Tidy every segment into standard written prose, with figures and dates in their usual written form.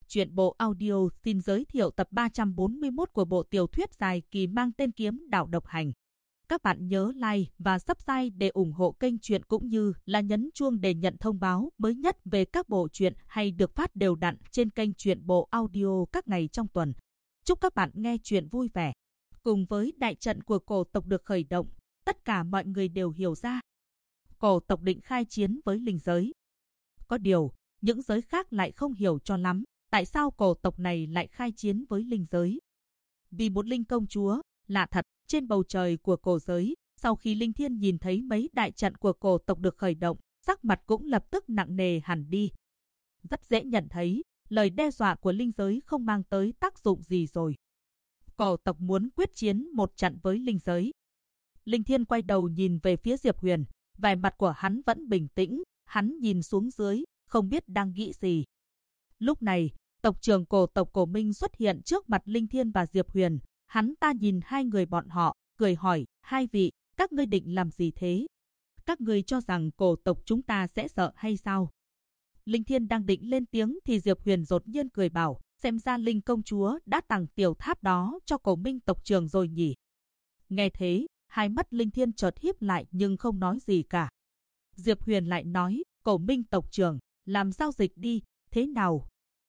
Truyện bộ audio xin giới thiệu tập 341 của bộ tiểu thuyết dài kỳ mang tên Kiếm Đạo Độc Hành. Các bạn nhớ like và subscribe để ủng hộ kênh truyện cũng như là nhấn chuông để nhận thông báo mới nhất về các bộ truyện hay được phát đều đặn trên kênh truyện bộ audio các ngày trong tuần. Chúc các bạn nghe truyện vui vẻ. Cùng với đại trận của cổ tộc được khởi động, tất cả mọi người đều hiểu ra. Cổ tộc định khai chiến với linh giới. Có điều, những giới khác lại không hiểu cho lắm, tại sao cổ tộc này lại khai chiến với linh giới. Vì một linh công chúa, lạ thật, trên bầu trời của cổ giới, sau khi Linh Thiên nhìn thấy mấy đại trận của cổ tộc được khởi động, sắc mặt cũng lập tức nặng nề hẳn đi. Rất dễ nhận thấy, lời đe dọa của linh giới không mang tới tác dụng gì rồi. Cổ tộc muốn quyết chiến một trận với linh giới. Linh Thiên quay đầu nhìn về phía Diệp Huyền, vẻ mặt của hắn vẫn bình tĩnh, hắn nhìn xuống dưới, không biết đang nghĩ gì. Lúc này, tộc trưởng cổ tộc Cổ Minh xuất hiện trước mặt Linh Thiên và Diệp Huyền. Hắn ta nhìn hai người bọn họ, cười hỏi, hai vị, các ngươi định làm gì thế? Các ngươi cho rằng cổ tộc chúng ta sẽ sợ hay sao? Linh Thiên đang định lên tiếng thì Diệp Huyền đột nhiên cười bảo, xem ra Linh công chúa đã tặng tiểu tháp đó cho Cổ Minh tộc trưởng rồi nhỉ? Nghe thế, hai mắt Linh Thiên chợt híp lại nhưng không nói gì cả. Diệp Huyền lại nói, Cổ Minh tộc trưởng, làm giao dịch đi, thế nào?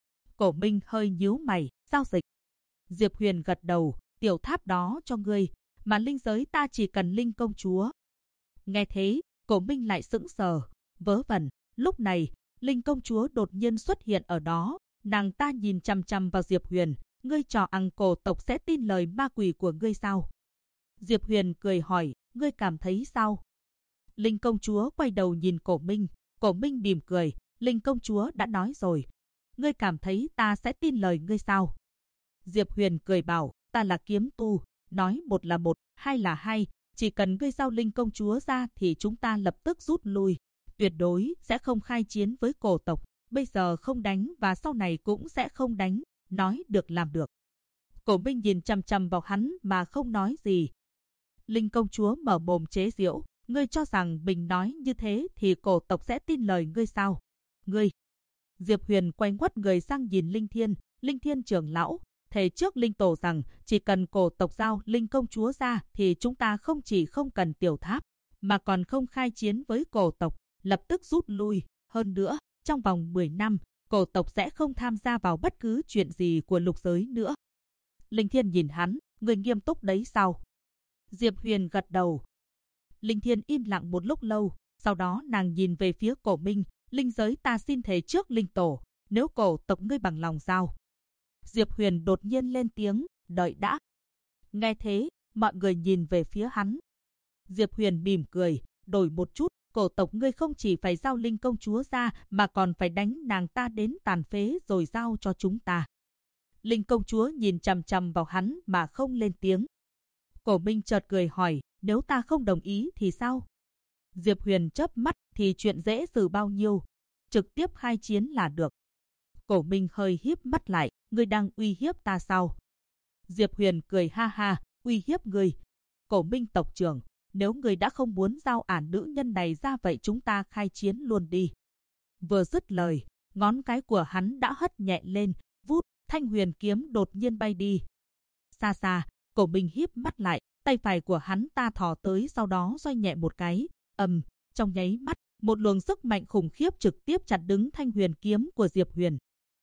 Cổ Minh hơi nhíu mày, giao dịch. Diệp Huyền gật đầu, tiểu tháp đó cho ngươi, mà linh giới ta chỉ cần Linh công chúa. Nghe thế, Cổ Minh lại sững sờ, vớ vẩn. Lúc này, Linh công chúa đột nhiên xuất hiện ở đó, nàng ta nhìn chằm chằm vào Diệp Huyền, ngươi cho rằng cổ tộc sẽ tin lời ma quỷ của ngươi sao? Diệp Huyền cười hỏi, ngươi cảm thấy sao? Linh công chúa quay đầu nhìn Cổ Minh, Cổ Minh mỉm cười, Linh công chúa đã nói rồi, ngươi cảm thấy ta sẽ tin lời ngươi sao? Diệp Huyền cười bảo, ta là kiếm tu, nói một là một, hai là hai, chỉ cần ngươi giao Linh công chúa ra thì chúng ta lập tức rút lui, tuyệt đối sẽ không khai chiến với cổ tộc, bây giờ không đánh và sau này cũng sẽ không đánh, nói được làm được. Cổ Minh nhìn chằm chằm vào hắn mà không nói gì. Linh công chúa mở mồm chế giễu, ngươi cho rằng mình nói như thế thì cổ tộc sẽ tin lời ngươi sao? Ngươi! Diệp Huyền quay ngoắt người sang nhìn Linh Thiên trưởng lão, thề trước Linh tổ rằng chỉ cần cổ tộc giao Linh công chúa ra thì chúng ta không chỉ không cần tiểu tháp, mà còn không khai chiến với cổ tộc, lập tức rút lui. Hơn nữa, trong vòng 10 năm, cổ tộc sẽ không tham gia vào bất cứ chuyện gì của lục giới nữa. Linh Thiên nhìn hắn, người nghiêm túc đấy sao? Diệp Huyền gật đầu. Linh Thiên im lặng một lúc lâu, sau đó nàng nhìn về phía Cổ Minh, linh giới ta xin thề trước Linh tổ, nếu cổ tộc ngươi bằng lòng giao. Diệp Huyền đột nhiên lên tiếng, đợi đã. Nghe thế, mọi người nhìn về phía hắn. Diệp Huyền mỉm cười, đổi một chút, cổ tộc ngươi không chỉ phải giao Linh công chúa ra mà còn phải đánh nàng ta đến tàn phế rồi giao cho chúng ta. Linh công chúa nhìn chằm chằm vào hắn mà không lên tiếng. Cổ Minh chợt cười hỏi, nếu ta không đồng ý thì sao? Diệp Huyền chớp mắt, thì chuyện dễ xử bao nhiêu, trực tiếp khai chiến là được. Cổ Minh hơi híp mắt lại, ngươi đang uy hiếp ta sao? Diệp Huyền cười ha ha, uy hiếp ngươi? Cổ Minh tộc trưởng, nếu ngươi đã không muốn giao ản nữ nhân này ra vậy chúng ta khai chiến luôn đi. Vừa dứt lời, ngón cái của hắn đã hất nhẹ lên, vút, thanh huyền kiếm đột nhiên bay đi. Xa xa, Cổ Minh híp mắt lại, tay phải của hắn ta thò tới sau đó xoay nhẹ một cái, trong nháy mắt, một luồng sức mạnh khủng khiếp trực tiếp chặn đứng thanh huyền kiếm của Diệp Huyền.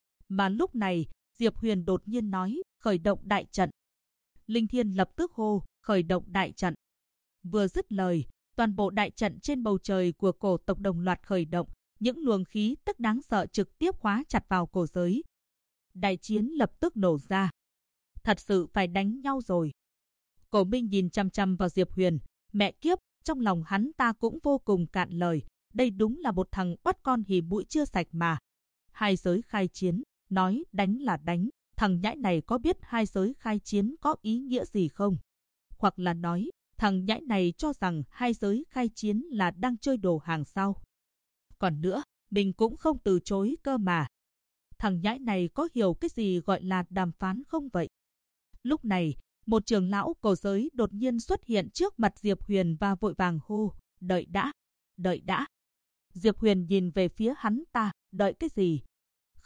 Mà lúc này, Diệp Huyền đột nhiên nói, khởi động đại trận. Linh Thiên lập tức hô, khởi động đại trận. Vừa dứt lời, toàn bộ đại trận trên bầu trời của cổ tộc đồng loạt khởi động, những luồng khí tức đáng sợ trực tiếp khóa chặt vào cổ giới. Đại chiến lập tức nổ ra. Thật sự phải đánh nhau rồi. Cổ Minh nhìn chằm chằm vào Diệp Huyền, mẹ kiếp, trong lòng hắn ta cũng vô cùng cạn lời, đây đúng là một thằng oắt con hỉ mũi chưa sạch mà. Hai giới khai chiến, nói đánh là đánh, thằng nhãi này có biết hai giới khai chiến có ý nghĩa gì không? Hoặc là nói, thằng nhãi này cho rằng hai giới khai chiến là đang chơi đồ hàng sao? Còn nữa, mình cũng không từ chối cơ mà. Thằng nhãi này có hiểu cái gì gọi là đàm phán không vậy? Lúc này, một trưởng lão cổ giới đột nhiên xuất hiện trước mặt Diệp Huyền và vội vàng hô, đợi đã, đợi đã. Diệp Huyền nhìn về phía hắn ta, đợi cái gì?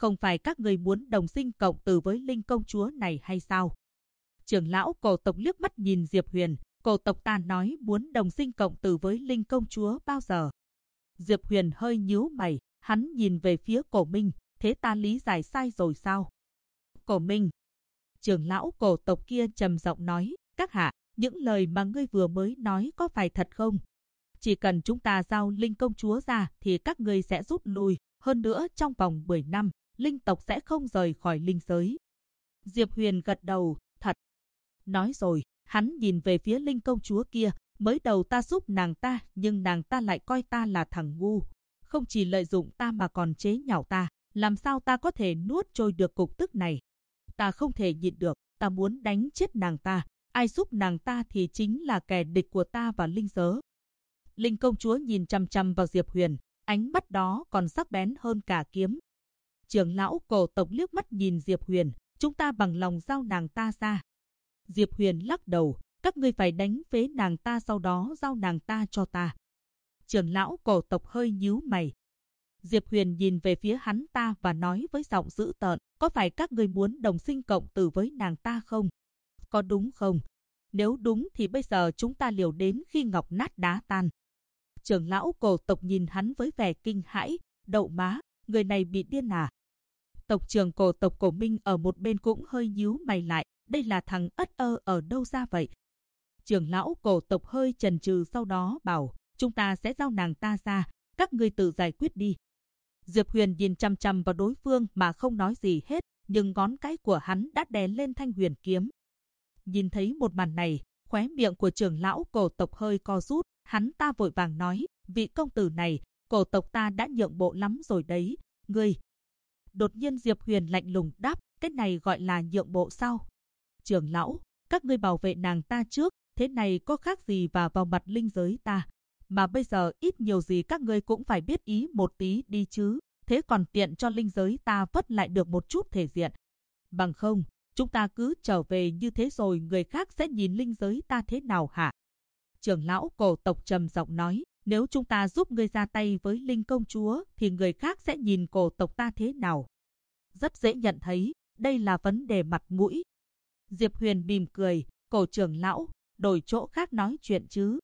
Không phải các người muốn đồng sinh cộng tử với Linh công chúa này hay sao? Trưởng lão cổ tộc liếc mắt nhìn Diệp Huyền, cổ tộc ta nói muốn đồng sinh cộng tử với Linh công chúa bao giờ? Diệp Huyền hơi nhíu mày, hắn nhìn về phía Cổ Minh, thế ta lý giải sai rồi sao? Cổ Minh. Trưởng lão cổ tộc kia trầm giọng nói, các hạ, những lời mà ngươi vừa mới nói có phải thật không? Chỉ cần chúng ta giao Linh công chúa ra thì các ngươi sẽ rút lui, hơn nữa trong vòng 10 năm, Linh tộc sẽ không rời khỏi linh giới. Diệp Huyền gật đầu, thật. Nói rồi, hắn nhìn về phía Linh công chúa kia, mới đầu ta giúp nàng ta, nhưng nàng ta lại coi ta là thằng ngu. Không chỉ lợi dụng ta mà còn chế nhạo ta, làm sao ta có thể nuốt trôi được cục tức này? Ta không thể nhịn được, ta muốn đánh chết nàng ta. Ai giúp nàng ta thì chính là kẻ địch của ta và linh giới. Linh công chúa nhìn chăm chăm vào Diệp Huyền, ánh mắt đó còn sắc bén hơn cả kiếm. Trưởng lão cổ tộc liếc mắt nhìn Diệp Huyền, chúng ta bằng lòng giao nàng ta ra. Diệp Huyền lắc đầu, các ngươi phải đánh phế nàng ta sau đó giao nàng ta cho ta. Trưởng lão cổ tộc hơi nhíu mày. Diệp Huyền nhìn về phía hắn ta và nói với giọng dữ tợn, có phải các ngươi muốn đồng sinh cộng tử với nàng ta không? Có đúng không? Nếu đúng thì bây giờ chúng ta liều đến khi ngọc nát đá tan. Trưởng lão cổ tộc nhìn hắn với vẻ kinh hãi, đậu má, người này bị điên à? Tộc trưởng cổ tộc Cổ Minh ở một bên cũng hơi nhíu mày lại, đây là thằng ất ơ ở đâu ra vậy? Trưởng lão cổ tộc hơi chần chừ sau đó bảo, chúng ta sẽ giao nàng ta ra, các ngươi tự giải quyết đi. Diệp Huyền nhìn chăm chăm vào đối phương mà không nói gì hết, nhưng ngón cái của hắn đã đè lên thanh huyền kiếm. Nhìn thấy một màn này, khóe miệng của trưởng lão cổ tộc hơi co rút, hắn ta vội vàng nói, vị công tử này, cổ tộc ta đã nhượng bộ lắm rồi đấy, ngươi. Đột nhiên Diệp Huyền lạnh lùng đáp, cái này gọi là nhượng bộ sao? Trưởng lão, các ngươi bảo vệ nàng ta trước, thế này có khác gì và vào mặt linh giới ta? Mà bây giờ ít nhiều gì các ngươi cũng phải biết ý một tí đi chứ, thế còn tiện cho linh giới ta vất lại được một chút thể diện. Bằng không, chúng ta cứ trở về như thế rồi người khác sẽ nhìn linh giới ta thế nào hả? Trưởng lão cổ tộc trầm giọng nói, nếu chúng ta giúp ngươi ra tay với Linh công chúa thì người khác sẽ nhìn cổ tộc ta thế nào? Rất dễ nhận thấy, đây là vấn đề mặt mũi. Diệp Huyền mỉm cười, cổ trưởng lão, đổi chỗ khác nói chuyện chứ.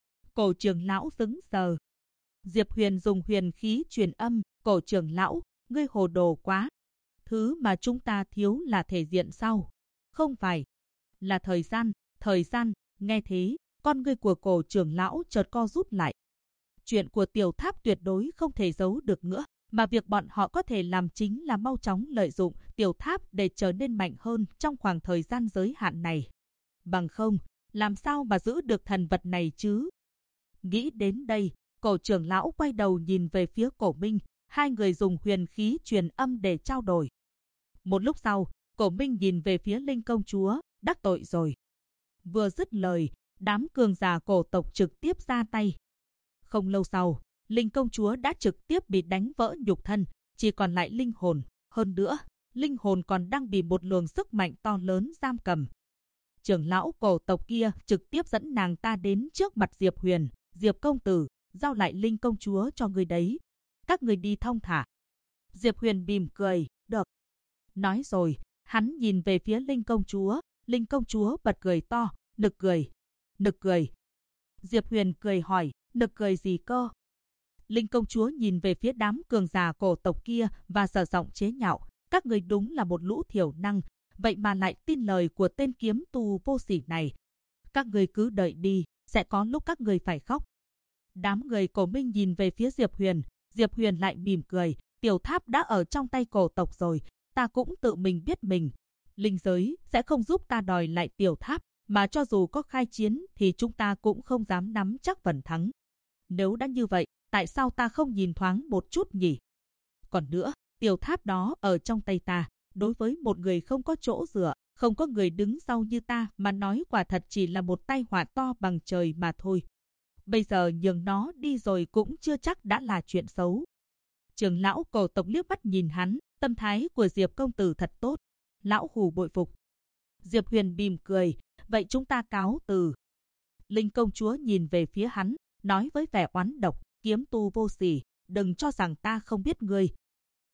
Cổ trưởng lão sững sờ. Diệp Huyền dùng huyền khí truyền âm, cổ trưởng lão, ngươi hồ đồ quá. Thứ mà chúng ta thiếu là thể diện sao? Không phải, là thời gian, nghe thế, con ngươi của cổ trưởng lão chợt co rút lại. Chuyện của tiểu tháp tuyệt đối không thể giấu được nữa, mà việc bọn họ có thể làm chính là mau chóng lợi dụng tiểu tháp để trở nên mạnh hơn trong khoảng thời gian giới hạn này. Bằng không, làm sao mà giữ được thần vật này chứ? Nghĩ đến đây, cổ trưởng lão quay đầu nhìn về phía Cổ Minh, hai người dùng huyền khí truyền âm để trao đổi. Một lúc sau, Cổ Minh nhìn về phía Linh công chúa, đắc tội rồi. Vừa dứt lời, đám cường giả cổ tộc trực tiếp ra tay. Không lâu sau, Linh công chúa đã trực tiếp bị đánh vỡ nhục thân, chỉ còn lại linh hồn. Hơn nữa, linh hồn còn đang bị một luồng sức mạnh to lớn giam cầm. Trưởng lão cổ tộc kia trực tiếp dẫn nàng ta đến trước mặt Diệp Huyền. Diệp công tử, giao lại Linh công chúa cho người đấy. Các người đi thong thả. Diệp Huyền mỉm cười, được. Nói rồi, hắn nhìn về phía Linh công chúa. Linh công chúa bật cười to, nực cười. Nực cười. Diệp Huyền cười hỏi, nực cười gì cơ? Linh công chúa nhìn về phía đám cường giả cổ tộc kia và sở giọng chế nhạo. Các người đúng là một lũ thiểu năng, vậy mà lại tin lời của tên kiếm tù vô sỉ này. Các người cứ đợi đi, sẽ có lúc các người phải khóc. Đám người Cổ Minh nhìn về phía Diệp Huyền lại mỉm cười, tiểu tháp đã ở trong tay cổ tộc rồi, ta cũng tự mình biết mình. Linh giới sẽ không giúp ta đòi lại tiểu tháp, mà cho dù có khai chiến thì chúng ta cũng không dám nắm chắc phần thắng. Nếu đã như vậy, tại sao ta không nhìn thoáng một chút nhỉ? Còn nữa, tiểu tháp đó ở trong tay ta, đối với một người không có chỗ dựa, không có người đứng sau như ta mà nói quả thật chỉ là một tai họa to bằng trời mà thôi. Bây giờ nhường nó đi rồi cũng chưa chắc đã là chuyện xấu. Trưởng lão cổ tộc liếc mắt nhìn hắn, tâm thái của Diệp công tử thật tốt. Lão hủ bội phục. Diệp Huyền mỉm cười, vậy chúng ta cáo từ. Linh công chúa nhìn về phía hắn, nói với vẻ oán độc, kiếm tu vô sỉ, đừng cho rằng ta không biết ngươi.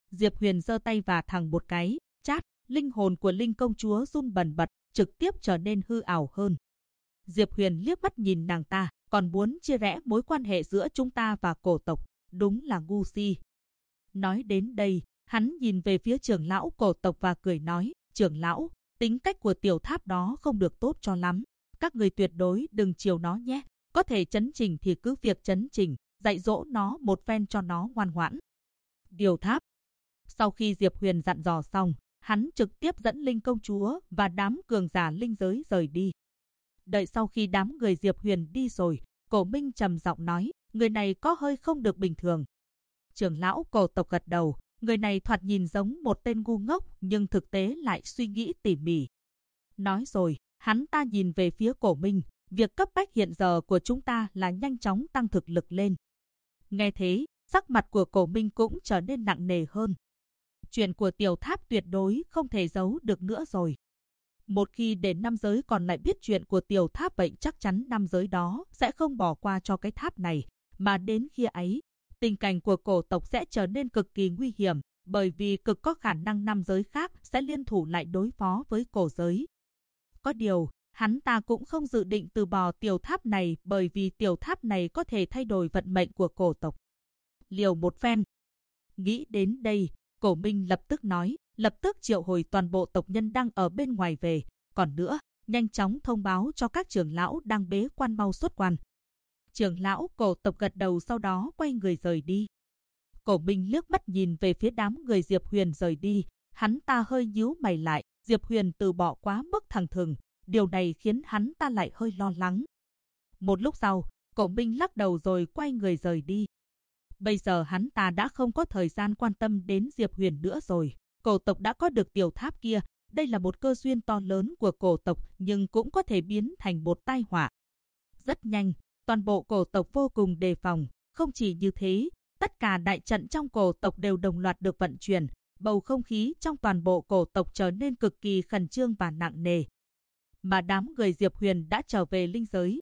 Diệp Huyền giơ tay và thẳng một cái, chát, linh hồn của Linh công chúa run bần bật, trực tiếp trở nên hư ảo hơn. Diệp Huyền liếc mắt nhìn nàng ta, còn muốn chia rẽ mối quan hệ giữa chúng ta và cổ tộc, đúng là ngu si. Nói đến đây, hắn nhìn về phía trưởng lão cổ tộc và cười nói, trưởng lão, tính cách của tiểu tháp đó không được tốt cho lắm. Các người tuyệt đối đừng chiều nó nhé, có thể chấn chỉnh thì cứ việc chấn chỉnh, dạy dỗ nó một phen cho nó ngoan ngoãn. Điều tháp. Sau khi Diệp Huyền dặn dò xong, hắn trực tiếp dẫn Linh công chúa và đám cường giả linh giới rời đi. Đợi sau khi đám người Diệp Huyền đi rồi, Cổ Minh trầm giọng nói, người này có hơi không được bình thường. Trưởng lão cổ tộc gật đầu, người này thoạt nhìn giống một tên ngu ngốc nhưng thực tế lại suy nghĩ tỉ mỉ. Nói rồi, hắn ta nhìn về phía Cổ Minh, việc cấp bách hiện giờ của chúng ta là nhanh chóng tăng thực lực lên. Nghe thế, sắc mặt của Cổ Minh cũng trở nên nặng nề hơn. Chuyện của tiểu tháp tuyệt đối không thể giấu được nữa rồi. Một khi để nam giới còn lại biết chuyện của tiểu tháp vậy chắc chắn nam giới đó sẽ không bỏ qua cho cái tháp này, mà đến khi ấy, tình cảnh của cổ tộc sẽ trở nên cực kỳ nguy hiểm, bởi vì cực có khả năng nam giới khác sẽ liên thủ lại đối phó với cổ giới. Có điều, hắn ta cũng không dự định từ bỏ tiểu tháp này bởi vì tiểu tháp này có thể thay đổi vận mệnh của cổ tộc. Liều một phen. Nghĩ đến đây, Cổ Minh lập tức nói, lập tức triệu hồi toàn bộ tộc nhân đang ở bên ngoài về. Còn nữa, nhanh chóng thông báo cho các trưởng lão đang bế quan mau xuất quan. Trưởng lão cổ tộc gật đầu sau đó quay người rời đi. Cổ Minh liếc mắt nhìn về phía đám người Diệp Huyền rời đi. Hắn ta hơi nhíu mày lại, Diệp Huyền từ bỏ quá mức thẳng thừng. Điều này khiến hắn ta lại hơi lo lắng. Một lúc sau, Cổ Minh lắc đầu rồi quay người rời đi. Bây giờ hắn ta đã không có thời gian quan tâm đến Diệp Huyền nữa rồi. Cổ tộc đã có được tiểu tháp kia, đây là một cơ duyên to lớn của cổ tộc nhưng cũng có thể biến thành một tai họa. Rất nhanh, toàn bộ cổ tộc vô cùng đề phòng. Không chỉ như thế, tất cả đại trận trong cổ tộc đều đồng loạt được vận chuyển. Bầu không khí trong toàn bộ cổ tộc trở nên cực kỳ khẩn trương và nặng nề. Mà đám người Diệp Huyền đã trở về linh giới.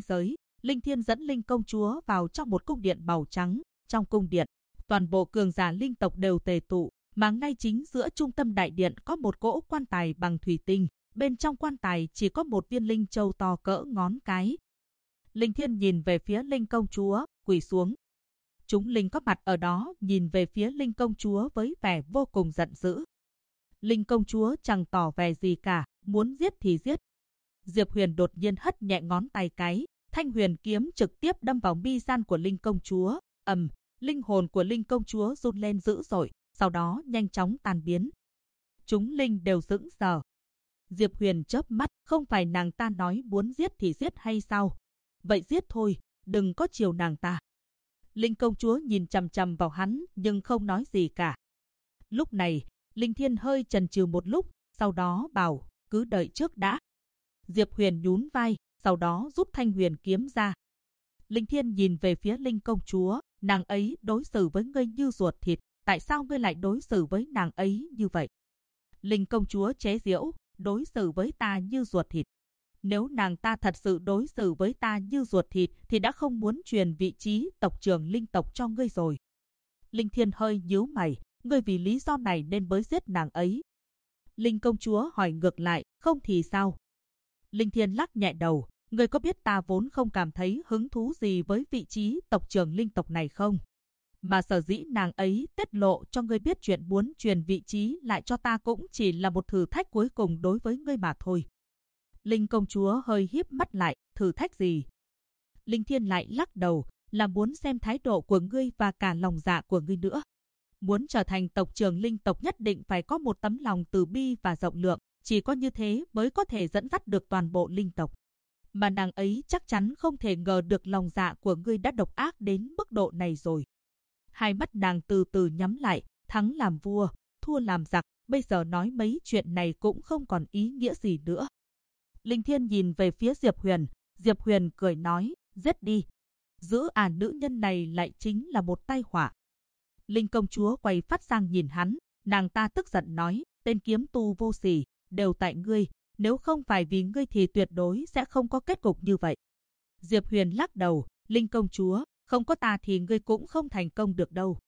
Linh Thiên dẫn Linh công chúa vào trong một cung điện màu trắng. Trong cung điện, toàn bộ cường giả linh tộc đều tề tụ, mà ngay chính giữa trung tâm đại điện có một cỗ quan tài bằng thủy tinh. Bên trong quan tài chỉ có một viên linh châu to cỡ ngón cái. Linh Thiên nhìn về phía Linh công chúa, quỳ xuống. Chúng linh có mặt ở đó nhìn về phía Linh công chúa với vẻ vô cùng giận dữ. Linh công chúa chẳng tỏ vẻ gì cả, muốn giết thì giết. Diệp Huyền đột nhiên hất nhẹ ngón tay cái, thanh huyền kiếm trực tiếp đâm vào mi gian của Linh công chúa. Linh hồn của Linh công chúa run lên dữ dội, sau đó nhanh chóng tan biến. Chúng linh đều sững sờ. Diệp Huyền chớp mắt, không phải nàng ta nói muốn giết thì giết hay sao? Vậy giết thôi, đừng có chiều nàng ta. Linh công chúa nhìn chằm chằm vào hắn nhưng không nói gì cả. Lúc này, Linh Thiên hơi chần chừ một lúc, sau đó bảo, cứ đợi trước đã. Diệp Huyền nhún vai, sau đó rút thanh huyền kiếm ra. Linh Thiên nhìn về phía Linh công chúa, nàng ấy đối xử với ngươi như ruột thịt, tại sao ngươi lại đối xử với nàng ấy như vậy? Linh công chúa chế giễu, đối xử với ta như ruột thịt. Nếu nàng ta thật sự đối xử với ta như ruột thịt thì đã không muốn truyền vị trí tộc trưởng linh tộc cho ngươi rồi. Linh Thiên hơi nhíu mày, ngươi vì lý do này nên mới giết nàng ấy. Linh công chúa hỏi ngược lại, không thì sao? Linh Thiên lắc nhẹ đầu, ngươi có biết ta vốn không cảm thấy hứng thú gì với vị trí tộc trưởng linh tộc này không? Mà sở dĩ nàng ấy tiết lộ cho ngươi biết chuyện muốn truyền vị trí lại cho ta cũng chỉ là một thử thách cuối cùng đối với ngươi mà thôi. Linh công chúa hơi híp mắt lại, thử thách gì? Linh Thiên lại lắc đầu, là muốn xem thái độ của ngươi và cả lòng dạ của ngươi nữa. Muốn trở thành tộc trưởng linh tộc nhất định phải có một tấm lòng từ bi và rộng lượng, chỉ có như thế mới có thể dẫn dắt được toàn bộ linh tộc. Mà nàng ấy chắc chắn không thể ngờ được lòng dạ của ngươi đã độc ác đến mức độ này rồi. Hai mắt nàng từ từ nhắm lại, thắng làm vua, thua làm giặc, bây giờ nói mấy chuyện này cũng không còn ý nghĩa gì nữa. Linh Thiên nhìn về phía Diệp Huyền cười nói, giết đi. Giữ nữ nhân này lại chính là một tai họa. Linh công chúa quay phát sang nhìn hắn, nàng ta tức giận nói, tên kiếm tu vô sỉ, đều tại ngươi, nếu không phải vì ngươi thì tuyệt đối sẽ không có kết cục như vậy. Diệp Huyền lắc đầu, Linh công chúa, không có ta thì ngươi cũng không thành công được đâu.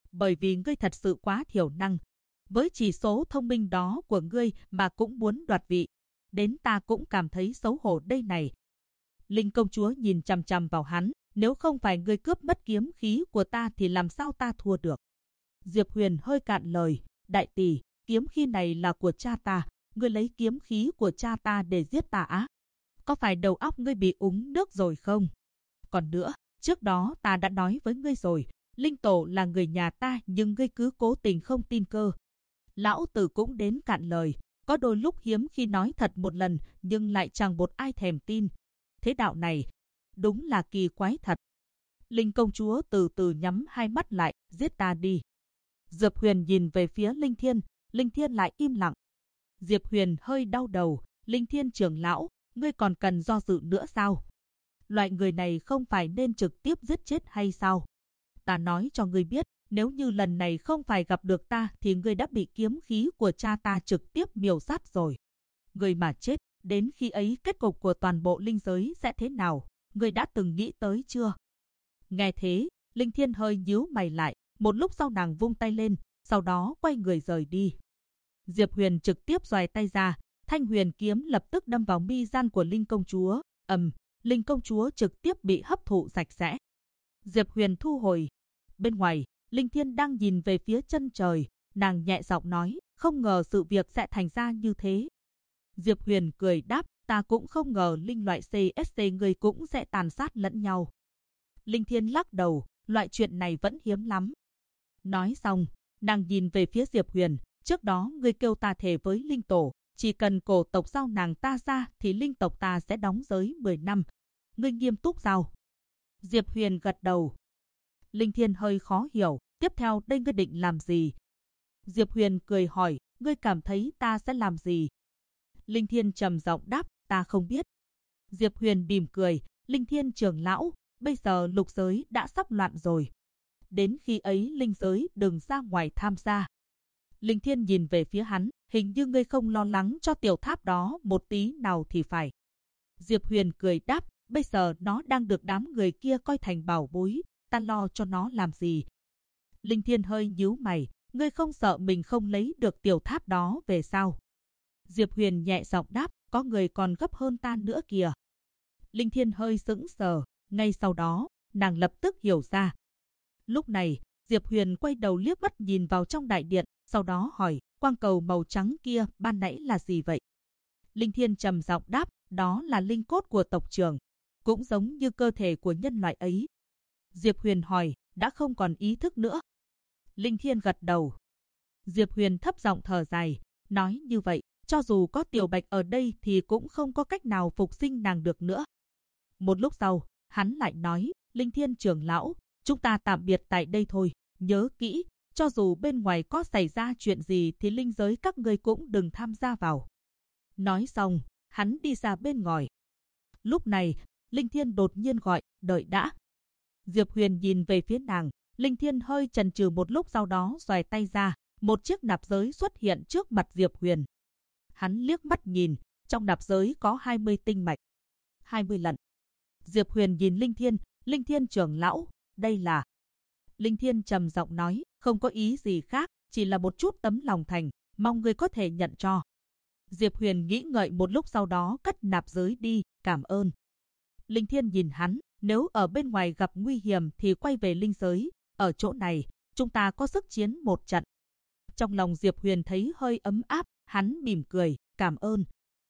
bởi vì ngươi thật sự quá thiểu năng. Với chỉ số thông minh đó của ngươi mà cũng muốn đoạt vị. Đến ta cũng cảm thấy xấu hổ đây này. Linh công chúa nhìn chằm chằm vào hắn, nếu không phải ngươi cướp mất kiếm khí của ta thì làm sao ta thua được. Diệp Huyền hơi cạn lời, đại tỷ, kiếm khí này là của cha ta, ngươi lấy kiếm khí của cha ta để giết ta á? Có phải đầu óc ngươi bị uống nước rồi không? Còn nữa, trước đó ta đã nói với ngươi rồi, Linh Tổ là người nhà ta nhưng ngươi cứ cố tình không tin cơ. Lão tử cũng đến cạn lời, có đôi lúc hiếm khi nói thật một lần nhưng lại chẳng một ai thèm tin. Thế đạo này, đúng là kỳ quái thật. Linh công chúa từ từ nhắm hai mắt lại, giết ta đi. Diệp Huyền nhìn về phía Linh Thiên lại im lặng. Diệp Huyền hơi đau đầu, Linh Thiên trưởng lão, ngươi còn cần do dự nữa sao? Loại người này không phải nên trực tiếp giết chết hay sao? Ta nói cho ngươi biết, nếu như lần này không phải gặp được ta thì ngươi đã bị kiếm khí của cha ta trực tiếp miểu sát rồi. Ngươi mà chết, đến khi ấy kết cục của toàn bộ linh giới sẽ thế nào? Ngươi đã từng nghĩ tới chưa? Nghe thế, Linh Thiên hơi nhíu mày lại, một lúc sau nàng vung tay lên, sau đó quay người rời đi. Diệp Huyền trực tiếp giòi tay ra, thanh huyền kiếm lập tức đâm vào mi gian của Linh công chúa. Linh công chúa trực tiếp bị hấp thụ sạch sẽ. Diệp Huyền thu hồi. Bên ngoài, Linh Thiên đang nhìn về phía chân trời, nàng nhẹ giọng nói, không ngờ sự việc sẽ thành ra như thế. Diệp Huyền cười đáp, ta cũng không ngờ linh loại CSC người cũng sẽ tàn sát lẫn nhau. Linh Thiên lắc đầu, loại chuyện này vẫn hiếm lắm. Nói xong, nàng nhìn về phía Diệp Huyền, trước đó ngươi kêu ta thề với Linh Tổ, chỉ cần cổ tộc giao nàng ta ra thì linh tộc ta sẽ đóng giới 10 năm. Ngươi nghiêm túc sao? Diệp Huyền gật đầu. Linh Thiên hơi khó hiểu, tiếp theo đây ngươi định làm gì? Diệp Huyền cười hỏi, ngươi cảm thấy ta sẽ làm gì? Linh Thiên trầm giọng đáp, ta không biết. Diệp Huyền mỉm cười, Linh Thiên trưởng lão, bây giờ lục giới đã sắp loạn rồi. Đến khi ấy linh giới đừng ra ngoài tham gia. Linh Thiên nhìn về phía hắn, hình như ngươi không lo lắng cho tiểu tháp đó một tí nào thì phải. Diệp Huyền cười đáp, bây giờ nó đang được đám người kia coi thành bảo bối, ta lo cho nó làm gì? Linh Thiên hơi nhíu mày, ngươi không sợ mình không lấy được tiểu tháp đó về sao? Diệp Huyền nhẹ giọng đáp, có người còn gấp hơn ta nữa kìa. Linh Thiên hơi sững sờ, ngay sau đó, nàng lập tức hiểu ra. Lúc này, Diệp Huyền quay đầu liếc mắt nhìn vào trong đại điện, sau đó hỏi, quang cầu màu trắng kia ban nãy là gì vậy? Linh Thiên trầm giọng đáp, đó là linh cốt của tộc trưởng, cũng giống như cơ thể của nhân loại ấy. Diệp Huyền hỏi, đã không còn ý thức nữa? Linh Thiên gật đầu. Diệp Huyền thấp giọng thở dài, nói như vậy, cho dù có Tiểu Bạch ở đây thì cũng không có cách nào phục sinh nàng được nữa. Một lúc sau, hắn lại nói, Linh Thiên trưởng lão, chúng ta tạm biệt tại đây thôi, nhớ kỹ, cho dù bên ngoài có xảy ra chuyện gì thì linh giới các ngươi cũng đừng tham gia vào. Nói xong, hắn đi ra bên ngoài. Lúc này, Linh Thiên đột nhiên gọi, đợi đã. Diệp Huyền nhìn về phía nàng, Linh Thiên hơi chần chừ một lúc sau đó giòi tay ra, một chiếc nạp giới xuất hiện trước mặt Diệp Huyền. Hắn liếc mắt nhìn, trong nạp giới có 20 tinh mạch. 20 lần. Diệp Huyền nhìn Linh Thiên trưởng lão, đây là... Linh Thiên trầm giọng nói, không có ý gì khác, chỉ là một chút tấm lòng thành, mong ngươi có thể nhận cho. Diệp Huyền nghĩ ngợi một lúc sau đó cất nạp giới đi, cảm ơn. Linh Thiên nhìn hắn, nếu ở bên ngoài gặp nguy hiểm thì quay về linh giới, ở chỗ này, chúng ta có sức chiến một trận. Trong lòng Diệp Huyền thấy hơi ấm áp, hắn mỉm cười, cảm ơn.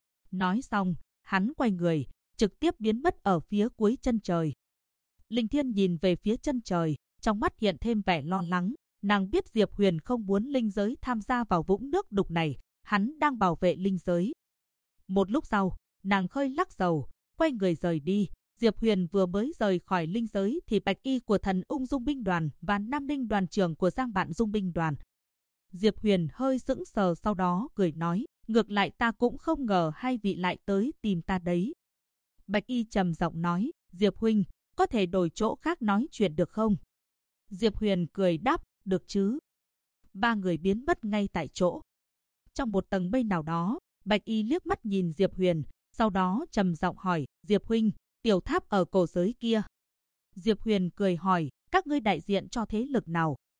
Nói xong, hắn quay người, trực tiếp biến mất ở phía cuối chân trời. Linh Thiên nhìn về phía chân trời, trong mắt hiện thêm vẻ lo lắng, nàng biết Diệp Huyền không muốn linh giới tham gia vào vũng nước đục này, hắn đang bảo vệ linh giới. Một lúc sau, nàng khơi lắc đầu, quay người rời đi. Diệp Huyền vừa mới rời khỏi linh giới thì Bạch Y của Thần Ung Dung binh đoàn và Nam Ninh đoàn trưởng của Giang Vạn Dung binh đoàn. Diệp Huyền hơi sững sờ sau đó cười nói, ngược lại ta cũng không ngờ hai vị lại tới tìm ta đấy. Bạch Y trầm giọng nói, Diệp huynh, có thể đổi chỗ khác nói chuyện được không? Diệp Huyền cười đáp, được chứ. Ba người biến mất ngay tại chỗ. Trong một tầng mây nào đó, Bạch Y liếc mắt nhìn Diệp Huyền, sau đó trầm giọng hỏi, Diệp huynh, tiểu tháp ở cổ giới kia. Diệp Huyền cười hỏi, các ngươi đại diện cho thế lực nào?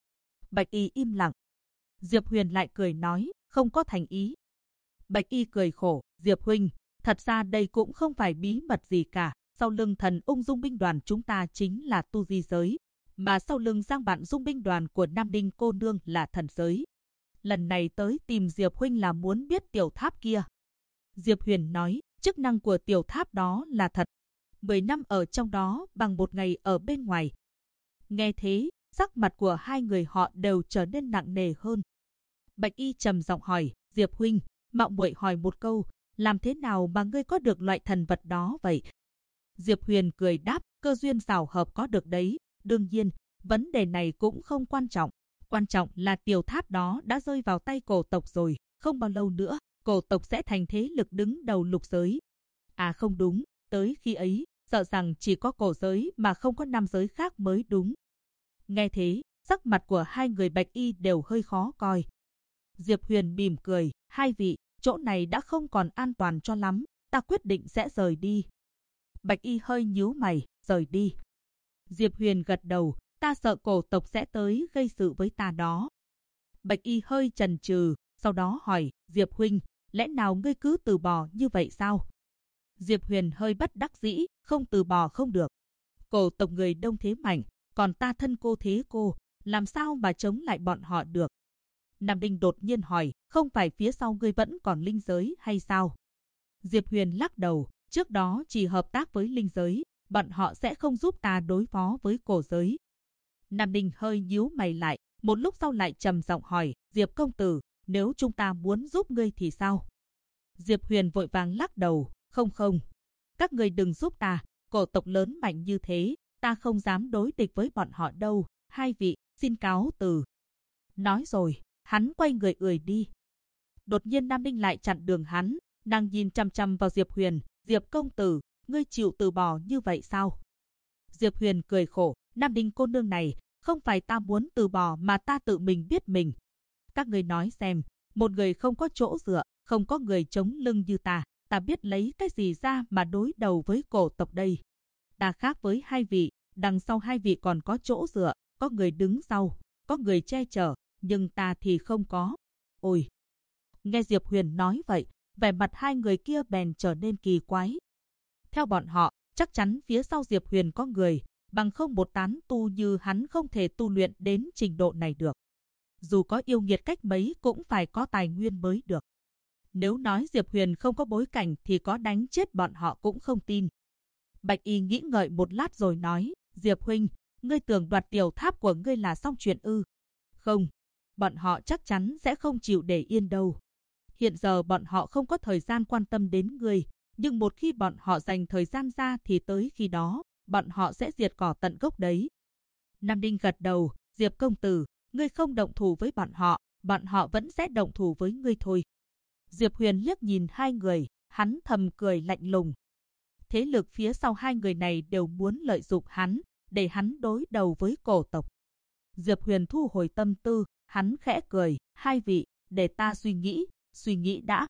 Bạch Y im lặng. Diệp Huyền lại cười nói, không có thành ý. Bạch Y cười khổ, Diệp huynh, thật ra đây cũng không phải bí mật gì cả. Sau lưng Thần Ung Dung binh đoàn chúng ta chính là tu di giới, mà sau lưng Giang Bạn Dung binh đoàn của Nam Đinh cô nương là thần giới. Lần này tới tìm Diệp huynh là muốn biết tiểu tháp kia. Diệp Huyền nói, chức năng của tiểu tháp đó là thật. 10 năm ở trong đó bằng 1 ngày ở bên ngoài. Nghe thế, sắc mặt của hai người họ đều trở nên nặng nề hơn. Bạch Y trầm giọng hỏi, Diệp huynh, mạo muội hỏi một câu, làm thế nào mà ngươi có được loại thần vật đó vậy? Diệp Huyền cười đáp, cơ duyên xảo hợp có được đấy. Đương nhiên, vấn đề này cũng không quan trọng. Quan trọng là tiểu tháp đó đã rơi vào tay cổ tộc rồi. Không bao lâu nữa, cổ tộc sẽ thành thế lực đứng đầu lục giới. À không đúng, tới khi ấy, sợ rằng chỉ có cổ giới mà không có nam giới khác mới đúng. Nghe thế, sắc mặt của hai người Bạch Y đều hơi khó coi. Diệp Huyền mỉm cười, hai vị, chỗ này đã không còn an toàn cho lắm, ta quyết định sẽ rời đi. Bạch Y hơi nhíu mày, rời đi. Diệp Huyền gật đầu, ta sợ cổ tộc sẽ tới gây sự với ta đó. Bạch Y hơi chần chừ, sau đó hỏi, Diệp huynh, lẽ nào ngươi cứ từ bỏ như vậy sao? Diệp Huyền hơi bất đắc dĩ, không từ bỏ không được. Cổ tộc người đông thế mạnh, còn ta thân cô thế cô, làm sao mà chống lại bọn họ được? Nam Đinh đột nhiên hỏi, không phải phía sau ngươi vẫn còn linh giới hay sao? Diệp Huyền lắc đầu, trước đó chỉ hợp tác với linh giới, bọn họ sẽ không giúp ta đối phó với cổ giới. Nam Đinh hơi nhíu mày lại, một lúc sau lại trầm giọng hỏi, Diệp công tử, nếu chúng ta muốn giúp ngươi thì sao? Diệp Huyền vội vàng lắc đầu, không, các ngươi đừng giúp ta, cổ tộc lớn mạnh như thế, ta không dám đối địch với bọn họ đâu, hai vị, xin cáo từ. Nói rồi, hắn quay người ười đi. Đột nhiên Nam Đinh lại chặn đường hắn, nàng nhìn chăm chăm vào Diệp Huyền, Diệp công tử, ngươi chịu từ bỏ như vậy sao? Diệp Huyền cười khổ, Nam Đinh cô nương này, không phải ta muốn từ bỏ mà ta tự mình biết mình. Các ngươi nói xem, một người không có chỗ dựa, không có người chống lưng như ta biết lấy cái gì ra mà đối đầu với cổ tộc đây? Ta khác với hai vị, đằng sau hai vị còn có chỗ dựa, có người đứng sau, có người che chở, nhưng ta thì không có. Ôi! Nghe Diệp Huyền nói vậy, vẻ mặt hai người kia bèn trở nên kỳ quái. Theo bọn họ, chắc chắn phía sau Diệp Huyền có người, bằng không một tán tu như hắn không thể tu luyện đến trình độ này được. Dù có yêu nghiệt cách mấy cũng phải có tài nguyên mới được. Nếu nói Diệp Huyền không có bối cảnh thì có đánh chết bọn họ cũng không tin. Bạch Y nghĩ ngợi một lát rồi nói, Diệp huynh, ngươi tưởng đoạt tiểu tháp của ngươi là xong chuyện ư? Không, bọn họ chắc chắn sẽ không chịu để yên đâu. Hiện giờ bọn họ không có thời gian quan tâm đến ngươi, nhưng một khi bọn họ dành thời gian ra thì tới khi đó, bọn họ sẽ diệt cỏ tận gốc đấy. Nam Đinh gật đầu, Diệp công tử, ngươi không động thủ với bọn họ vẫn sẽ động thủ với ngươi thôi. Diệp Huyền liếc nhìn hai người, hắn thầm cười lạnh lùng. Thế lực phía sau hai người này đều muốn lợi dụng hắn, để hắn đối đầu với cổ tộc. Diệp Huyền thu hồi tâm tư, hắn khẽ cười, hai vị, để ta suy nghĩ đã.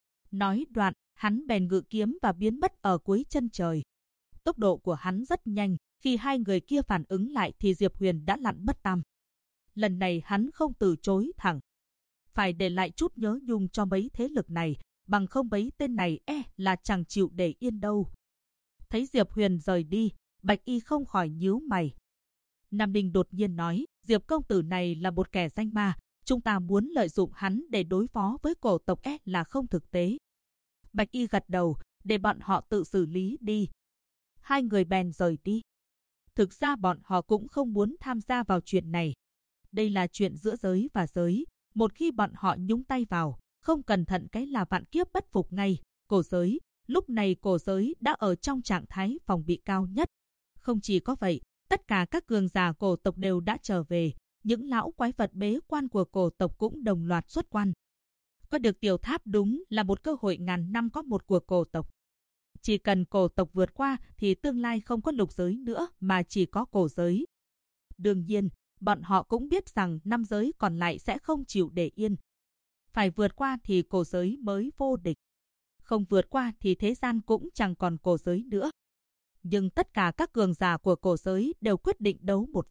Nói đoạn, hắn bèn ngự kiếm và biến mất ở cuối chân trời. Tốc độ của hắn rất nhanh, khi hai người kia phản ứng lại thì Diệp Huyền đã lặn mất tăm. Lần này hắn không từ chối thẳng. Phải để lại chút nhớ nhung cho mấy thế lực này, bằng không mấy tên này là chẳng chịu để yên đâu. Thấy Diệp Huyền rời đi, Bạch Y không khỏi nhíu mày. Nam Đinh đột nhiên nói, Diệp công tử này là một kẻ danh ma, chúng ta muốn lợi dụng hắn để đối phó với cổ tộc là không thực tế. Bạch Y gật đầu, để bọn họ tự xử lý đi. Hai người bèn rời đi. Thực ra bọn họ cũng không muốn tham gia vào chuyện này. Đây là chuyện giữa giới và giới. Một khi bọn họ nhúng tay vào, không cẩn thận cái là vạn kiếp bất phục ngay. Cổ giới, lúc này cổ giới đã ở trong trạng thái phòng bị cao nhất. Không chỉ có vậy, tất cả các cường giả cổ tộc đều đã trở về. Những lão quái vật bế quan của cổ tộc cũng đồng loạt xuất quan. Có được tiểu tháp đúng là một cơ hội ngàn năm có một của cổ tộc. Chỉ cần cổ tộc vượt qua thì tương lai không có lục giới nữa mà chỉ có cổ giới. Đương nhiên, bọn họ cũng biết rằng năm giới còn lại sẽ không chịu để yên. Phải vượt qua thì cổ giới mới vô địch. Không vượt qua thì thế gian cũng chẳng còn cổ giới nữa. Nhưng tất cả các cường giả của cổ giới đều quyết định đấu một phen.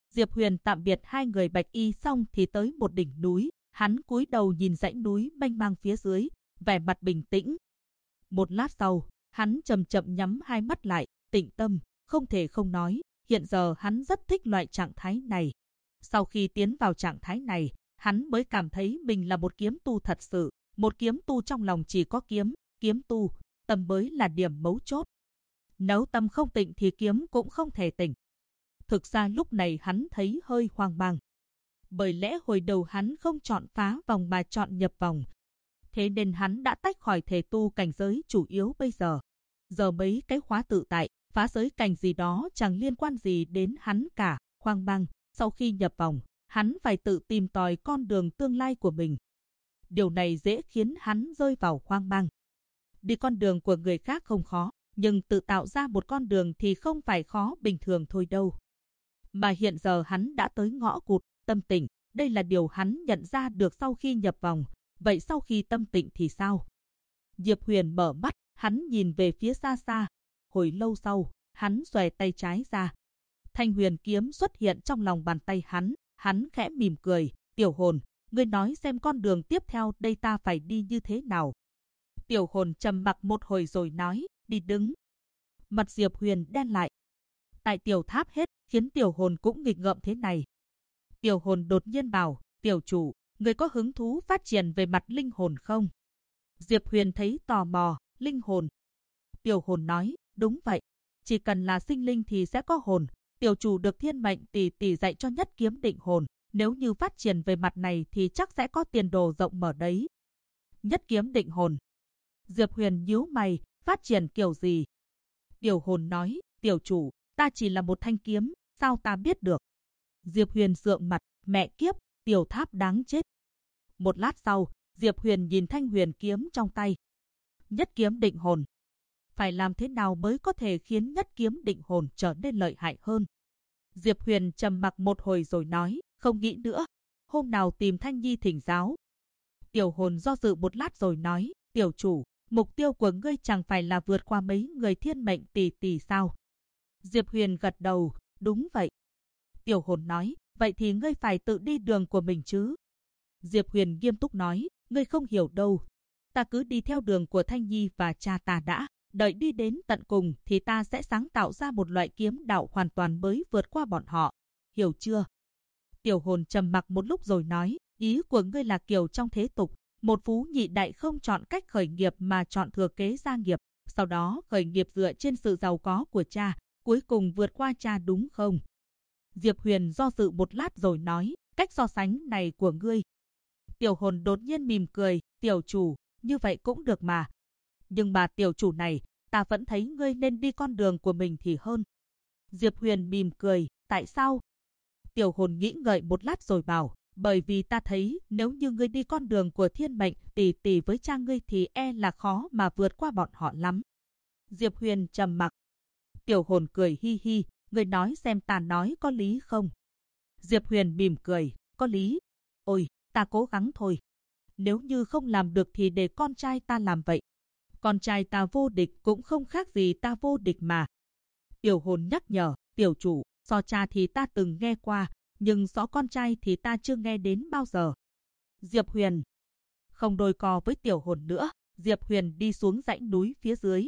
Diệp Huyền tạm biệt hai người bạch y xong thì tới một đỉnh núi, hắn cúi đầu nhìn dãy núi mênh mang phía dưới, vẻ mặt bình tĩnh. Một lát sau, hắn chậm chậm nhắm hai mắt lại, tĩnh tâm, không thể không nói, hiện giờ hắn rất thích loại trạng thái này. Sau khi tiến vào trạng thái này, hắn mới cảm thấy mình là một kiếm tu thật sự, một kiếm tu trong lòng chỉ có kiếm tu, tâm mới là điểm mấu chốt. Nếu tâm không tịnh thì kiếm cũng không thể tịnh. Thực ra lúc này hắn thấy hơi hoang mang. Bởi lẽ hồi đầu hắn không chọn phá vòng mà chọn nhập vòng. Thế nên hắn đã tách khỏi thể tu cảnh giới chủ yếu bây giờ. Giờ mấy cái khóa tự tại, phá giới cảnh gì đó chẳng liên quan gì đến hắn cả, hoang mang. Sau khi nhập vòng, hắn phải tự tìm tòi con đường tương lai của mình. Điều này dễ khiến hắn rơi vào hoang mang. Đi con đường của người khác không khó, nhưng tự tạo ra một con đường thì không phải khó bình thường thôi đâu. Mà hiện giờ hắn đã tới ngõ cụt, tâm tịnh, đây là điều hắn nhận ra được sau khi nhập vòng. Vậy sau khi tâm tịnh thì sao? Diệp Huyền mở mắt, hắn nhìn về phía xa xa. Hồi lâu sau, hắn xòe tay trái ra. Thanh huyền kiếm xuất hiện trong lòng bàn tay hắn khẽ mỉm cười. Tiểu hồn, ngươi nói xem con đường tiếp theo đây ta phải đi như thế nào? Tiểu hồn trầm mặc một hồi rồi nói, đi đứng. Mặt Diệp Huyền đen lại. Tại tiểu tháp hết, khiến tiểu hồn cũng nghịch ngợm thế này. Tiểu hồn đột nhiên bảo, tiểu chủ, người có hứng thú phát triển về mặt linh hồn không? Diệp Huyền thấy tò mò, linh hồn. Tiểu hồn nói, đúng vậy. Chỉ cần là sinh linh thì sẽ có hồn. Tiểu chủ được thiên mệnh tỷ tỷ dạy cho nhất kiếm định hồn. Nếu như phát triển về mặt này thì chắc sẽ có tiền đồ rộng mở đấy. Nhất kiếm định hồn. Diệp Huyền nhíu mày, phát triển kiểu gì? Tiểu hồn nói, tiểu chủ, ta chỉ là một thanh kiếm, sao ta biết được? Diệp Huyền sượng mặt, mẹ kiếp, tiểu tháp đáng chết. Một lát sau, Diệp Huyền nhìn thanh huyền kiếm trong tay. Nhất kiếm định hồn. Phải làm thế nào mới có thể khiến nhất kiếm định hồn trở nên lợi hại hơn? Diệp Huyền trầm mặc một hồi rồi nói, không nghĩ nữa. Hôm nào tìm Thanh Nhi thỉnh giáo. Tiểu hồn do dự một lát rồi nói, tiểu chủ, mục tiêu của ngươi chẳng phải là vượt qua mấy người thiên mệnh tỷ tỷ sao? Diệp Huyền gật đầu, đúng vậy. Tiểu hồn nói, vậy thì ngươi phải tự đi đường của mình chứ? Diệp Huyền nghiêm túc nói, ngươi không hiểu đâu. Ta cứ đi theo đường của Thanh Nhi và cha ta đã. Đợi đi đến tận cùng thì ta sẽ sáng tạo ra một loại kiếm đạo hoàn toàn mới vượt qua bọn họ. Hiểu chưa? Tiểu hồn trầm mặc một lúc rồi nói, ý của ngươi là kiểu trong thế tục, một phú nhị đại không chọn cách khởi nghiệp mà chọn thừa kế gia nghiệp, sau đó khởi nghiệp dựa trên sự giàu có của cha, cuối cùng vượt qua cha đúng không? Diệp Huyền do dự một lát rồi nói, cách so sánh này của ngươi. Tiểu hồn đột nhiên mỉm cười, tiểu chủ, như vậy cũng được mà. Nhưng mà tiểu chủ này, ta vẫn thấy ngươi nên đi con đường của mình thì hơn. Diệp Huyền mỉm cười, tại sao? Tiểu hồn nghĩ ngợi một lát rồi bảo, bởi vì ta thấy nếu như ngươi đi con đường của thiên mệnh tỷ tỷ với cha ngươi thì e là khó mà vượt qua bọn họ lắm. Diệp Huyền trầm mặc. Tiểu hồn cười hi hi, ngươi nói xem ta nói có lý không? Diệp Huyền mỉm cười, có lý. Ôi, ta cố gắng thôi. Nếu như không làm được thì để con trai ta làm vậy. Con trai ta vô địch cũng không khác gì ta vô địch mà. Tiểu hồn nhắc nhở, tiểu chủ, so cha thì ta từng nghe qua, nhưng so con trai thì ta chưa nghe đến bao giờ. Diệp Huyền không đôi co với tiểu hồn nữa, Diệp Huyền đi xuống dãy núi phía dưới.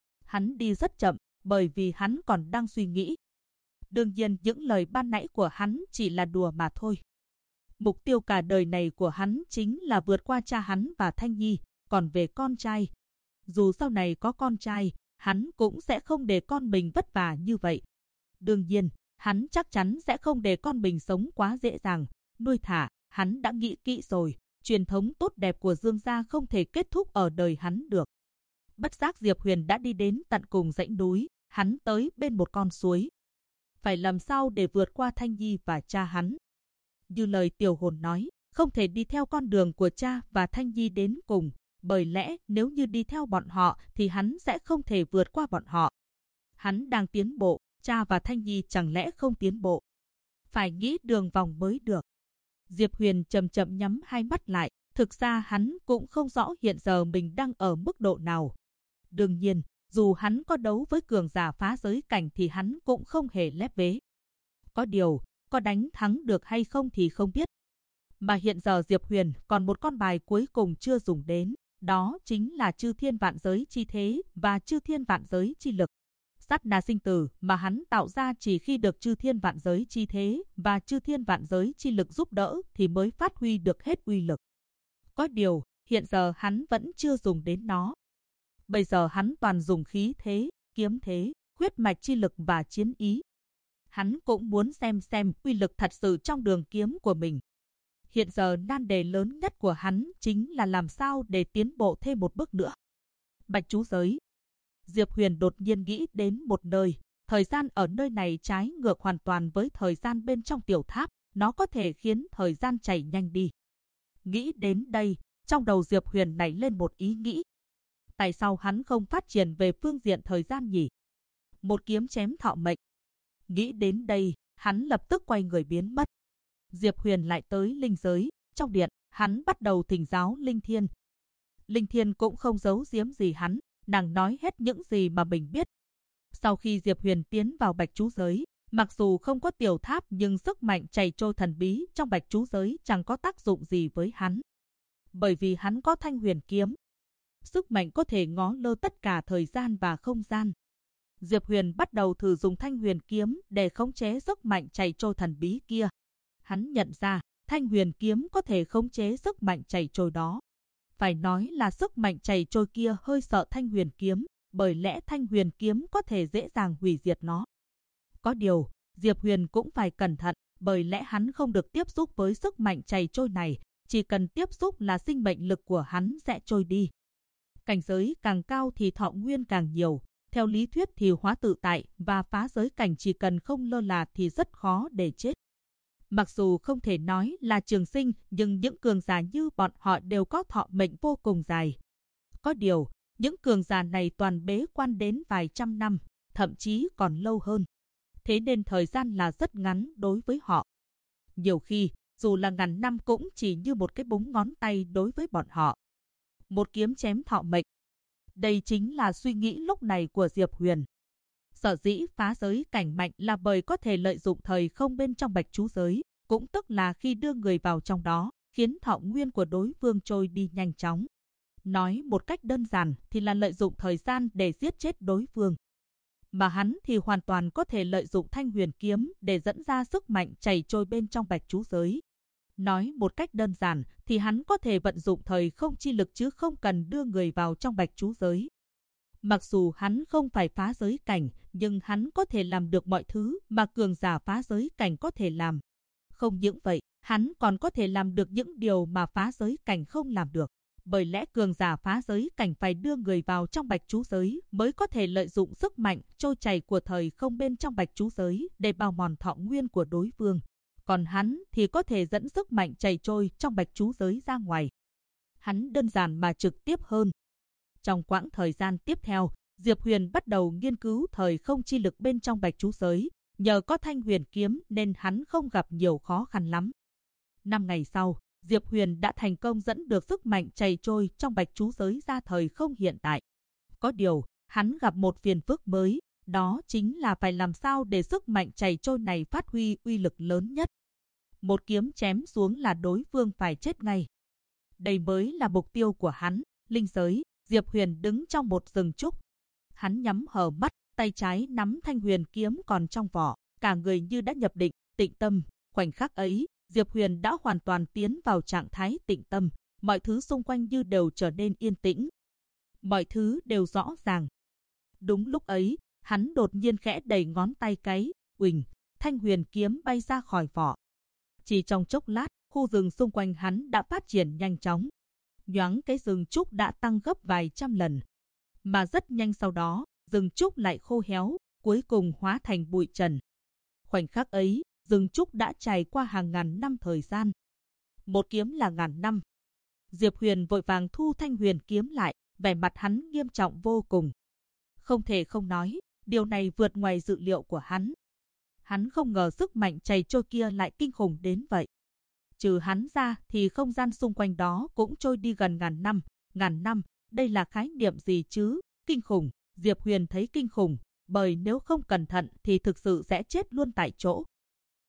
Hắn đi rất chậm, bởi vì hắn còn đang suy nghĩ. Đương nhiên những lời ban nãy của hắn chỉ là đùa mà thôi. Mục tiêu cả đời này của hắn chính là vượt qua cha hắn và Thanh Nhi, còn về con trai. Dù sau này có con trai, hắn cũng sẽ không để con mình vất vả như vậy. Đương nhiên, hắn chắc chắn sẽ không để con mình sống quá dễ dàng, nuôi thả, hắn đã nghĩ kỹ rồi, truyền thống tốt đẹp của Dương gia không thể kết thúc ở đời hắn được. Bất giác Diệp Huyền đã đi đến tận cùng dãy núi, hắn tới bên một con suối. Phải làm sao để vượt qua Thanh Nhi và cha hắn? Như lời tiểu hồn nói, không thể đi theo con đường của cha và Thanh Nhi đến cùng, bởi lẽ nếu như đi theo bọn họ thì hắn sẽ không thể vượt qua bọn họ. Hắn đang tiến bộ, cha và Thanh Nhi chẳng lẽ không tiến bộ? Phải nghĩ đường vòng mới được. Diệp Huyền chậm chậm nhắm hai mắt lại, thực ra hắn cũng không rõ hiện giờ mình đang ở mức độ nào. Đương nhiên, dù hắn có đấu với cường giả phá giới cảnh thì hắn cũng không hề lép vế. Có điều, có đánh thắng được hay không thì không biết. Mà hiện giờ Diệp Huyền còn một con bài cuối cùng chưa dùng đến, đó chính là chư thiên vạn giới chi thế và chư thiên vạn giới chi lực. Sát na sinh tử mà hắn tạo ra chỉ khi được chư thiên vạn giới chi thế và chư thiên vạn giới chi lực giúp đỡ thì mới phát huy được hết uy lực. Có điều, hiện giờ hắn vẫn chưa dùng đến nó. Bây giờ hắn toàn dùng khí thế, kiếm thế, huyết mạch chi lực và chiến ý. Hắn cũng muốn xem uy lực thật sự trong đường kiếm của mình. Hiện giờ nan đề lớn nhất của hắn chính là làm sao để tiến bộ thêm một bước nữa. Bạch chú giới. Diệp Huyền đột nhiên nghĩ đến một nơi, thời gian ở nơi này trái ngược hoàn toàn với thời gian bên trong tiểu tháp, nó có thể khiến thời gian chảy nhanh đi. Nghĩ đến đây, trong đầu Diệp Huyền nảy lên một ý nghĩ. Tại sao hắn không phát triển về phương diện thời gian nhỉ? Một kiếm chém thọ mệnh. Nghĩ đến đây, hắn lập tức quay người biến mất. Diệp Huyền lại tới linh giới, trong điện, hắn bắt đầu thỉnh giáo Linh Thiên. Linh Thiên cũng không giấu giếm gì hắn, nàng nói hết những gì mà mình biết. Sau khi Diệp Huyền tiến vào Bạch chú giới, mặc dù không có tiểu tháp nhưng sức mạnh chảy trôi thần bí trong Bạch chú giới chẳng có tác dụng gì với hắn. Bởi vì hắn có Thanh Huyền kiếm. Sức mạnh có thể ngó lơ tất cả thời gian và không gian. Diệp Huyền bắt đầu thử dùng Thanh Huyền kiếm để khống chế sức mạnh chảy trôi thần bí kia. Hắn nhận ra, Thanh Huyền kiếm có thể khống chế sức mạnh chảy trôi đó. Phải nói là sức mạnh chảy trôi kia hơi sợ Thanh Huyền kiếm, bởi lẽ Thanh Huyền kiếm có thể dễ dàng hủy diệt nó. Có điều, Diệp Huyền cũng phải cẩn thận, bởi lẽ hắn không được tiếp xúc với sức mạnh chảy trôi này, chỉ cần tiếp xúc là sinh mệnh lực của hắn sẽ trôi đi. Cảnh giới càng cao thì thọ nguyên càng nhiều. Theo lý thuyết thì hóa tự tại và phá giới cảnh chỉ cần không lơ là thì rất khó để chết. Mặc dù không thể nói là trường sinh, nhưng những cường giả như bọn họ đều có thọ mệnh vô cùng dài. Có điều, những cường giả này toàn bế quan đến vài trăm năm, thậm chí còn lâu hơn. Thế nên thời gian là rất ngắn đối với họ. Nhiều khi, dù là ngàn năm cũng chỉ như một cái búng ngón tay đối với bọn họ. Một kiếm chém thọ mệnh. Đây chính là suy nghĩ lúc này của Diệp Huyền. Sở dĩ phá giới cảnh mạnh là bởi có thể lợi dụng thời không bên trong Bạch chú giới, cũng tức là khi đưa người vào trong đó, khiến thọ nguyên của đối phương trôi đi nhanh chóng. Nói một cách đơn giản thì là lợi dụng thời gian để giết chết đối phương. Mà hắn thì hoàn toàn có thể lợi dụng Thanh Huyền kiếm để dẫn ra sức mạnh chảy trôi bên trong Bạch chú giới. Nói một cách đơn giản thì hắn có thể vận dụng thời không chi lực chứ không cần đưa người vào trong Bạch chú giới. Mặc dù hắn không phải phá giới cảnh, nhưng hắn có thể làm được mọi thứ mà cường giả phá giới cảnh có thể làm. Không những vậy, hắn còn có thể làm được những điều mà phá giới cảnh không làm được. Bởi lẽ cường giả phá giới cảnh phải đưa người vào trong Bạch chú giới mới có thể lợi dụng sức mạnh trôi chảy của thời không bên trong Bạch chú giới để bào mòn thọ nguyên của đối phương. Còn hắn thì có thể dẫn sức mạnh chảy trôi trong Bạch chú giới ra ngoài. Hắn đơn giản mà trực tiếp hơn. Trong quãng thời gian tiếp theo, Diệp Huyền bắt đầu nghiên cứu thời không chi lực bên trong Bạch chú giới. Nhờ có Thanh Huyền kiếm nên hắn không gặp nhiều khó khăn lắm. 5 ngày sau, Diệp Huyền đã thành công dẫn được sức mạnh chảy trôi trong Bạch chú giới ra thời không hiện tại. Có điều, hắn gặp một phiền phức mới, đó chính là phải làm sao để sức mạnh chảy trôi này phát huy uy lực lớn nhất. Một kiếm chém xuống là đối phương phải chết ngay. Đây mới là mục tiêu của hắn. Linh giới, Diệp Huyền đứng trong một rừng trúc. Hắn nhắm hờ mắt, tay trái nắm Thanh Huyền kiếm còn trong vỏ, cả người như đã nhập định, tịnh tâm. Khoảnh khắc ấy, Diệp Huyền đã hoàn toàn tiến vào trạng thái tịnh tâm, mọi thứ xung quanh như đều trở nên yên tĩnh. Mọi thứ đều rõ ràng. Đúng lúc ấy, hắn đột nhiên khẽ đẩy ngón tay cái, uỳnh, Thanh Huyền kiếm bay ra khỏi vỏ. Chỉ trong chốc lát, khu rừng xung quanh hắn đã phát triển nhanh chóng. Nhoáng cái rừng trúc đã tăng gấp vài trăm lần. Mà rất nhanh sau đó, rừng trúc lại khô héo, cuối cùng hóa thành bụi trần. Khoảnh khắc ấy, rừng trúc đã trải qua hàng ngàn năm thời gian. Một kiếm là ngàn năm. Diệp Huyền vội vàng thu Thanh Huyền kiếm lại, vẻ mặt hắn nghiêm trọng vô cùng. Không thể không nói, điều này vượt ngoài dự liệu của hắn. Hắn không ngờ sức mạnh chảy trôi kia lại kinh khủng đến vậy. Trừ hắn ra thì không gian xung quanh đó cũng trôi đi gần ngàn năm, đây là khái niệm gì chứ? Kinh khủng, Diệp Huyền thấy kinh khủng, bởi nếu không cẩn thận thì thực sự sẽ chết luôn tại chỗ.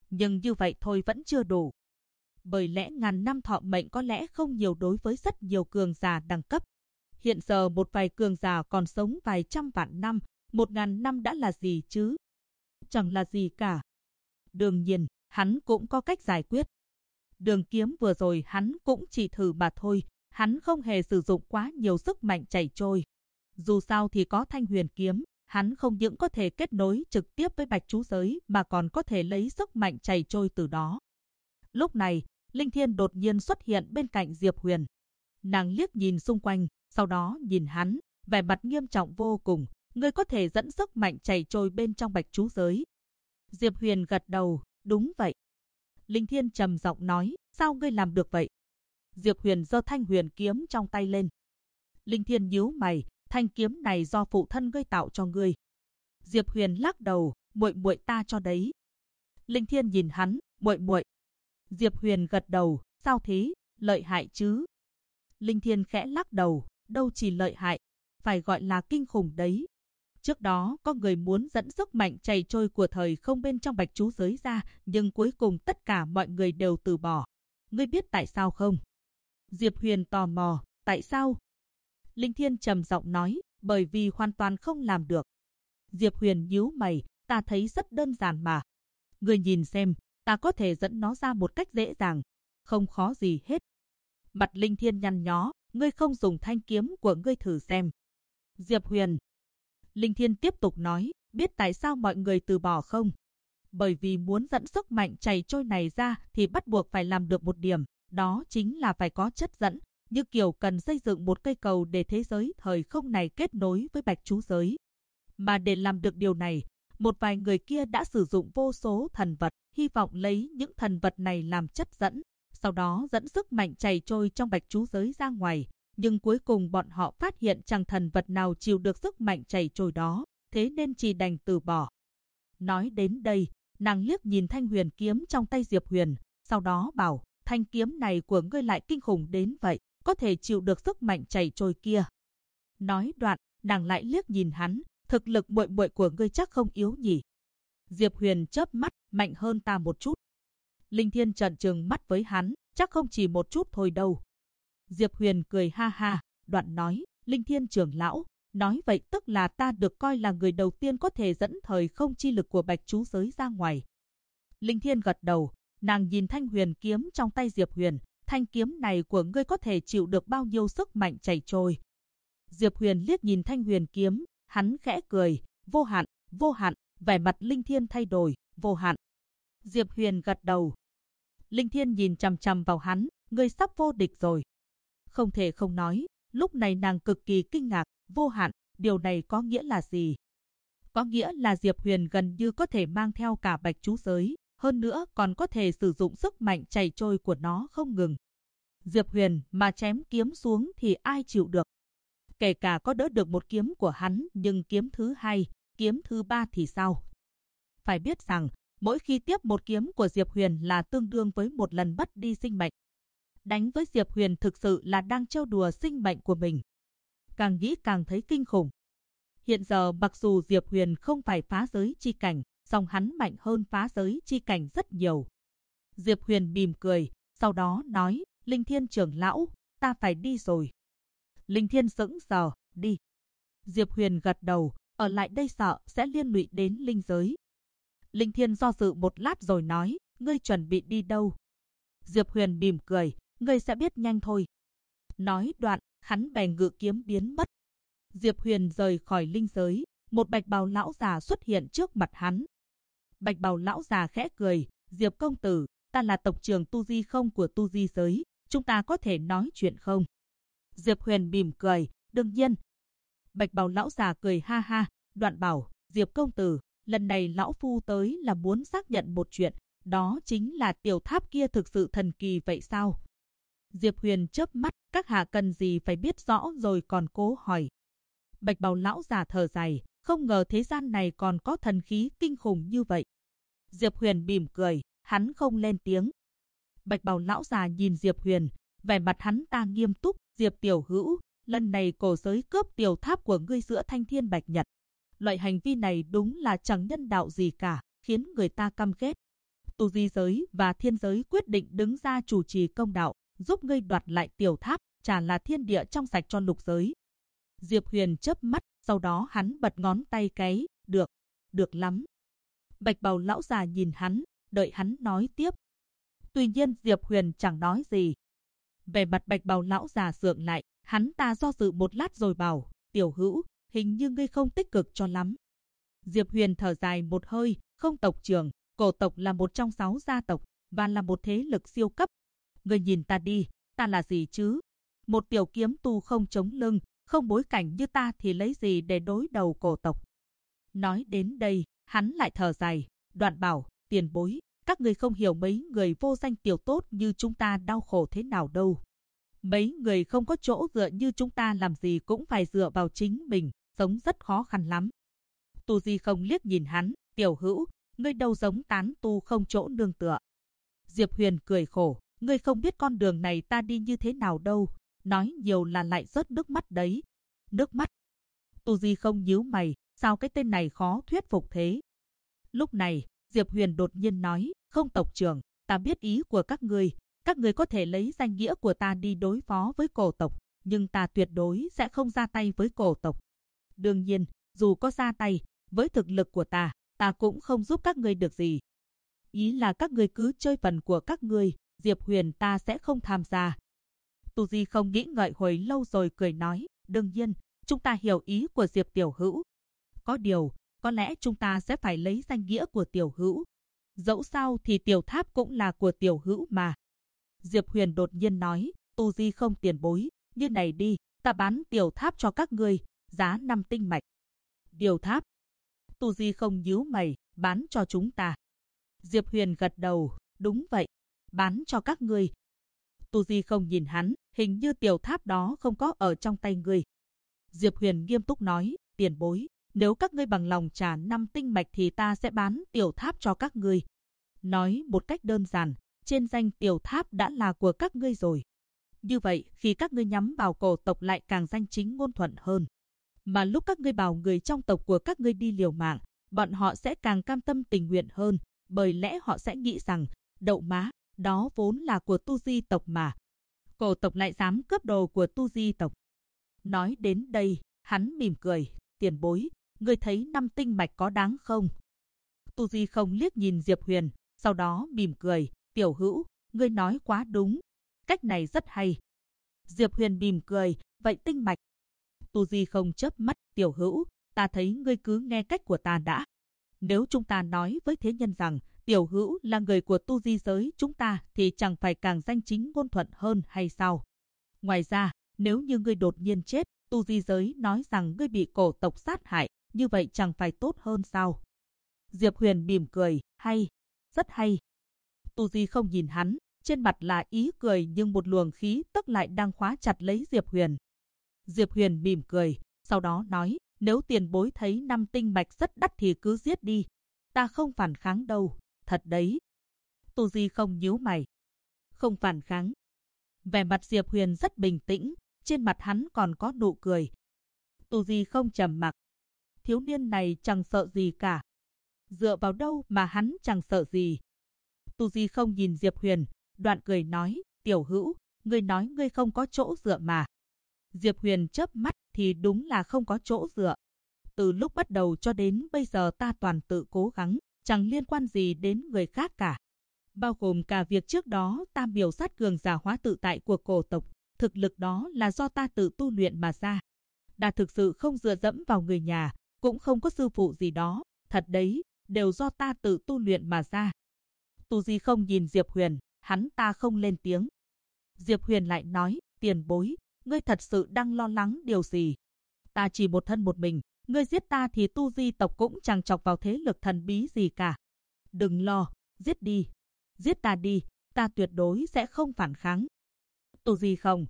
Nhưng như vậy thôi vẫn chưa đủ. Bởi lẽ ngàn năm thọ mệnh có lẽ không nhiều đối với rất nhiều cường giả đẳng cấp. Hiện giờ một vài cường giả còn sống vài trăm vạn năm, 1000 năm đã là gì chứ? Chẳng là gì cả. Đương nhiên, hắn cũng có cách giải quyết. Đường kiếm vừa rồi hắn cũng chỉ thử mà thôi, hắn không hề sử dụng quá nhiều sức mạnh chảy trôi. Dù sao thì có Thanh Huyền kiếm, hắn không những có thể kết nối trực tiếp với Bạch Chú Giới mà còn có thể lấy sức mạnh chảy trôi từ đó. Lúc này, Linh Thiên đột nhiên xuất hiện bên cạnh Diệp Huyền. Nàng liếc nhìn xung quanh, sau đó nhìn hắn, vẻ mặt nghiêm trọng vô cùng. Ngươi có thể dẫn sức mạnh chảy trôi bên trong Bạch Chú Giới. Diệp Huyền gật đầu, đúng vậy. Linh Thiên trầm giọng nói, sao ngươi làm được vậy? Diệp Huyền giơ Thanh Huyền kiếm trong tay lên. Linh Thiên nhíu mày, thanh kiếm này do phụ thân ngươi tạo cho ngươi. Diệp Huyền lắc đầu, muội muội ta cho đấy. Linh Thiên nhìn hắn, muội muội. Diệp Huyền gật đầu, sao thế, lợi hại chứ? Linh Thiên khẽ lắc đầu, đâu chỉ lợi hại, phải gọi là kinh khủng đấy. Trước đó có người muốn dẫn sức mạnh chảy trôi của thời không bên trong Bạch Chú Giới ra, nhưng cuối cùng tất cả mọi người đều từ bỏ. Ngươi biết tại sao không? Diệp Huyền tò mò, tại sao? Linh Thiên trầm giọng nói, bởi vì hoàn toàn không làm được. Diệp Huyền nhíu mày, ta thấy rất đơn giản mà. Ngươi nhìn xem, ta có thể dẫn nó ra một cách dễ dàng, không khó gì hết. Mặt Linh Thiên nhăn nhó, ngươi không dùng thanh kiếm của ngươi thử xem. Diệp Huyền. Linh Thiên tiếp tục nói, biết tại sao mọi người từ bỏ không? Bởi vì muốn dẫn sức mạnh chảy trôi này ra thì bắt buộc phải làm được một điểm, đó chính là phải có chất dẫn, như kiểu cần xây dựng một cây cầu để thế giới thời không này kết nối với Bạch Chú Giới. Mà để làm được điều này, một vài người kia đã sử dụng vô số thần vật, hy vọng lấy những thần vật này làm chất dẫn, sau đó dẫn sức mạnh chảy trôi trong Bạch Chú Giới ra ngoài. Nhưng cuối cùng bọn họ phát hiện chẳng thần vật nào chịu được sức mạnh chảy trôi đó, thế nên chỉ đành từ bỏ. Nói đến đây, nàng liếc nhìn Thanh Huyền kiếm trong tay Diệp Huyền, sau đó bảo, thanh kiếm này của ngươi lại kinh khủng đến vậy, có thể chịu được sức mạnh chảy trôi kia. Nói đoạn, nàng lại liếc nhìn hắn, thực lực muội muội của ngươi chắc không yếu nhỉ? Diệp Huyền chớp mắt, mạnh hơn ta một chút. Linh Thiên trợn trừng mắt với hắn, chắc không chỉ một chút thôi đâu. Diệp Huyền cười ha ha, đoạn nói, Linh Thiên trưởng lão, nói vậy tức là ta được coi là người đầu tiên có thể dẫn thời không chi lực của Bạch Chú Giới ra ngoài. Linh Thiên gật đầu, nàng nhìn Thanh Huyền kiếm trong tay Diệp Huyền, thanh kiếm này của ngươi có thể chịu được bao nhiêu sức mạnh chảy trôi. Diệp Huyền liếc nhìn Thanh Huyền kiếm, hắn khẽ cười, vô hạn, vẻ mặt Linh Thiên thay đổi, vô hạn. Diệp Huyền gật đầu. Linh Thiên nhìn chằm chằm vào hắn, ngươi sắp vô địch rồi. Không thể không nói, lúc này nàng cực kỳ kinh ngạc, vô hạn, điều này có nghĩa là gì? Có nghĩa là Diệp Huyền gần như có thể mang theo cả Bạch Chú Giới, hơn nữa còn có thể sử dụng sức mạnh chảy trôi của nó không ngừng. Diệp Huyền mà chém kiếm xuống thì ai chịu được? Kể cả có đỡ được một kiếm của hắn, nhưng kiếm thứ hai, kiếm thứ ba thì sao? Phải biết rằng, mỗi khi tiếp một kiếm của Diệp Huyền là tương đương với một lần mất đi sinh mệnh. Đánh với Diệp Huyền thực sự là đang trêu đùa sinh mệnh của mình. Càng nghĩ càng thấy kinh khủng. Hiện giờ mặc dù Diệp Huyền không phải phá giới chi cảnh, song hắn mạnh hơn phá giới chi cảnh rất nhiều. Diệp Huyền mỉm cười, sau đó nói, Linh Thiên trưởng lão, ta phải đi rồi. Linh Thiên sững sờ, đi. Diệp Huyền gật đầu, ở lại đây sợ sẽ liên lụy đến linh giới. Linh Thiên do dự một lát rồi nói, ngươi chuẩn bị đi đâu? Diệp Huyền mỉm cười, ngươi sẽ biết nhanh thôi. Nói đoạn, hắn bèn ngự kiếm biến mất. Diệp Huyền rời khỏi linh giới, một bạch bào lão già xuất hiện trước mặt hắn. Bạch bào lão già khẽ cười, Diệp công tử, ta là tộc trưởng tu di không của tu di giới, chúng ta có thể nói chuyện không? Diệp Huyền mỉm cười, đương nhiên. Bạch bào lão già cười ha ha, đoạn bảo, Diệp công tử, lần này lão phu tới là muốn xác nhận một chuyện, đó chính là tiểu tháp kia thực sự thần kỳ vậy sao? Diệp Huyền chớp mắt, các hạ cần gì phải biết rõ rồi còn cố hỏi. Bạch bào lão già thở dài, không ngờ thế gian này còn có thần khí kinh khủng như vậy. Diệp Huyền mỉm cười, hắn không lên tiếng. Bạch bào lão già nhìn Diệp Huyền, vẻ mặt hắn ta nghiêm túc, Diệp tiểu hữu, lần này cổ giới cướp tiểu tháp của ngươi giữa Thanh Thiên Bạch Nhật. Loại hành vi này đúng là chẳng nhân đạo gì cả, khiến người ta căm ghét. Tu di giới và thiên giới quyết định đứng ra chủ trì công đạo, giúp ngươi đoạt lại tiểu tháp, trả là thiên địa trong sạch cho lục giới. Diệp Huyền chớp mắt, sau đó hắn bật ngón tay cái, được lắm. Bạch bào lão già nhìn hắn, đợi hắn nói tiếp. Tuy nhiên Diệp Huyền chẳng nói gì. Về mặt bạch bào lão già sượng lại, hắn ta do dự một lát rồi bảo, tiểu hữu, hình như ngươi không tích cực cho lắm. Diệp Huyền thở dài một hơi, không tộc trưởng, cổ tộc là một trong 6 gia tộc, và là một thế lực siêu cấp. Ngươi nhìn ta đi, ta là gì chứ? Một tiểu kiếm tu không chống lưng, không bối cảnh như ta thì lấy gì để đối đầu cổ tộc? Nói đến đây, hắn lại thở dài, đoạn bảo, tiền bối, các ngươi không hiểu mấy người vô danh tiểu tốt như chúng ta đau khổ thế nào đâu. Mấy người không có chỗ dựa như chúng ta làm gì cũng phải dựa vào chính mình, sống rất khó khăn lắm. Tu Di không liếc nhìn hắn, tiểu hữu, ngươi đâu giống tán tu không chỗ nương tựa. Diệp Huyền cười khổ, ngươi không biết con đường này ta đi như thế nào đâu, nói nhiều là lại rớt nước mắt đấy. Nước mắt? Tu Di không nhíu mày, sao cái tên này khó thuyết phục thế? Lúc này, Diệp Huyền đột nhiên nói, không tộc trưởng, ta biết ý của các ngươi có thể lấy danh nghĩa của ta đi đối phó với cổ tộc, nhưng ta tuyệt đối sẽ không ra tay với cổ tộc. Đương nhiên, dù có ra tay, với thực lực của ta cũng không giúp các ngươi được gì. Ý là các ngươi cứ chơi phần của các ngươi, Diệp Huyền ta sẽ không tham gia. Tu Di không nghĩ ngợi hồi lâu rồi cười nói, đương nhiên, chúng ta hiểu ý của Diệp tiểu hữu. Có điều, có lẽ chúng ta sẽ phải lấy danh nghĩa của tiểu hữu. Dẫu sao thì tiểu tháp cũng là của tiểu hữu mà. Diệp Huyền đột nhiên nói, Tu Di không tiền bối, như này đi, ta bán tiểu tháp cho các ngươi, giá 5 tinh mạch. Điều tháp? Tu Di không nhíu mày, bán cho chúng ta. Diệp Huyền gật đầu, đúng vậy, bán cho các ngươi. Tu Di không nhìn hắn, hình như tiểu tháp đó không có ở trong tay ngươi. Diệp Huyền nghiêm túc nói, tiền bối, nếu các ngươi bằng lòng trả 5 tinh mạch thì ta sẽ bán tiểu tháp cho các ngươi. Nói một cách đơn giản, trên danh tiểu tháp đã là của các ngươi rồi. Như vậy, khi các ngươi nhắm vào cổ tộc lại càng danh chính ngôn thuận hơn. Mà lúc các ngươi bảo người trong tộc của các ngươi đi liều mạng, bọn họ sẽ càng cam tâm tình nguyện hơn, bởi lẽ họ sẽ nghĩ rằng, đậu má, đó vốn là của Tu Di tộc mà. Cổ tộc lại dám cướp đồ của Tu Di tộc. Nói đến đây, hắn mỉm cười, tiền bối, ngươi thấy 5 tinh mạch có đáng không? Tu Di không liếc nhìn Diệp Huyền, sau đó mỉm cười, tiểu hữu, ngươi nói quá đúng, cách này rất hay. Diệp Huyền mỉm cười, vậy tinh mạch? Tu Di không chớp mắt, tiểu hữu, ta thấy ngươi cứ nghe cách của ta đã. Nếu chúng ta nói với thế nhân rằng tiểu hữu là người của Tu Di giới chúng ta thì chẳng phải càng danh chính ngôn thuận hơn hay sao? Ngoài ra, nếu như ngươi đột nhiên chết, Tu Di giới nói rằng ngươi bị cổ tộc sát hại, như vậy chẳng phải tốt hơn sao? Diệp Huyền mỉm cười, hay, rất hay. Tu Di không nhìn hắn, trên mặt là ý cười nhưng một luồng khí tức lại đang khóa chặt lấy Diệp Huyền. Diệp Huyền mỉm cười, sau đó nói, nếu tiền bối thấy 5 tinh mạch rất đắt thì cứ giết đi. Ta không phản kháng đâu, thật đấy. Tu Di không nhíu mày. Không phản kháng. Vẻ mặt Diệp Huyền rất bình tĩnh, trên mặt hắn còn có nụ cười. Tu Di không trầm mặc. Thiếu niên này chẳng sợ gì cả. Dựa vào đâu mà hắn chẳng sợ gì. Tu Di không nhìn Diệp Huyền, đoạn cười nói, tiểu hữu, ngươi nói ngươi không có chỗ dựa mà. Diệp Huyền chớp mắt thì đúng là không có chỗ dựa. Từ lúc bắt đầu cho đến bây giờ ta toàn tự cố gắng, chẳng liên quan gì đến người khác cả. Bao gồm cả việc trước đó ta miểu sát cường giả hóa tự tại của cổ tộc, thực lực đó là do ta tự tu luyện mà ra. Ta thực sự không dựa dẫm vào người nhà, cũng không có sư phụ gì đó, thật đấy, đều do ta tự tu luyện mà ra. Tu Di không nhìn Diệp Huyền, hắn ta không lên tiếng. Diệp Huyền lại nói, tiền bối, ngươi thật sự đang lo lắng điều gì? Ta chỉ một thân một mình, ngươi giết ta thì Tu Di tộc cũng chẳng chọc vào thế lực thần bí gì cả. Đừng lo, giết đi, giết ta đi, ta tuyệt đối sẽ không phản kháng. Tu Di không.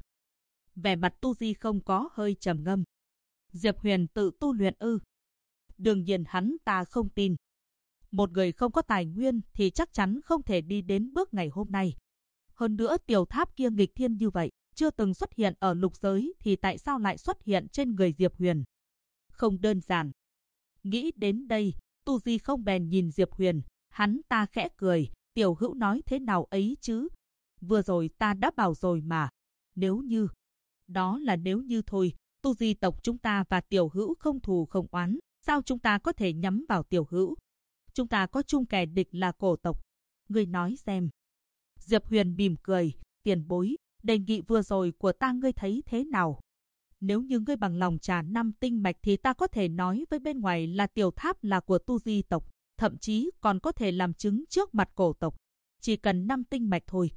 Vẻ mặt Tu Di không có hơi trầm ngâm. Diệp Huyền tự tu luyện ư? Đương nhiên hắn ta không tin. Một người không có tài nguyên thì chắc chắn không thể đi đến bước ngày hôm nay. Hơn nữa tiểu tháp kia nghịch thiên như vậy, chưa từng xuất hiện ở lục giới thì tại sao lại xuất hiện trên người Diệp Huyền? Không đơn giản. Nghĩ đến đây, Tu Di không bèn nhìn Diệp Huyền, hắn ta khẽ cười, Tiểu Hữu nói thế nào ấy chứ? Vừa rồi ta đã bảo rồi mà. Nếu như... Đó là nếu như thôi. Tu Di tộc chúng ta và Tiểu Hữu không thù không oán. Sao chúng ta có thể nhắm vào Tiểu Hữu? Chúng ta có chung kẻ địch là cổ tộc. Ngươi nói xem. Diệp Huyền mỉm cười. Tiền bối, đề nghị vừa rồi của ta ngươi thấy thế nào? Nếu như ngươi bằng lòng trả 5 tinh mạch thì ta có thể nói với bên ngoài là Tiểu Tháp là của Tu Di tộc. Thậm chí còn có thể làm chứng trước mặt cổ tộc. Chỉ cần 5 tinh mạch thôi.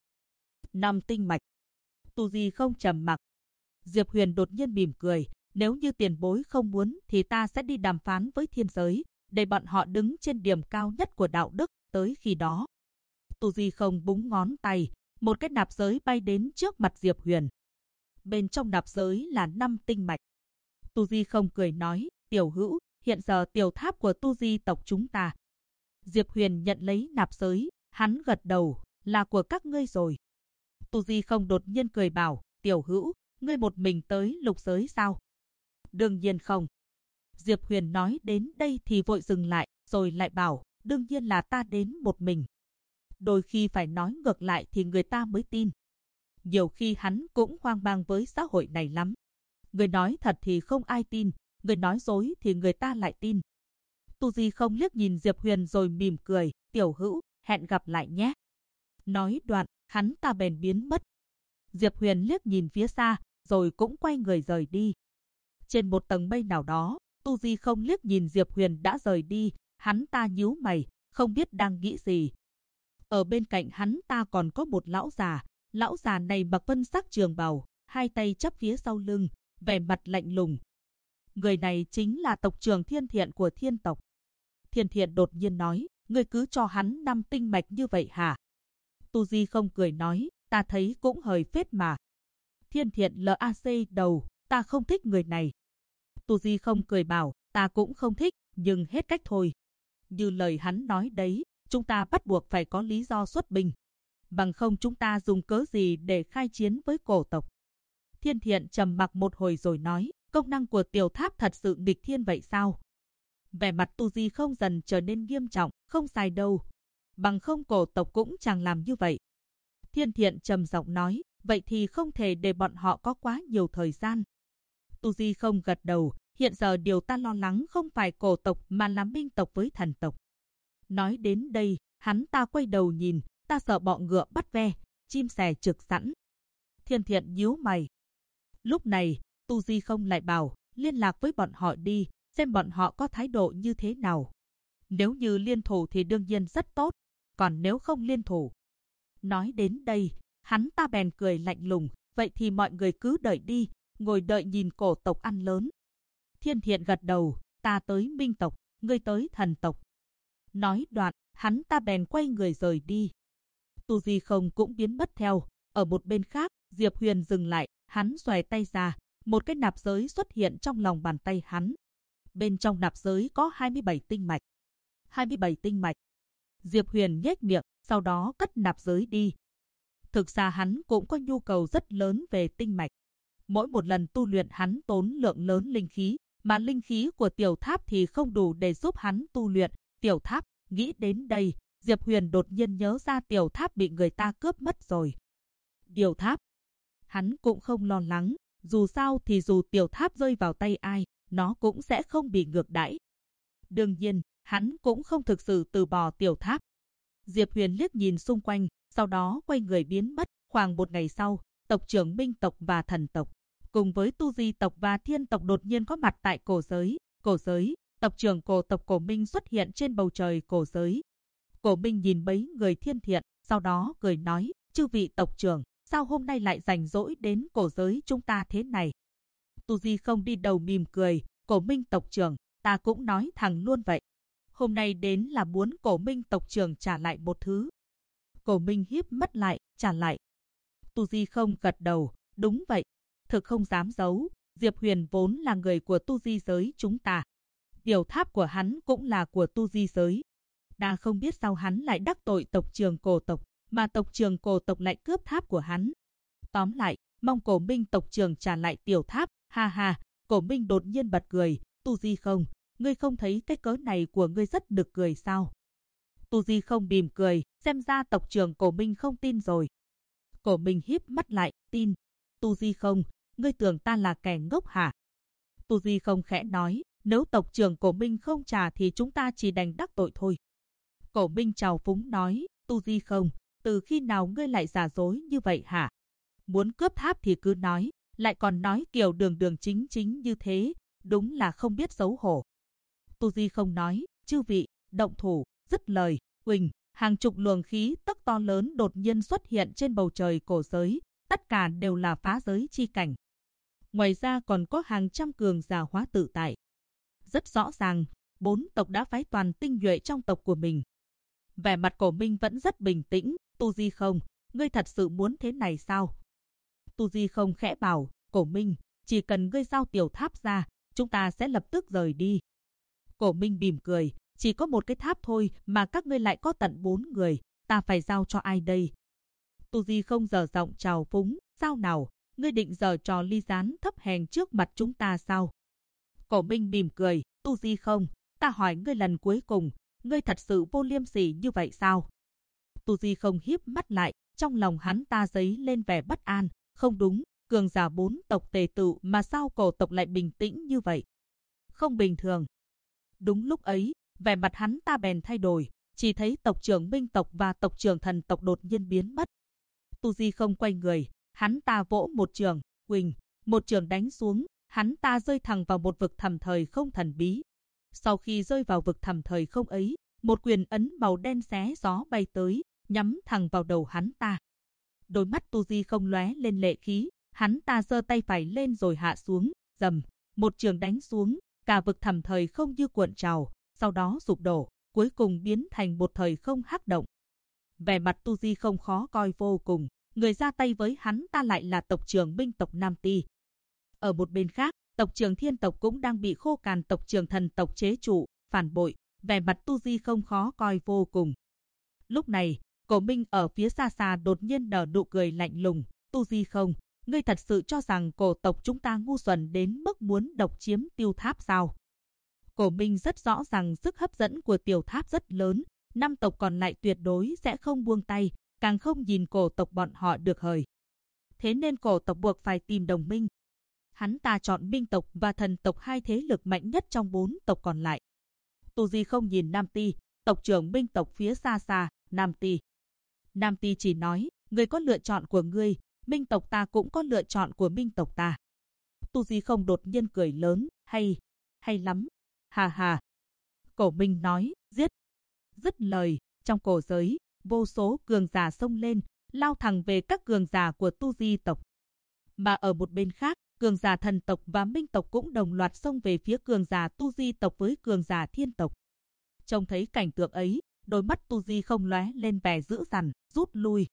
5 tinh mạch. Tu Di không trầm mặc. Diệp Huyền đột nhiên mỉm cười. Nếu như tiền bối không muốn thì ta sẽ đi đàm phán với thiên giới, để bọn họ đứng trên điểm cao nhất của đạo đức. Tới khi đó, Tu Di không búng ngón tay, một cái nạp giới bay đến trước mặt Diệp Huyền. Bên trong nạp giới là 5 tinh mạch. Tu Di không cười nói, Tiểu Hữu, hiện giờ Tiểu Tháp của Tu Di tộc chúng ta. Diệp Huyền nhận lấy nạp giới, hắn gật đầu, là của các ngươi rồi. Tu Di không đột nhiên cười bảo, Tiểu Hữu, ngươi một mình tới lục giới sao? Đương nhiên không. Diệp Huyền nói đến đây thì vội dừng lại, rồi lại bảo, đương nhiên là ta đến một mình. Đôi khi phải nói ngược lại thì người ta mới tin. Nhiều khi hắn cũng hoang mang với xã hội này lắm. Người nói thật thì không ai tin, người nói dối thì người ta lại tin. Tu Di không liếc nhìn Diệp Huyền rồi mỉm cười, Tiểu Hữu, hẹn gặp lại nhé. Nói đoạn, hắn ta bèn biến mất. Diệp Huyền liếc nhìn phía xa, rồi cũng quay người rời đi. Trên một tầng mây nào đó, Tu Di không liếc nhìn Diệp Huyền đã rời đi, hắn ta nhíu mày, không biết đang nghĩ gì. Ở bên cạnh hắn ta còn có một lão già này mặc vân sắc trường bào, hai tay chắp phía sau lưng, vẻ mặt lạnh lùng. Người này chính là tộc trưởng Thiên Thiện của Thiên tộc. Thiên Thiện đột nhiên nói, ngươi cứ cho hắn 5 tinh mạch như vậy hả? Tu Di không cười nói, ta thấy cũng hời phết mà. Thiên Thiện LAC đầu, ta không thích người này. Tu Di không cười bảo, ta cũng không thích, nhưng hết cách thôi. Như lời hắn nói đấy, chúng ta bắt buộc phải có lý do xuất binh. Bằng không chúng ta dùng cớ gì để khai chiến với cổ tộc? Thiên Thiện trầm mặc một hồi rồi nói, công năng của Tiểu Tháp thật sự nghịch thiên vậy sao? Vẻ mặt Tu Di không dần trở nên nghiêm trọng, không sai đâu. Bằng không cổ tộc cũng chẳng làm như vậy. Thiên Thiện trầm giọng nói, vậy thì không thể để bọn họ có quá nhiều thời gian. Tu Di không gật đầu, hiện giờ điều ta lo lắng không phải cổ tộc mà là minh tộc với thần tộc. Nói đến đây, hắn ta quay đầu nhìn, ta sợ bọ ngựa bắt ve, chim sẻ trực sẵn. Thiên Thiện nhíu mày. Lúc này, Tu Di không lại bảo, liên lạc với bọn họ đi, xem bọn họ có thái độ như thế nào. Nếu như liên thủ thì đương nhiên rất tốt, còn nếu không liên thủ. Nói đến đây, hắn ta bèn cười lạnh lùng, vậy thì mọi người cứ đợi đi, ngồi đợi nhìn cổ tộc ăn lớn. Thiên Thiện gật đầu, ta tới minh tộc, ngươi tới thần tộc. Nói đoạn, hắn ta bèn quay người rời đi. Tu Di không cũng biến mất theo. Ở một bên khác, Diệp Huyền dừng lại, hắn xòe tay ra, một cái nạp giới xuất hiện trong lòng bàn tay hắn. Bên trong nạp giới có 27 tinh mạch. 27 tinh mạch. Diệp Huyền nhếch miệng, sau đó cất nạp giới đi. Thực ra hắn cũng có nhu cầu rất lớn về tinh mạch. Mỗi một lần tu luyện hắn tốn lượng lớn linh khí, mà linh khí của Tiểu Tháp thì không đủ để giúp hắn tu luyện. Tiểu Tháp, nghĩ đến đây, Diệp Huyền đột nhiên nhớ ra Tiểu Tháp bị người ta cướp mất rồi. Tiểu Tháp, hắn cũng không lo lắng, dù sao thì dù Tiểu Tháp rơi vào tay ai, nó cũng sẽ không bị ngược đãi. Đương nhiên, hắn cũng không thực sự từ bỏ Tiểu Tháp. Diệp Huyền liếc nhìn xung quanh, sau đó quay người biến mất. Khoảng một ngày sau, tộc trưởng Minh tộc và thần tộc, cùng với Tu Di tộc và Thiên tộc đột nhiên có mặt tại cổ giới. Cổ giới, tộc trưởng cổ tộc Cổ Minh xuất hiện trên bầu trời cổ giới. Cổ Minh nhìn mấy người Thiên Thiện, sau đó cười nói, chư vị tộc trưởng, sao hôm nay lại rảnh rỗi đến cổ giới chúng ta thế này? Tu Di không đi đầu mỉm cười, Cổ Minh tộc trưởng, ta cũng nói thẳng luôn vậy. Hôm nay đến là muốn Cổ Minh tộc trưởng trả lại một thứ. Cổ Minh híp mắt lại, trả lại. Tu Di không gật đầu, đúng vậy. Thực không dám giấu, Diệp Huyền vốn là người của Tu Di giới chúng ta. Tiểu Tháp của hắn cũng là của Tu Di giới. Đã không biết sao hắn lại đắc tội tộc trưởng cổ tộc, mà tộc trưởng cổ tộc lại cướp tháp của hắn. Tóm lại, mong Cổ Minh tộc trưởng trả lại Tiểu Tháp, ha ha. Cổ Minh đột nhiên bật cười, Tu Di không, ngươi không thấy cái cớ này của ngươi rất nực cười sao? Tu Di không mỉm cười, xem ra tộc trưởng Cổ Minh không tin rồi. Cổ Minh híp mắt lại, tin. Tu Di Không, ngươi tưởng ta là kẻ ngốc hả? Tu Di Không khẽ nói, nếu tộc trưởng Cổ Minh không trả thì chúng ta chỉ đành đắc tội thôi. Cổ Minh trào phúng nói, Tu Di Không, từ khi nào ngươi lại giả dối như vậy hả? Muốn cướp tháp thì cứ nói, lại còn nói kiểu đường đường chính chính như thế, đúng là không biết xấu hổ. Tu Di Không nói, chư vị, động thủ, dứt lời, huỳnh, hàng chục luồng khí tức to lớn đột nhiên xuất hiện trên bầu trời cổ giới, tất cả đều là phá giới chi cảnh. Ngoài ra còn có hàng trăm cường giả hóa tự tại. Rất rõ ràng, 4 tộc đã phái toàn tinh nhuệ trong tộc của mình. Vẻ mặt Cổ Minh vẫn rất bình tĩnh, Tu Di Không, ngươi thật sự muốn thế này sao? Tu Di Không khẽ bảo, Cổ Minh, chỉ cần ngươi giao tiểu tháp ra, chúng ta sẽ lập tức rời đi. Cổ Minh mỉm cười, chỉ có một cái tháp thôi mà các ngươi lại có tận 4 người, ta phải giao cho ai đây? Tu Di Không giở giọng trào phúng, sao nào, ngươi định giở trò ly gián thấp hèn trước mặt chúng ta sao? Cổ Minh mỉm cười, Tu Di Không, ta hỏi ngươi lần cuối cùng, ngươi thật sự vô liêm sỉ như vậy sao? Tu Di Không híp mắt lại, trong lòng hắn ta dấy lên vẻ bất an, không đúng, cường giả 4 tộc tề tựu mà sao cổ tộc lại bình tĩnh như vậy? Không bình thường. Đúng lúc ấy, vẻ mặt hắn ta bèn thay đổi, chỉ thấy tộc trưởng Minh tộc và tộc trưởng Thần tộc đột nhiên biến mất. Tu Di Không quay người, hắn ta vỗ một trường, huỳnh, một trường đánh xuống, hắn ta rơi thẳng vào một vực thẳm thời không thần bí. Sau khi rơi vào vực thẳm thời không ấy, một quyền ấn màu đen xé gió bay tới, nhắm thẳng vào đầu hắn ta. Đôi mắt Tu Di Không lóe lên lệ khí, hắn ta giơ tay phải lên rồi hạ xuống, rầm, một trường đánh xuống, cả vực thẳm thời không như cuộn trào, sau đó sụp đổ, cuối cùng biến thành một thời không hắc động. Vẻ mặt Tu Di Không khó coi vô cùng, người ra tay với hắn ta lại là tộc trưởng Minh tộc Nam Ti. Ở một bên khác, tộc trưởng Thiên tộc cũng đang bị Khô Càn tộc trưởng Thần tộc chế trụ, phản bội, vẻ mặt Tu Di Không khó coi vô cùng. Lúc này, Cổ Minh ở phía xa xa đột nhiên nở nụ cười lạnh lùng, Tu Di Không, ngươi thật sự cho rằng cổ tộc chúng ta ngu xuẩn đến mức muốn độc chiếm tiêu tháp sao? Cổ Minh rất rõ ràng sức hấp dẫn của tiểu tháp rất lớn, 5 tộc còn lại tuyệt đối sẽ không buông tay, càng không nhìn cổ tộc bọn họ được hời. Thế nên cổ tộc buộc phải tìm đồng minh. Hắn ta chọn Minh tộc và Thần tộc, hai thế lực mạnh nhất trong 4 tộc còn lại. Tu Di Không nhìn Nam Ti, tộc trưởng Minh tộc phía xa xa, Nam Ti. Nam Ti chỉ nói, ngươi có lựa chọn của ngươi, Minh tộc ta cũng có lựa chọn của Minh tộc ta. Tu Di Không đột nhiên cười lớn, hay lắm, hà hà. Cổ Minh nói, giết. Dứt lời, trong cổ giới, vô số cường giả xông lên, lao thẳng về các cường giả của Tu Di tộc. Mà ở một bên khác, cường giả Thần tộc và Minh tộc cũng đồng loạt xông về phía cường giả Tu Di tộc với cường giả Thiên tộc. Trông thấy cảnh tượng ấy, đôi mắt Tu Di Không lóe lên vẻ dữ dằn, rút lui.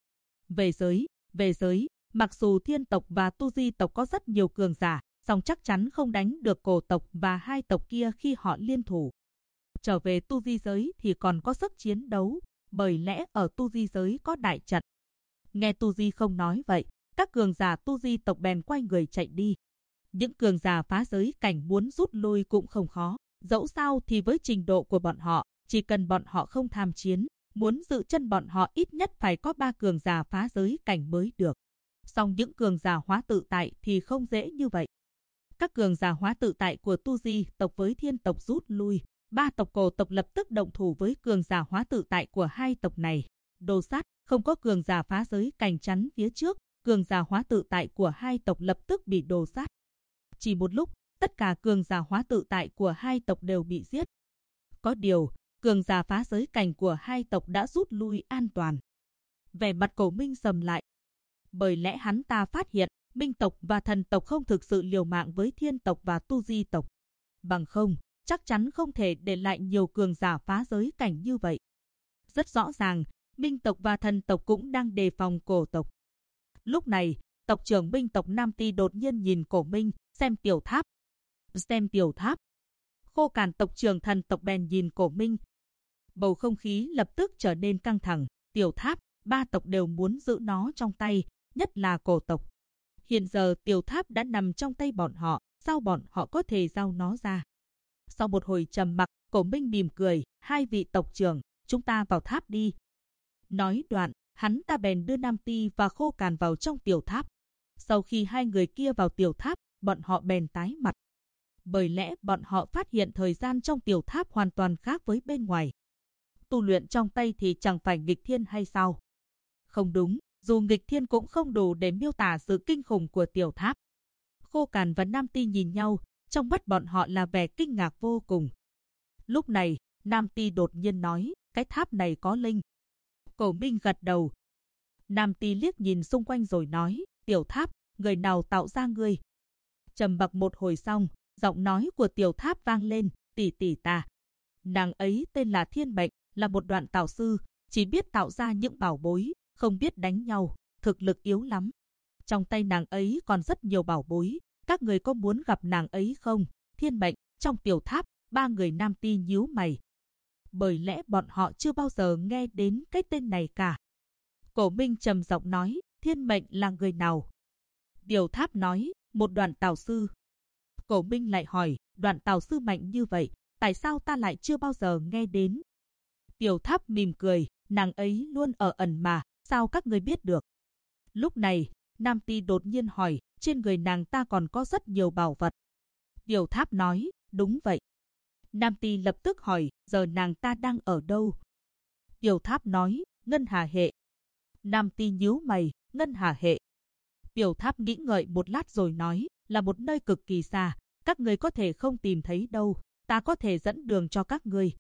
Về giới, mặc dù Thiên tộc và Tu Di tộc có rất nhiều cường giả, song chắc chắn không đánh được cổ tộc và hai tộc kia khi họ liên thủ. Trở về Tu Di giới thì còn có sức chiến đấu, bởi lẽ ở Tu Di giới có đại trận. Nghe Tu Di Không nói vậy, các cường giả Tu Di tộc bèn quay người chạy đi. Những cường giả phá giới cảnh muốn rút lui cũng không khó, dẫu sao thì với trình độ của bọn họ, chỉ cần bọn họ không tham chiến, muốn giữ chân bọn họ ít nhất phải có 3 cường giả phá giới cảnh mới được. Song những cường giả hóa tự tại thì không dễ như vậy. Các cường giả hóa tự tại của Tu Di tộc với Thiên tộc rút lui, 3 tộc cổ tộc lập tức động thủ với cường giả hóa tự tại của hai tộc này. Đồ sát, không có cường giả phá giới cảnh chắn phía trước, cường giả hóa tự tại của hai tộc lập tức bị đồ sát. Chỉ một lúc, tất cả cường giả hóa tự tại của hai tộc đều bị giết. Có điều, cường giả phá giới cảnh của hai tộc đã rút lui an toàn. Vẻ mặt Cổ Minh sầm lại. Bởi lẽ hắn ta phát hiện, Minh tộc và Thần tộc không thực sự liều mạng với Thiên tộc và Tu Di tộc. Bằng không, chắc chắn không thể để lại nhiều cường giả phá giới cảnh như vậy. Rất rõ ràng, Minh tộc và Thần tộc cũng đang đề phòng cổ tộc. Lúc này, tộc trưởng Minh tộc Nam Ti đột nhiên nhìn Cổ Minh, xem tiểu tháp. Khô Càn tộc trưởng Thần tộc bèn nhìn Cổ Minh. Bầu không khí lập tức trở nên căng thẳng. Tiểu tháp, 3 tộc đều muốn giữ nó trong tay, nhất là cổ tộc. Hiện giờ tiểu tháp đã nằm trong tay bọn họ, sao bọn họ có thể giao nó ra? Sau một hồi trầm mặc, Cổ Minh mỉm cười, hai vị tộc trưởng, chúng ta vào tháp đi. Nói đoạn, hắn ta bèn đưa Nam Ti và Khô Càn vào trong tiểu tháp. Sau khi hai người kia vào tiểu tháp, bọn họ bèn tái mặt. Bởi lẽ bọn họ phát hiện thời gian trong tiểu tháp hoàn toàn khác với bên ngoài. Tu luyện trong tay thì chẳng phải nghịch thiên hay sao? Không đúng, dù nghịch thiên cũng không đủ để miêu tả sự kinh khủng của tiểu tháp. Khô Càn và Nam Ti nhìn nhau, trong mắt bọn họ là vẻ kinh ngạc vô cùng. Lúc này, Nam Ti đột nhiên nói, cái tháp này có linh. Cổ Minh gật đầu. Nam Ti liếc nhìn xung quanh rồi nói, tiểu tháp, người nào tạo ra ngươi? Trầm mặc một hồi xong, giọng nói của tiểu tháp vang lên, tỷ tỷ ta. Nàng ấy tên là Thiên Mệnh, là một đoạn tạo sư, chỉ biết tạo ra những bảo bối, không biết đánh nhau, thực lực yếu lắm. Trong tay nàng ấy còn rất nhiều bảo bối, các người có muốn gặp nàng ấy không? Thiên Mệnh, trong tiểu tháp, ba người Nam Ti nhíu mày. Bởi lẽ bọn họ chưa bao giờ nghe đến cái tên này cả. Cổ Minh trầm giọng nói, Thiên Mệnh là người nào? Tiểu tháp nói, một đoạn tào sư. Cổ Minh lại hỏi, đoạn tào sư mạnh như vậy, tại sao ta lại chưa bao giờ nghe đến? Tiểu tháp mỉm cười, nàng ấy luôn ở ẩn mà, sao các người biết được? Lúc này, Nam Ti đột nhiên hỏi, trên người nàng ta còn có rất nhiều bảo vật. Tiểu tháp nói, đúng vậy. Nam Ti lập tức hỏi, giờ nàng ta đang ở đâu? Tiểu tháp nói, Ngân Hà hệ. Nam Ti nhíu mày, Ngân Hà hệ. Tiểu tháp nghĩ ngợi một lát rồi nói, là một nơi cực kỳ xa, các người có thể không tìm thấy đâu, ta có thể dẫn đường cho các người.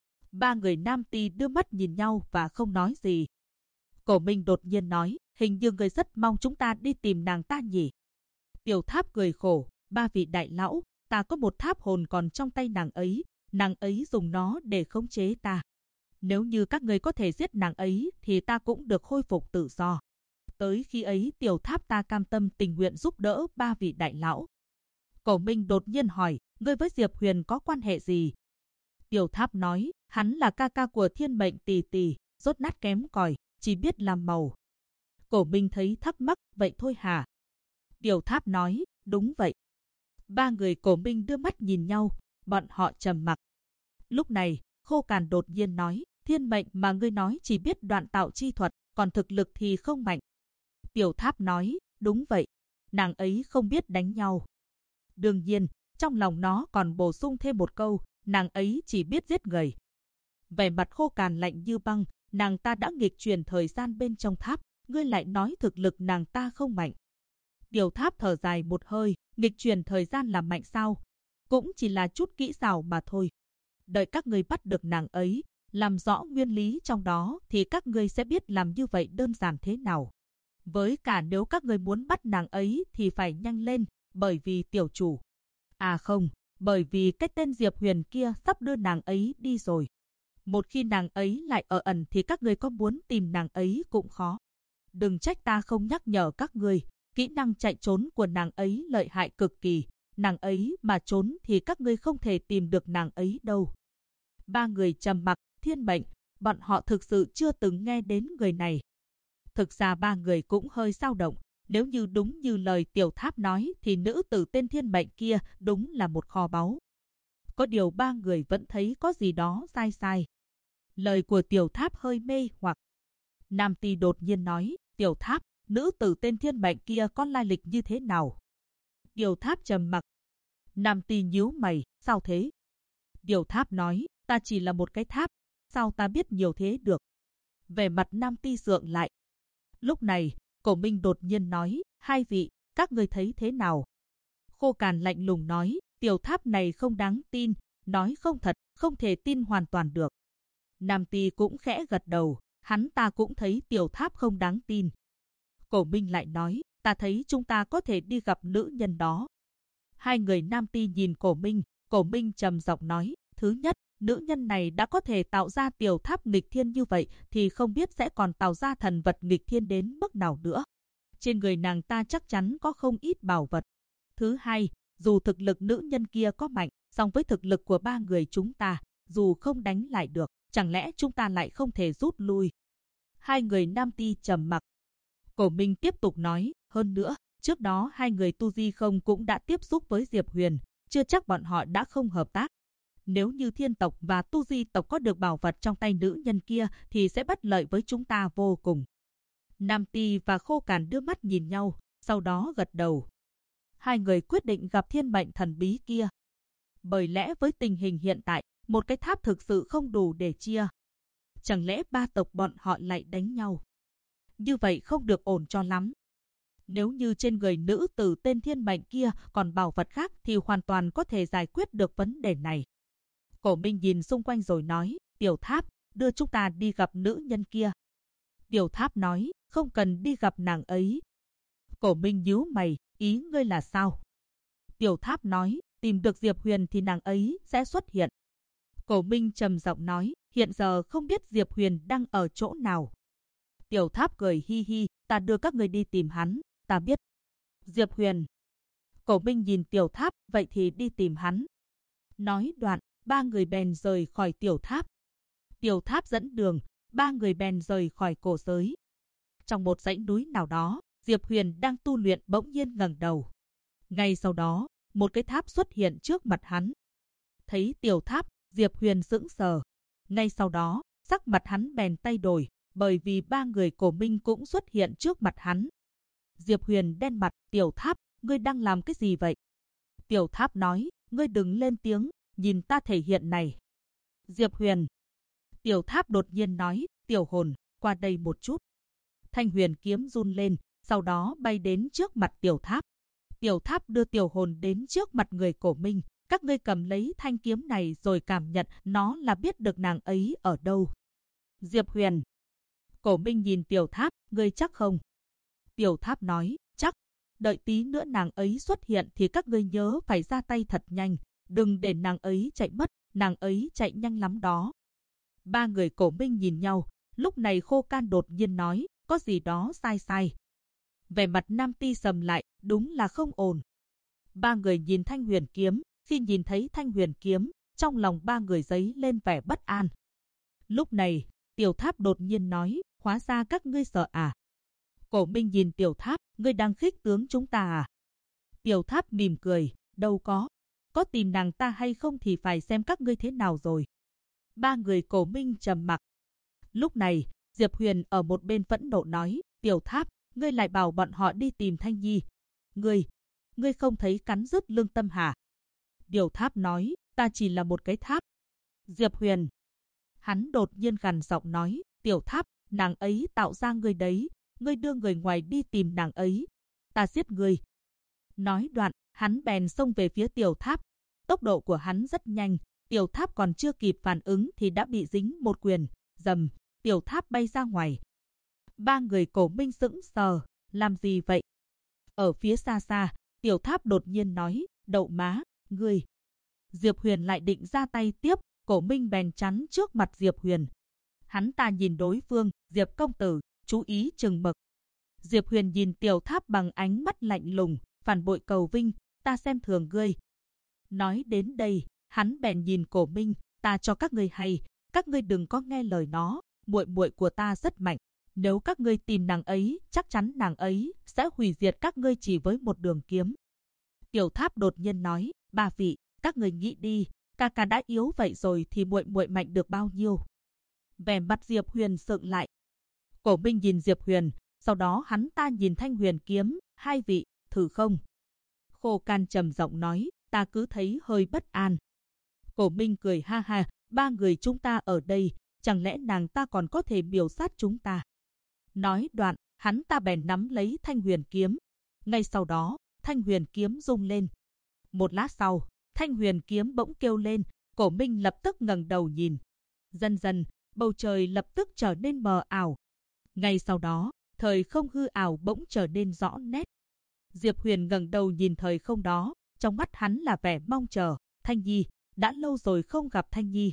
Ba người Nam Ti đưa mắt nhìn nhau và không nói gì. Cổ Minh đột nhiên nói, hình như người rất mong chúng ta đi tìm nàng ta nhỉ. Tiểu tháp cười khổ, ba vị đại lão, ta có một tháp hồn còn trong tay nàng ấy dùng nó để khống chế ta. Nếu như các người có thể giết nàng ấy thì ta cũng được khôi phục tự do. Tới khi ấy tiểu tháp ta cam tâm tình nguyện giúp đỡ ba vị đại lão. Cổ Minh đột nhiên hỏi, ngươi với Diệp Huyền có quan hệ gì? Tiểu tháp nói, hắn là ca ca của Thiên Mệnh tỷ tỷ, rốt nát kém cỏi, chỉ biết làm màu. Cổ Minh thấy thắc mắc, vậy thôi hả? Tiểu tháp nói, đúng vậy. Ba người Cổ Minh đưa mắt nhìn nhau, bọn họ trầm mặc. Lúc này, Khô Càn đột nhiên nói, Thiên Mệnh mà ngươi nói chỉ biết đoạn tạo chi thuật, còn thực lực thì không mạnh. Tiểu tháp nói, đúng vậy, nàng ấy không biết đánh nhau. Đương nhiên, trong lòng nó còn bổ sung thêm một câu, nàng ấy chỉ biết giết người. Vẻ mặt Khô Càn lạnh như băng, nàng ta đã nghịch chuyển thời gian bên trong tháp, ngươi lại nói thực lực nàng ta không mạnh. Tiểu tháp thở dài một hơi, nghịch chuyển thời gian là mạnh sao? Cũng chỉ là chút kỹ xảo mà thôi. Đợi các ngươi bắt được nàng ấy, làm rõ nguyên lý trong đó thì các ngươi sẽ biết làm như vậy đơn giản thế nào. Với cả nếu các ngươi muốn bắt nàng ấy thì phải nhanh lên, bởi vì tiểu chủ. À không, bởi vì cái tên Diệp Huyền kia sắp đưa nàng ấy đi rồi. Một khi nàng ấy lại ở ẩn thì các ngươi có muốn tìm nàng ấy cũng khó. Đừng trách ta không nhắc nhở các ngươi, kỹ năng chạy trốn của nàng ấy lợi hại cực kỳ. Nàng ấy mà trốn thì các ngươi không thể tìm được nàng ấy đâu. Ba người trầm mặc, Thiên Mệnh, bọn họ thực sự chưa từng nghe đến người này. Thực ra ba người cũng hơi dao động, nếu như đúng như lời tiểu tháp nói thì nữ tử tên Thiên Mệnh kia đúng là một kho báu. Có điều ba người vẫn thấy có gì đó sai sai. Lời của tiểu tháp hơi mê hoặc. Nam Ti đột nhiên nói, tiểu tháp, nữ tử tên Thiên Mệnh kia có lai lịch như thế nào? Tiểu tháp trầm mặc. Nam Ti nhíu mày, sao thế? Tiểu tháp nói, ta chỉ là một cái tháp, sao ta biết nhiều thế được? Vẻ mặt Nam Ti sượng lại. Lúc này, Cổ Minh đột nhiên nói, hai vị, các người thấy thế nào? Khô Càn lạnh lùng nói, tiểu tháp này không đáng tin, nói không thật, không thể tin hoàn toàn được. Nam Ti cũng khẽ gật đầu, hắn ta cũng thấy tiểu tháp không đáng tin. Cổ Minh lại nói, ta thấy chúng ta có thể đi gặp nữ nhân đó. Hai người Nam Ti nhìn Cổ Minh trầm giọng nói, thứ nhất, nữ nhân này đã có thể tạo ra tiểu tháp nghịch thiên như vậy thì không biết sẽ còn tạo ra thần vật nghịch thiên đến mức nào nữa. Trên người nàng ta chắc chắn có không ít bảo vật. Thứ hai, dù thực lực nữ nhân kia có mạnh, song với thực lực của ba người chúng ta, dù không đánh lại được, chẳng lẽ chúng ta lại không thể rút lui? Hai người Nam Ti trầm mặc. Cổ Minh tiếp tục nói, hơn nữa, trước đó hai người Tu Di không cũng đã tiếp xúc với Diệp Huyền, chưa chắc bọn họ đã không hợp tác. Nếu như thiên tộc và tu di tộc có được bảo vật trong tay nữ nhân kia thì sẽ bất lợi với chúng ta vô cùng. Nam Ti và Khô Càn đưa mắt nhìn nhau, sau đó gật đầu. Hai người quyết định gặp thiên mệnh thần bí kia. Bởi lẽ với tình hình hiện tại, một cái tháp thực sự không đủ để chia. Chẳng lẽ ba tộc bọn họ lại đánh nhau? Như vậy không được ổn cho lắm. Nếu như trên người nữ tử tên thiên mệnh kia còn bảo vật khác thì hoàn toàn có thể giải quyết được vấn đề này. Cổ Minh nhìn xung quanh rồi nói, Tiểu Tháp, đưa chúng ta đi gặp nữ nhân kia. Tiểu Tháp nói, không cần đi gặp nàng ấy. Cổ Minh nhíu mày, ý ngươi là sao? Tiểu Tháp nói, tìm được Diệp Huyền thì nàng ấy sẽ xuất hiện. Cổ Minh trầm giọng nói, hiện giờ không biết Diệp Huyền đang ở chỗ nào. Tiểu Tháp cười hi hi, ta đưa các người đi tìm hắn, ta biết. Diệp Huyền. Cổ Minh nhìn Tiểu Tháp, vậy thì đi tìm hắn. Nói đoạn, ba người bèn rời khỏi Tiểu Tháp. Tiểu Tháp dẫn đường, ba người bèn rời khỏi cổ giới. Trong một dãy núi nào đó, Diệp Huyền đang tu luyện bỗng nhiên ngẩng đầu. Ngay sau đó, một cái tháp xuất hiện trước mặt hắn. Thấy Tiểu Tháp, Diệp Huyền sững sờ. Ngay sau đó, sắc mặt hắn bèn thay đổi, bởi vì ba người Cổ Minh cũng xuất hiện trước mặt hắn. Diệp Huyền đen mặt, Tiểu Tháp, ngươi đang làm cái gì vậy? Tiểu Tháp nói, ngươi đừng lên tiếng, nhìn ta thể hiện này. Diệp Huyền. Tiểu Tháp đột nhiên nói, Tiểu Hồn, qua đây một chút. Thanh huyền kiếm run lên, sau đó bay đến trước mặt Tiểu Tháp. Tiểu Tháp đưa Tiểu Hồn đến trước mặt người Cổ Minh. Các ngươi cầm lấy thanh kiếm này rồi cảm nhận nó là biết được nàng ấy ở đâu. Diệp Huyền. Cổ Minh nhìn Tiểu Tháp, ngươi chắc không? Tiểu Tháp nói, chắc. Đợi tí nữa nàng ấy xuất hiện thì các ngươi nhớ phải ra tay thật nhanh. Đừng để nàng ấy chạy mất, nàng ấy chạy nhanh lắm đó. Ba người Cổ Minh nhìn nhau, lúc này Khô Can đột nhiên nói, có gì đó sai sai. Vẻ mặt Nam Ti sầm lại, đúng là không ổn. Ba người nhìn thanh huyền kiếm, khi nhìn thấy thanh huyền kiếm, trong lòng ba người dấy lên vẻ bất an. Lúc này, Tiểu Tháp đột nhiên nói, hóa ra các ngươi sợ à? Cổ Minh nhìn Tiểu Tháp, ngươi đang khích tướng chúng ta à? Tiểu Tháp mỉm cười, đâu có tìm nàng ta hay không thì phải xem các ngươi thế nào rồi. Ba người Cổ Minh trầm mặc. Lúc này, Diệp Huyền ở một bên phẫn nộ nói, Tiểu Tháp, ngươi lại bảo bọn họ đi tìm Thanh Nhi. Ngươi không thấy cắn rứt lương tâm hả? Tiểu Tháp nói, ta chỉ là một cái tháp. Diệp Huyền. Hắn đột nhiên gằn giọng nói, Tiểu Tháp, nàng ấy tạo ra ngươi đấy, ngươi đưa người ngoài đi tìm nàng ấy. Ta giết ngươi. Nói đoạn, hắn bèn xông về phía Tiểu Tháp. Tốc độ của hắn rất nhanh, Tiểu Tháp còn chưa kịp phản ứng thì đã bị dính một quyền, rầm, Tiểu Tháp bay ra ngoài. Ba người Cổ Minh sững sờ, làm gì vậy? Ở phía xa xa, Tiểu Tháp đột nhiên nói, đậu má, ngươi. Diệp Huyền lại định ra tay tiếp, Cổ Minh bèn chắn trước mặt Diệp Huyền. Hắn ta nhìn đối phương, Diệp công tử, chú ý chừng mực. Diệp Huyền nhìn Tiểu Tháp bằng ánh mắt lạnh lùng, phản bội cầu vinh, ta xem thường ngươi. Nói đến đây, hắn bèn nhìn Cổ Minh, ta cho các ngươi hay, các ngươi đừng có nghe lời nó, muội muội của ta rất mạnh. Nếu các ngươi tìm nàng ấy, chắc chắn nàng ấy sẽ hủy diệt các ngươi chỉ với một đường kiếm. Tiểu Tháp đột nhiên nói, ba vị, các ngươi nghĩ đi, ca ca đã yếu vậy rồi thì muội muội mạnh được bao nhiêu? Vẻ mặt Diệp Huyền sượng lại. Cổ Minh nhìn Diệp Huyền, sau đó hắn ta nhìn thanh huyền kiếm, hai vị, thử không? Khô Can trầm giọng nói, ta cứ thấy hơi bất an. Cổ Minh cười ha ha, ba người chúng ta ở đây, chẳng lẽ nàng ta còn có thể miểu sát chúng ta? Nói đoạn, hắn ta bèn nắm lấy thanh huyền kiếm. Ngay sau đó, thanh huyền kiếm rung lên. Một lát sau, thanh huyền kiếm bỗng kêu lên, Cổ Minh lập tức ngẩng đầu nhìn. Dần dần, bầu trời lập tức trở nên mờ ảo. Ngay sau đó, thời không hư ảo bỗng trở nên rõ nét. Diệp Huyền ngẩng đầu nhìn thời không đó, trong mắt hắn là vẻ mong chờ. Thanh Nhi, đã lâu rồi không gặp Thanh Nhi.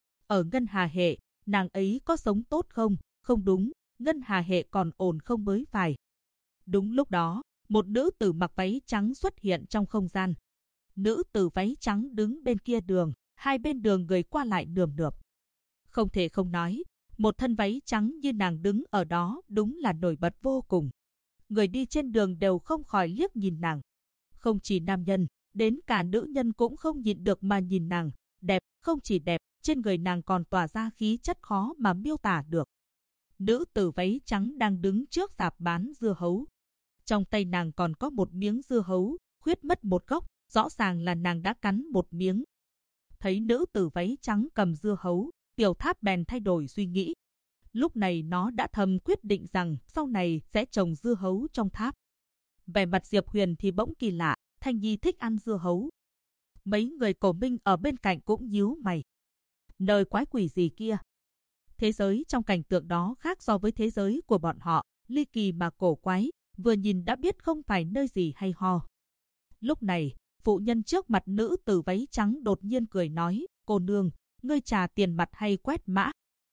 Ở Ngân Hà hệ, nàng ấy có sống tốt không? Không đúng, Ngân Hà hệ còn ổn không mới phải. Đúng lúc đó, một nữ tử mặc váy trắng xuất hiện trong không gian. Nữ tử váy trắng đứng bên kia đường, hai bên đường người qua lại nườm nượp. Không thể không nói, một thân váy trắng như nàng đứng ở đó đúng là nổi bật vô cùng. Người đi trên đường đều không khỏi liếc nhìn nàng. Không chỉ nam nhân, đến cả nữ nhân cũng không nhịn được mà nhìn nàng. đẹp, không chỉ đẹp, trên người nàng còn tỏa ra khí chất khó mà miêu tả được. Nữ tử váy trắng đang đứng trước rạp bán dưa hấu. Trong tay nàng còn có một miếng dưa hấu, khuyết mất một góc, rõ ràng là nàng đã cắn một miếng. Thấy nữ tử váy trắng cầm dưa hấu, Tiểu Tháp bèn thay đổi suy nghĩ. Lúc này nó đã thầm quyết định rằng sau này sẽ trồng dưa hấu trong tháp. Vẻ mặt Diệp Huyền thì bỗng kỳ lạ, Thanh Nhi thích ăn dưa hấu. Mấy người Cổ Minh ở bên cạnh cũng nhíu mày. Nơi quái quỷ gì kia? Thế giới trong cảnh tượng đó khác so với thế giới của bọn họ, ly kỳ mà cổ quái, vừa nhìn đã biết không phải nơi gì hay ho. Lúc này, phụ nhân trước mặt nữ tử váy trắng đột nhiên cười nói, cô nương, ngươi trả tiền mặt hay quét mã?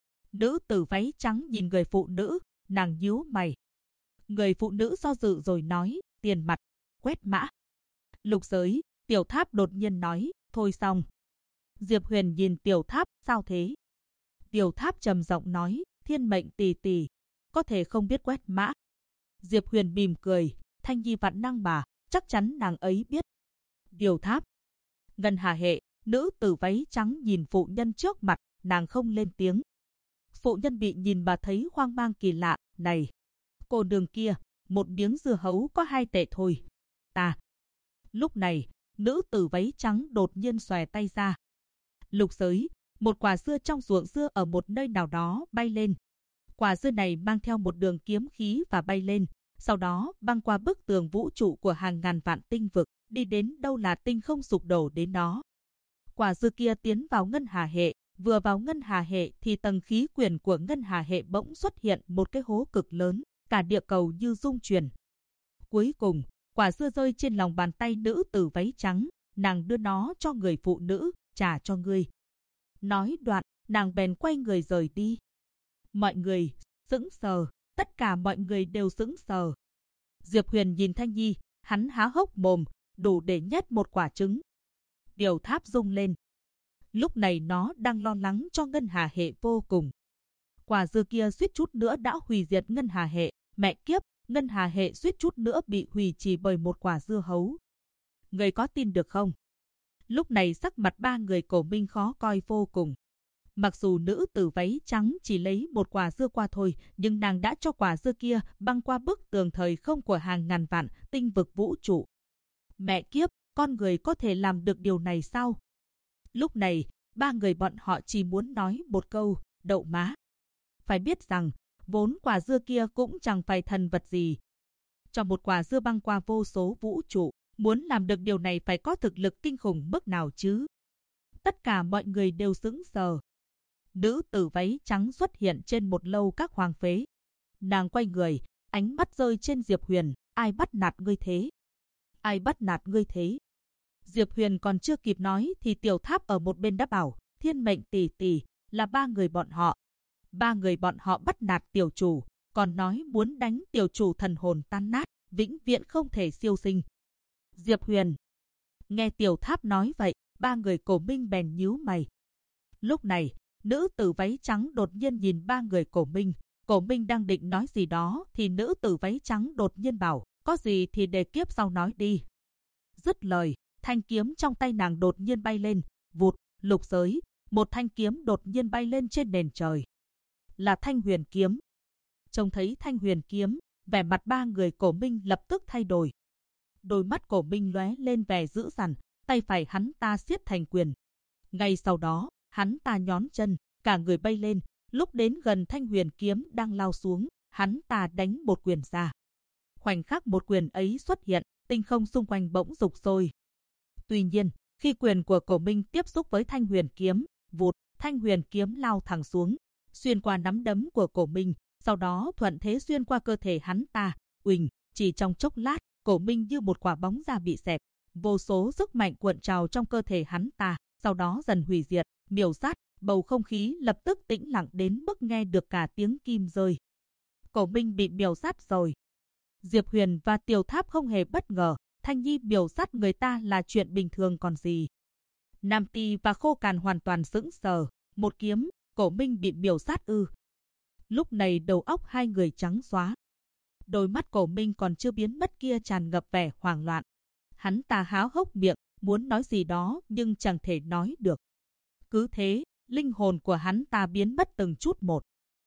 Nữ tử váy trắng nhìn người phụ nữ, nàng nhíu mày. Người phụ nữ do dự rồi nói, tiền mặt, quét mã. Lục giới, Tiểu Tháp đột nhiên nói, thôi xong. Diệp Huyền nhìn Tiểu Tháp, sao thế? Tiểu Tháp trầm giọng nói, thiên mệnh tỷ tỷ, có thể không biết quét mã. Diệp Huyền mỉm cười, Thanh Nhi vạn năng bà, chắc chắn nàng ấy biết. Tiểu Tháp. Ngân Hà Hệ, nữ tử váy trắng nhìn phụ nhân trước mặt, nàng không lên tiếng. Phụ nhân bị nhìn bà thấy hoang mang kỳ lạ, này, cô đường kia, một miếng dưa hấu có 2 tệ thôi. Ta. Lúc này, nữ tử váy trắng đột nhiên xòe tay ra. Lục giới, một quả dưa trong ruộng dưa ở một nơi nào đó bay lên. Quả dưa này mang theo một đường kiếm khí và bay lên, sau đó băng qua bức tường vũ trụ của hàng ngàn vạn tinh vực, đi đến đâu là tinh không sụp đổ đến đó. Quả dưa kia tiến vào Ngân Hà Hệ, vừa vào Ngân Hà Hệ thì tầng khí quyển của Ngân Hà Hệ bỗng xuất hiện một cái hố cực lớn, cả địa cầu như rung chuyển. Cuối cùng, quả dưa rơi trên lòng bàn tay nữ tử váy trắng, nàng đưa nó cho người phụ nữ, trả cho ngươi. Nói đoạn, nàng bèn quay người rời đi. Mọi người sững sờ, tất cả mọi người đều sững sờ. Diệp Huyền nhìn Thanh Nhi, hắn há hốc mồm, đủ để nhét một quả trứng. Tiểu Tháp rung lên. Lúc này nó đang lo lắng cho Ngân Hà Hệ vô cùng. Quả dưa kia suýt chút nữa đã hủy diệt Ngân Hà Hệ, mẹ kiếp, Ngân Hà Hệ suýt chút nữa bị hủy chỉ bởi một quả dưa hấu. Người có tin được không? Lúc này sắc mặt ba người Cổ Minh khó coi vô cùng. Mặc dù nữ tử váy trắng chỉ lấy một quả dưa qua thôi, nhưng nàng đã cho quả dưa kia băng qua bức tường thời không của hàng ngàn vạn tinh vực vũ trụ. Mẹ kiếp, con người có thể làm được điều này sao? Lúc này, ba người bọn họ chỉ muốn nói một câu, đậu má. Phải biết rằng, vốn quả dưa kia cũng chẳng phải thần vật gì. Cho một quả dưa băng qua vô số vũ trụ, muốn làm được điều này phải có thực lực kinh khủng mức nào chứ? Tất cả mọi người đều sững sờ. Nữ tử váy trắng xuất hiện trên một lâu các hoàng phế. Nàng quay người, ánh mắt rơi trên Diệp Huyền, ai bắt nạt ngươi thế? Ai bắt nạt ngươi thế? Diệp Huyền còn chưa kịp nói thì Tiểu Tháp ở một bên đã bảo, thiên mệnh tỷ tỷ, là ba người bọn họ. Ba người bọn họ bắt nạt tiểu chủ, còn nói muốn đánh tiểu chủ thần hồn tan nát, vĩnh viễn không thể siêu sinh. Diệp Huyền. Nghe Tiểu Tháp nói vậy, ba người Cổ Minh bèn nhíu mày. Lúc này, nữ tử váy trắng đột nhiên nhìn ba người Cổ Minh. Cổ Minh đang định nói gì đó thì nữ tử váy trắng đột nhiên bảo, có gì thì để kiếp sau nói đi. Dứt lời, thanh kiếm trong tay nàng đột nhiên bay lên, vụt, lục giới, một thanh kiếm đột nhiên bay lên trên nền trời. Là Thanh Huyền kiếm. Trông thấy Thanh Huyền kiếm, vẻ mặt ba người Cổ Minh lập tức thay đổi. Đôi mắt Cổ Minh lóe lên vẻ dữ dằn, tay phải hắn ta siết thành quyền. Ngay sau đó, hắn ta nhón chân, cả người bay lên, lúc đến gần Thanh Huyền kiếm đang lao xuống, hắn ta đánh một quyền ra. Khoảnh khắc một quyền ấy xuất hiện, tinh không xung quanh bỗng rục sôi. Tuy nhiên, khi quyền của Cổ Minh tiếp xúc với Thanh Huyền kiếm, vụt, Thanh Huyền kiếm lao thẳng xuống, xuyên qua nắm đấm của Cổ Minh, sau đó thuận thế xuyên qua cơ thể hắn ta. Uỳnh, chỉ trong chốc lát, Cổ Minh như một quả bóng da bị xẹp, vô số sức mạnh cuộn trào trong cơ thể hắn ta, sau đó dần hủy diệt, miểu sát, bầu không khí lập tức tĩnh lặng đến mức nghe được cả tiếng kim rơi. Cổ Minh bị miểu sát rồi. Diệp Huyền và Tiểu Tháp không hề bất ngờ, Thanh Nhi miểu sát người ta là chuyện bình thường còn gì. Nam Ti và Khô Càn hoàn toàn sững sờ, một kiếm, Cổ Minh bị miểu sát ư? Lúc này đầu óc hai người trắng xóa. Đôi mắt Cổ Minh còn chưa biến mất kia tràn ngập vẻ hoảng loạn. Hắn ta há hốc miệng, muốn nói gì đó nhưng chẳng thể nói được. Cứ thế, linh hồn của hắn ta biến mất từng chút một.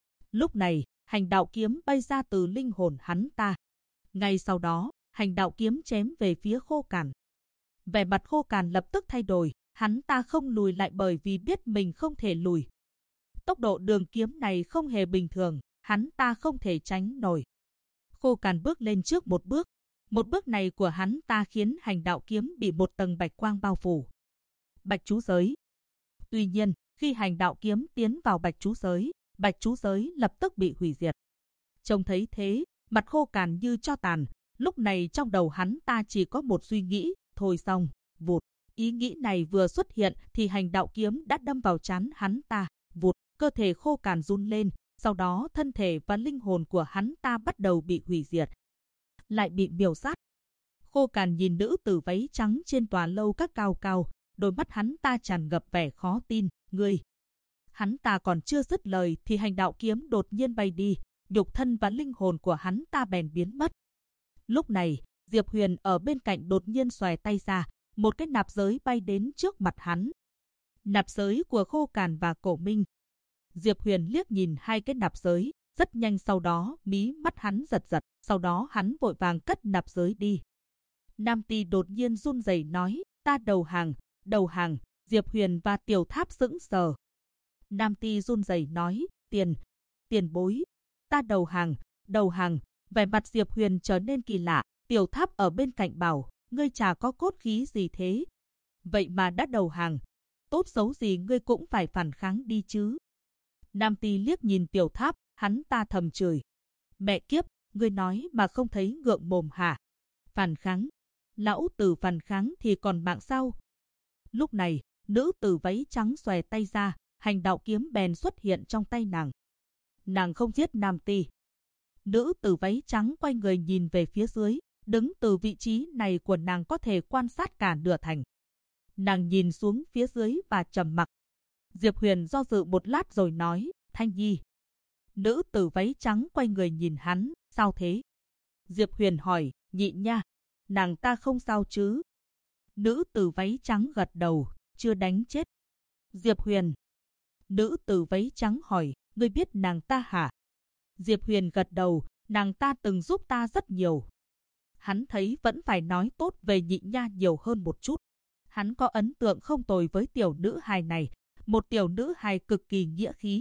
Lúc này, hành đạo kiếm bay ra từ linh hồn hắn ta. Ngay sau đó, hành đạo kiếm chém về phía Khô Càn. Vẻ mặt Khô Càn lập tức thay đổi, hắn ta không lùi lại bởi vì biết mình không thể lùi. Tốc độ đường kiếm này không hề bình thường, hắn ta không thể tránh nổi. Khô Càn bước lên trước một bước này của hắn ta khiến hành đạo kiếm bị một tầng bạch quang bao phủ. Bạch chú giới. Tuy nhiên, khi hành đạo kiếm tiến vào bạch chú giới lập tức bị hủy diệt. Trông thấy thế, mặt Khô Càn như tro tàn, lúc này trong đầu hắn ta chỉ có một suy nghĩ, thôi xong, vụt. Ý nghĩ này vừa xuất hiện thì hành đạo kiếm đã đâm vào trán hắn ta, vụt, cơ thể Khô Càn run lên, sau đó thân thể và linh hồn của hắn ta bắt đầu bị hủy diệt. Lại bị miểu sát. Khô Càn nhìn nữ tử váy trắng trên tòa lâu các cao cao, đôi mắt hắn ta tràn ngập vẻ khó tin, ngươi. Hắn ta còn chưa dứt lời thì hành đạo kiếm đột nhiên bay đi, nhục thân và linh hồn của hắn ta bèn biến mất. Lúc này, Diệp Huyền ở bên cạnh đột nhiên xòe tay ra, một cái nạp giới bay đến trước mặt hắn. Nạp giới của Khô Càn và Cổ Minh. Diệp Huyền liếc nhìn hai cái nạp giới, rất nhanh sau đó mí mắt hắn giật giật, sau đó hắn vội vàng cất nạp giới đi. Nam Ti đột nhiên run rẩy nói, ta đầu hàng, Diệp Huyền và Tiểu Tháp sững sờ. Nam Ti run rẩy nói, tiền bối, ta đầu hàng, vẻ mặt Diệp Huyền trở nên kỳ lạ, Tiểu Tháp ở bên cạnh bảo, ngươi chả có cốt khí gì thế. Vậy mà đã đầu hàng, tốt xấu gì ngươi cũng phải phản kháng đi chứ. Nam Ti liếc nhìn Tiểu Tháp, hắn ta thầm chửi. Mẹ kiếp, ngươi nói mà không thấy ngượng mồm hả? Phản kháng? Lão tử phản kháng thì còn mạng sao? Lúc này, nữ tử váy trắng xòe tay ra, hành đạo kiếm bèn xuất hiện trong tay nàng. Nàng không giết Nam Ti. Nữ tử váy trắng quay người nhìn về phía dưới, đứng từ vị trí này của nàng có thể quan sát cả nửa thành. Nàng nhìn xuống phía dưới và trầm mặc. Diệp Huyền do dự một lát rồi nói, Thanh Nhi. Nữ tử váy trắng quay người nhìn hắn, sao thế? Diệp Huyền hỏi, Nhị nha, nàng ta không sao chứ? Nữ tử váy trắng gật đầu, chưa đánh chết. Diệp Huyền. Nữ tử váy trắng hỏi, ngươi biết nàng ta hả? Diệp Huyền gật đầu, nàng ta từng giúp ta rất nhiều. Hắn thấy vẫn phải nói tốt về Nhị nha nhiều hơn một chút. Hắn có ấn tượng không tồi với tiểu nữ hài này, một tiểu nữ hài cực kỳ nghĩa khí.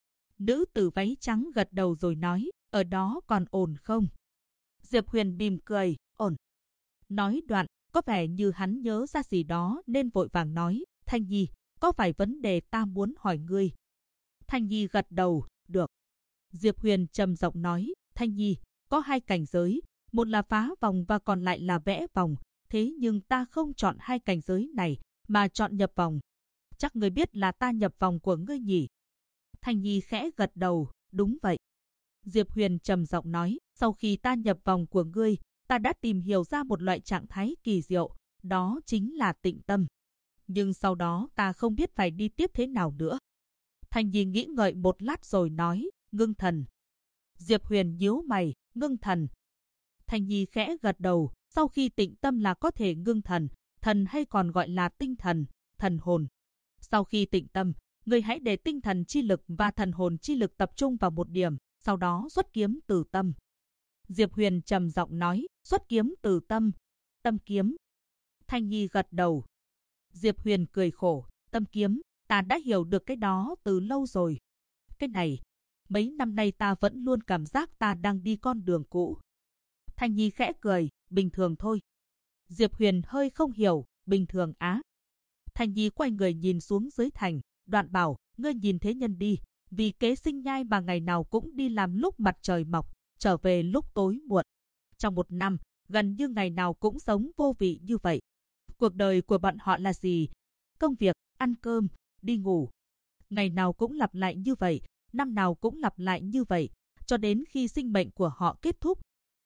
Nữ tử váy trắng gật đầu rồi nói, ở đó còn ổn không? Diệp Huyền mỉm cười, ổn. Nói đoạn, có vẻ như hắn nhớ ra gì đó nên vội vàng nói, Thanh Nhi, có phải vấn đề ta muốn hỏi ngươi? Thanh Nhi gật đầu, được. Diệp Huyền trầm giọng nói, Thanh Nhi, có hai cảnh giới, một là phá vòng và còn lại là vẽ vòng, thế nhưng ta không chọn hai cảnh giới này, mà chọn nhập vòng. Chắc ngươi biết là ta nhập vòng của ngươi nhỉ? Thanh Nhi khẽ gật đầu, đúng vậy. Diệp Huyền trầm giọng nói, sau khi ta nhập vòng của ngươi, ta đã tìm hiểu ra một loại trạng thái kỳ diệu, đó chính là tịnh tâm. Nhưng sau đó ta không biết phải đi tiếp thế nào nữa. Thanh Nhi nghĩ ngợi một lát rồi nói, ngưng thần. Diệp Huyền nhíu mày, ngưng thần. Thanh Nhi khẽ gật đầu, sau khi tịnh tâm là có thể ngưng thần, thần hay còn gọi là tinh thần, thần hồn. Sau khi tịnh tâm, ngươi hãy để tinh thần chi lực và thần hồn chi lực tập trung vào một điểm, sau đó xuất kiếm từ tâm. Diệp Huyền trầm giọng nói, xuất kiếm từ tâm, tâm kiếm. Thanh Nhi gật đầu. Diệp Huyền cười khổ, tâm kiếm, ta đã hiểu được cái đó từ lâu rồi. Cái này, mấy năm nay ta vẫn luôn cảm giác ta đang đi con đường cũ. Thanh Nhi khẽ cười, bình thường thôi. Diệp Huyền hơi không hiểu, bình thường á. Thanh Nhi quay người nhìn xuống dưới thành, đoạn bảo, ngươi nhìn thế nhân đi, vì kế sinh nhai mà ngày nào cũng đi làm lúc mặt trời mọc, trở về lúc tối muộn. Trong một năm, gần như ngày nào cũng sống vô vị như vậy. Cuộc đời của bọn họ là gì? Công việc, ăn cơm, đi ngủ. Ngày nào cũng lặp lại như vậy, năm nào cũng lặp lại như vậy, cho đến khi sinh mệnh của họ kết thúc.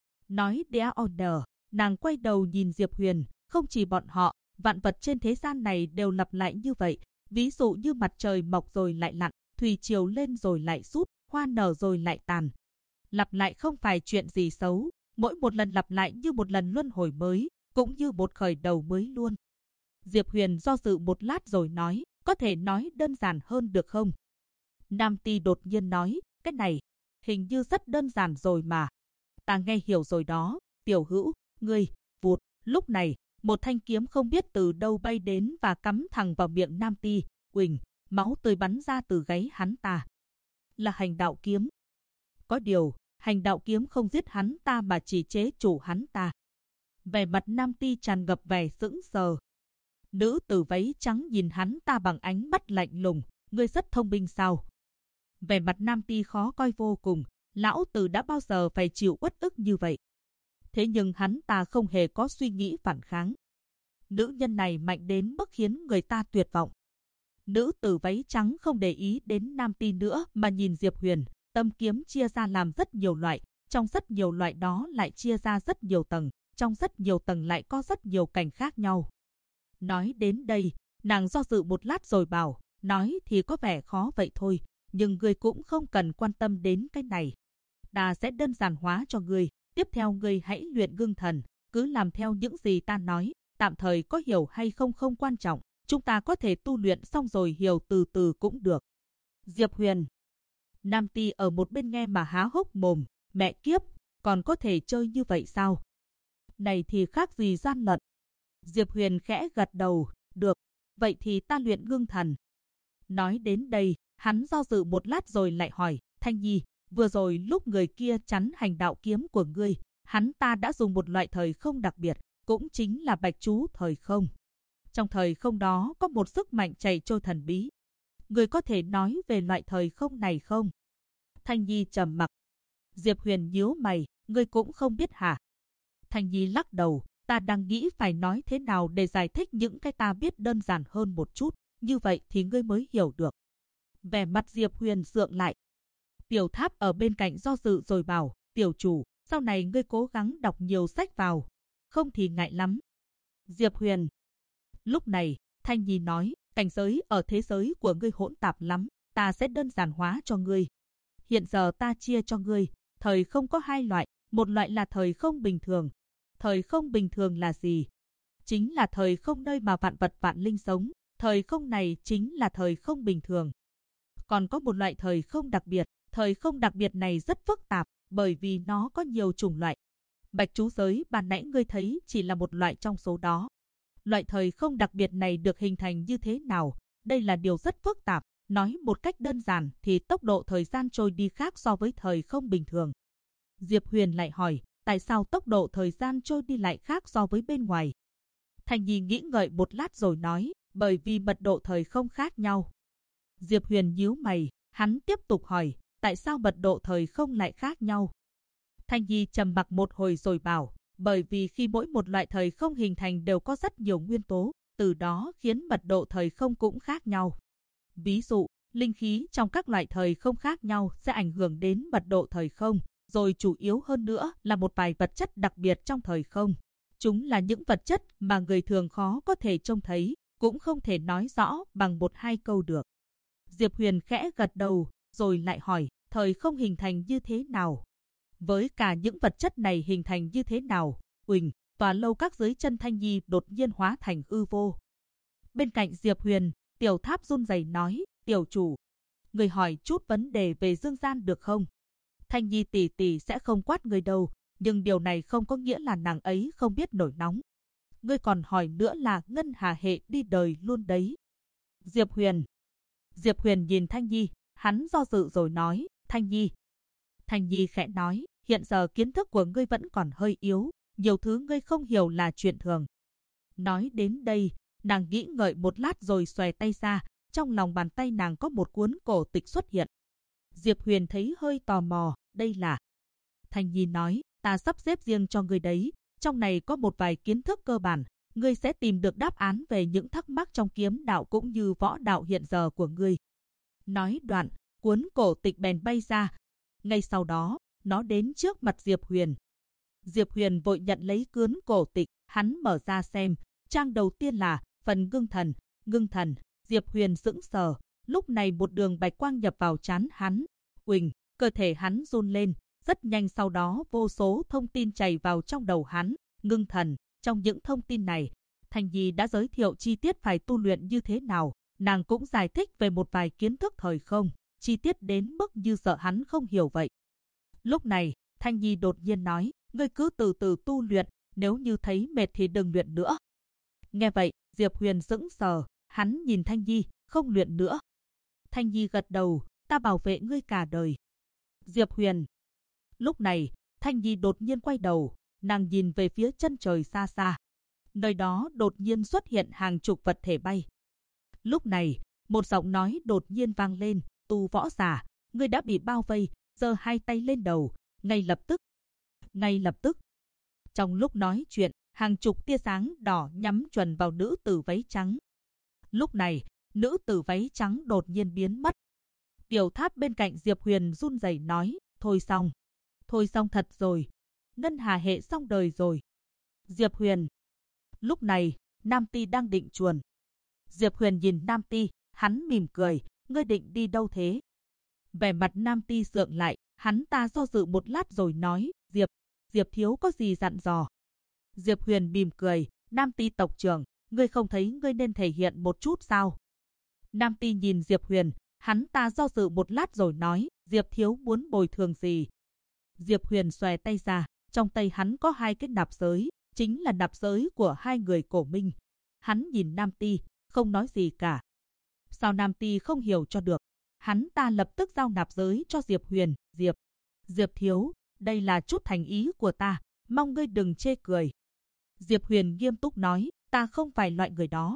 Nói Dear Honor, nàng quay đầu nhìn Diệp Huyền, không chỉ bọn họ, vạn vật trên thế gian này đều lặp lại như vậy. Ví dụ như mặt trời mọc rồi lại lặn, thủy triều lên rồi lại rút, hoa nở rồi lại tàn. Lặp lại không phải chuyện gì xấu, mỗi một lần lặp lại như một lần luân hồi mới, cũng như một khởi đầu mới luôn. Diệp Huyền do dự một lát rồi nói, có thể nói đơn giản hơn được không? Nam Ti đột nhiên nói, cái này, hình như rất đơn giản rồi mà. Ta nghe hiểu rồi đó, tiểu hữu, ngươi, vụt. Lúc này, một thanh kiếm không biết từ đâu bay đến và cắm thẳng vào miệng Nam Ti, uỳnh, máu tươi bắn ra từ gáy hắn ta. Là hành đạo kiếm. Có điều, hành đạo kiếm không giết hắn ta mà chỉ chế chủ hắn ta. Vẻ mặt Nam Ti tràn ngập vẻ sững sờ. Nữ tử váy trắng nhìn hắn ta bằng ánh mắt lạnh lùng, ngươi rất thông minh sao? Vẻ mặt Nam Ti khó coi vô cùng, lão tử đã bao giờ phải chịu uất ức như vậy. Thế nhưng hắn ta không hề có suy nghĩ phản kháng. Nữ nhân này mạnh đến mức khiến người ta tuyệt vọng. Nữ tử váy trắng không để ý đến Nam Ti nữa mà nhìn Diệp Huyền. Tâm kiếm chia ra làm rất nhiều loại, trong rất nhiều loại đó lại chia ra rất nhiều tầng, trong rất nhiều tầng lại có rất nhiều cảnh khác nhau. Nói đến đây, nàng do dự một lát rồi bảo, nói thì có vẻ khó vậy thôi, nhưng ngươi cũng không cần quan tâm đến cái này. Ta sẽ đơn giản hóa cho ngươi, tiếp theo ngươi hãy luyện ngưng thần, cứ làm theo những gì ta nói, tạm thời có hiểu hay không không quan trọng, chúng ta có thể tu luyện xong rồi hiểu từ từ cũng được. Diệp Huyền. Nam Ti ở một bên nghe mà há hốc mồm, mẹ kiếp, còn có thể chơi như vậy sao? Này thì khác gì gian lận. Diệp Huyền khẽ gật đầu, được, vậy thì ta luyện ngưng thần. Nói đến đây, hắn do dự một lát rồi lại hỏi, Thanh Nhi, vừa rồi lúc người kia chắn hành đạo kiếm của ngươi, hắn ta đã dùng một loại thời không đặc biệt, cũng chính là bạch chú thời không. Trong thời không đó có một sức mạnh chảy trôi thần bí. Ngươi có thể nói về loại thời không này không? Thanh Nhi trầm mặc. Diệp Huyền nhíu mày, ngươi cũng không biết hả? Thanh Nhi lắc đầu, ta đang nghĩ phải nói thế nào để giải thích những cái ta biết đơn giản hơn một chút, như vậy thì ngươi mới hiểu được. Vẻ mặt Diệp Huyền sượng lại. Tiểu Tháp ở bên cạnh do dự rồi bảo, tiểu chủ, sau này ngươi cố gắng đọc nhiều sách vào, không thì ngại lắm. Diệp Huyền. Lúc này, Thanh Nhi nói, cảnh giới ở thế giới của ngươi hỗn tạp lắm, ta sẽ đơn giản hóa cho ngươi. Hiện giờ ta chia cho ngươi, thời không có hai loại, một loại là thời không bình thường. Thời không bình thường là gì? Chính là thời không nơi mà vạn vật vạn linh sống, thời không này chính là thời không bình thường. Còn có một loại thời không đặc biệt, thời không đặc biệt này rất phức tạp, bởi vì nó có nhiều chủng loại. Bạch chú giới ban nãy ngươi thấy chỉ là một loại trong số đó. Loại thời không đặc biệt này được hình thành như thế nào? Đây là điều rất phức tạp. Nói một cách đơn giản thì tốc độ thời gian trôi đi khác so với thời không bình thường. Diệp Huyền lại hỏi, tại sao tốc độ thời gian trôi đi lại khác so với bên ngoài? Thanh Nhi nghĩ ngợi một lát rồi nói, bởi vì mật độ thời không khác nhau. Diệp Huyền nhíu mày, hắn tiếp tục hỏi, tại sao mật độ thời không lại khác nhau? Thanh Nhi trầm mặc một hồi rồi bảo, bởi vì khi mỗi một loại thời không hình thành đều có rất nhiều nguyên tố, từ đó khiến mật độ thời không cũng khác nhau. Ví dụ, linh khí trong các loại thời không khác nhau sẽ ảnh hưởng đến mật độ thời không, rồi chủ yếu hơn nữa là một vài vật chất đặc biệt trong thời không. Chúng là những vật chất mà người thường khó có thể trông thấy, cũng không thể nói rõ bằng một hai câu được. Diệp Huyền khẽ gật đầu, rồi lại hỏi, thời không hình thành như thế nào? Với cả những vật chất này hình thành như thế nào? Uỳnh, tòa lâu các dưới chân Thanh Nhi đột nhiên hóa thành hư vô. Bên cạnh Diệp Huyền, Tiểu Tháp run rẩy nói, tiểu chủ, người hỏi chút vấn đề về dương gian được không? Thanh Nhi tỷ tỷ sẽ không quát người đâu, nhưng điều này không có nghĩa là nàng ấy không biết nổi nóng. Ngươi còn hỏi nữa là Ngân Hà hệ đi đời luôn đấy. Diệp Huyền nhìn Thanh Nhi, hắn do dự rồi nói, Thanh Nhi. Thanh Nhi khẽ nói, hiện giờ kiến thức của ngươi vẫn còn hơi yếu, nhiều thứ ngươi không hiểu là chuyện thường. Nói đến đây, nàng nghĩ ngợi một lát rồi xòe tay ra, trong lòng bàn tay nàng có một cuốn cổ tịch xuất hiện. Diệp Huyền thấy hơi tò mò, đây là... Thanh Nhi nói, ta sắp xếp riêng cho ngươi đấy, trong này có một vài kiến thức cơ bản, ngươi sẽ tìm được đáp án về những thắc mắc trong kiếm đạo cũng như võ đạo hiện giờ của ngươi. Nói đoạn, cuốn cổ tịch bèn bay ra. Ngay sau đó, nó đến trước mặt Diệp Huyền. Diệp Huyền vội nhận lấy cuốn cổ tịch, hắn mở ra xem, trang đầu tiên là phần ngưng thần, Diệp Huyền sững sờ, lúc này một đường bạch quang nhập vào trán hắn. Uỳnh, cơ thể hắn run lên, rất nhanh sau đó vô số thông tin chảy vào trong đầu hắn. Ngưng thần, trong những thông tin này, Thanh Nhi đã giới thiệu chi tiết phải tu luyện như thế nào, nàng cũng giải thích về một vài kiến thức thời không, chi tiết đến mức như sợ hắn không hiểu vậy. Lúc này, Thanh Nhi đột nhiên nói, ngươi cứ từ từ tu luyện, nếu như thấy mệt thì đừng luyện nữa. Nghe vậy, Diệp Huyền sững sờ, hắn nhìn Thanh Nhi, không luyện nữa. Thanh Nhi gật đầu, ta bảo vệ ngươi cả đời. Diệp Huyền. Lúc này, Thanh Nhi đột nhiên quay đầu, nàng nhìn về phía chân trời xa xa. Nơi đó đột nhiên xuất hiện hàng chục vật thể bay. Lúc này, một giọng nói đột nhiên vang lên, Tu võ giả, ngươi đã bị bao vây, giơ hai tay lên đầu, ngay lập tức. Ngay lập tức. Trong lúc nói chuyện, hàng chục tia sáng đỏ nhắm chuẩn vào nữ tử váy trắng. Lúc này, nữ tử váy trắng đột nhiên biến mất. Tiểu Tháp bên cạnh Diệp Huyền run rẩy nói, thôi xong thật rồi. Ngân Hà hệ xong đời rồi. Diệp Huyền. Lúc này, Nam Ti đang định chuồn. Diệp Huyền nhìn Nam Ti, hắn mỉm cười, ngươi định đi đâu thế? Vẻ mặt Nam Ti sượng lại, hắn ta do dự một lát rồi nói, Diệp thiếu có gì dặn dò? Diệp Huyền mỉm cười, Nam Ti tộc trưởng, ngươi không thấy ngươi nên thể hiện một chút sao? Nam Ti nhìn Diệp Huyền, hắn ta do dự một lát rồi nói, Diệp thiếu muốn bồi thường gì? Diệp Huyền xòe tay ra, trong tay hắn có hai cái nạp giới, chính là nạp giới của hai người cổ minh. Hắn nhìn Nam Ti, không nói gì cả. Sao Nam Ti không hiểu cho được? Hắn ta lập tức giao nạp giới cho Diệp Huyền, Diệp thiếu, đây là chút thành ý của ta, mong ngươi đừng chê cười. Diệp Huyền nghiêm túc nói, ta không phải loại người đó.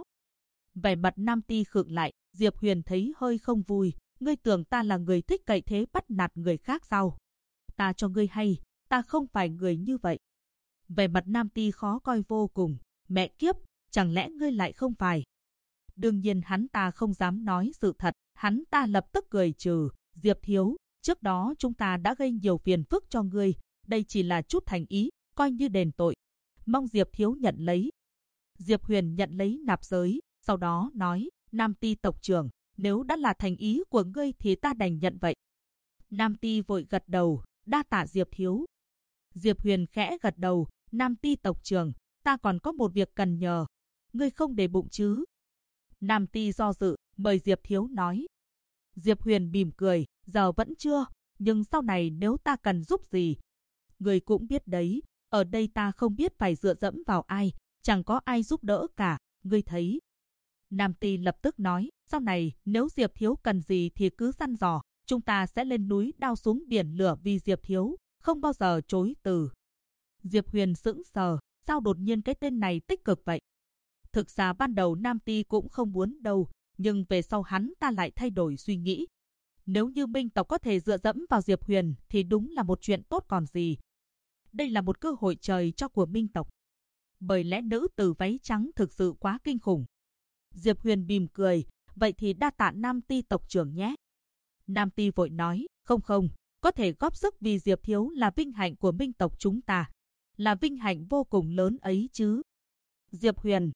Vẻ mặt Nam Ti khựng lại, Diệp Huyền thấy hơi không vui, ngươi tưởng ta là người thích cậy thế bắt nạt người khác sao? Ta cho ngươi hay, ta không phải người như vậy. Vẻ mặt Nam Ti khó coi vô cùng, mẹ kiếp, chẳng lẽ ngươi lại không phải? Đương nhiên hắn ta không dám nói sự thật, hắn ta lập tức cười trừ, Diệp thiếu, trước đó chúng ta đã gây nhiều phiền phức cho ngươi, đây chỉ là chút thành ý, coi như đền tội. Mong Diệp thiếu nhận lấy. Diệp Huyền nhận lấy nạp giới, sau đó nói, Nam Ti tộc trưởng, nếu đã là thành ý của ngươi thì ta đành nhận vậy. Nam Ti vội gật đầu, đa tạ Diệp thiếu. Diệp Huyền khẽ gật đầu, Nam Ti tộc trưởng, ta còn có một việc cần nhờ. Ngươi không để bụng chứ? Nam Ti do dự, mời Diệp thiếu nói. Diệp Huyền mỉm cười, giờ vẫn chưa, nhưng sau này nếu ta cần giúp gì. Ngươi cũng biết đấy, ở đây ta không biết phải dựa dẫm vào ai, chẳng có ai giúp đỡ cả, ngươi thấy. Nam Ti lập tức nói, sau này nếu Diệp thiếu cần gì thì cứ săn dò, chúng ta sẽ lên núi đao xuống biển lửa vì Diệp thiếu, không bao giờ chối từ. Diệp Huyền sững sờ, sao đột nhiên cái tên này tích cực vậy? Thực ra ban đầu Nam Ti cũng không muốn đâu, nhưng về sau hắn ta lại thay đổi suy nghĩ. Nếu như Minh tộc có thể dựa dẫm vào Diệp Huyền thì đúng là một chuyện tốt còn gì. Đây là một cơ hội trời cho của Minh tộc. Bởi lẽ nữ tử váy trắng thực sự quá kinh khủng. Diệp Huyền mỉm cười, vậy thì đa tạ Nam Ti tộc trưởng nhé. Nam Ti vội nói, không, có thể góp sức vì Diệp thiếu là vinh hạnh của Minh tộc chúng ta. Là vinh hạnh vô cùng lớn ấy chứ. Diệp Huyền.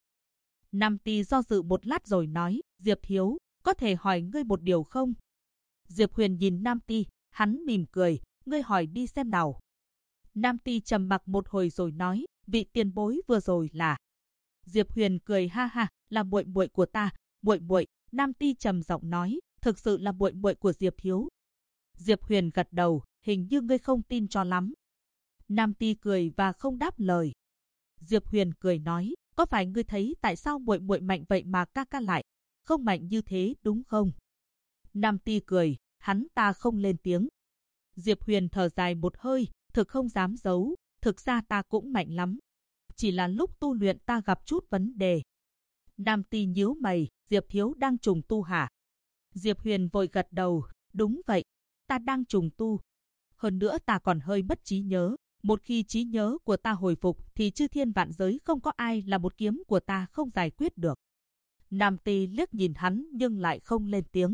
Nam Ti do dự một lát rồi nói, Diệp thiếu, có thể hỏi ngươi một điều không? Diệp Huyền nhìn Nam Ti, hắn mỉm cười, ngươi hỏi đi xem nào. Nam Ti trầm mặc một hồi rồi nói, vị tiền bối vừa rồi là. Diệp Huyền cười ha ha, là muội muội của ta, muội. Nam Ti trầm giọng nói, thực sự là muội muội của Diệp thiếu. Diệp Huyền gật đầu, hình như ngươi không tin cho lắm. Nam Ti cười và không đáp lời. Diệp Huyền cười nói, có phải ngươi thấy tại sao muội muội mạnh vậy mà ca lại không mạnh như thế đúng không? Nam Ti cười, hắn ta không lên tiếng. Diệp Huyền thở dài một hơi, thực không dám giấu, thực ra ta cũng mạnh lắm. Chỉ là lúc tu luyện ta gặp chút vấn đề. Nam Ti nhíu mày, Diệp thiếu đang trùng tu hả? Diệp Huyền vội gật đầu, đúng vậy, ta đang trùng tu. Hơn nữa ta còn hơi mất trí nhớ. Một khi trí nhớ của ta hồi phục thì chư thiên vạn giới không có ai là một kiếm của ta không giải quyết được. Nam Ti liếc nhìn hắn nhưng lại không lên tiếng.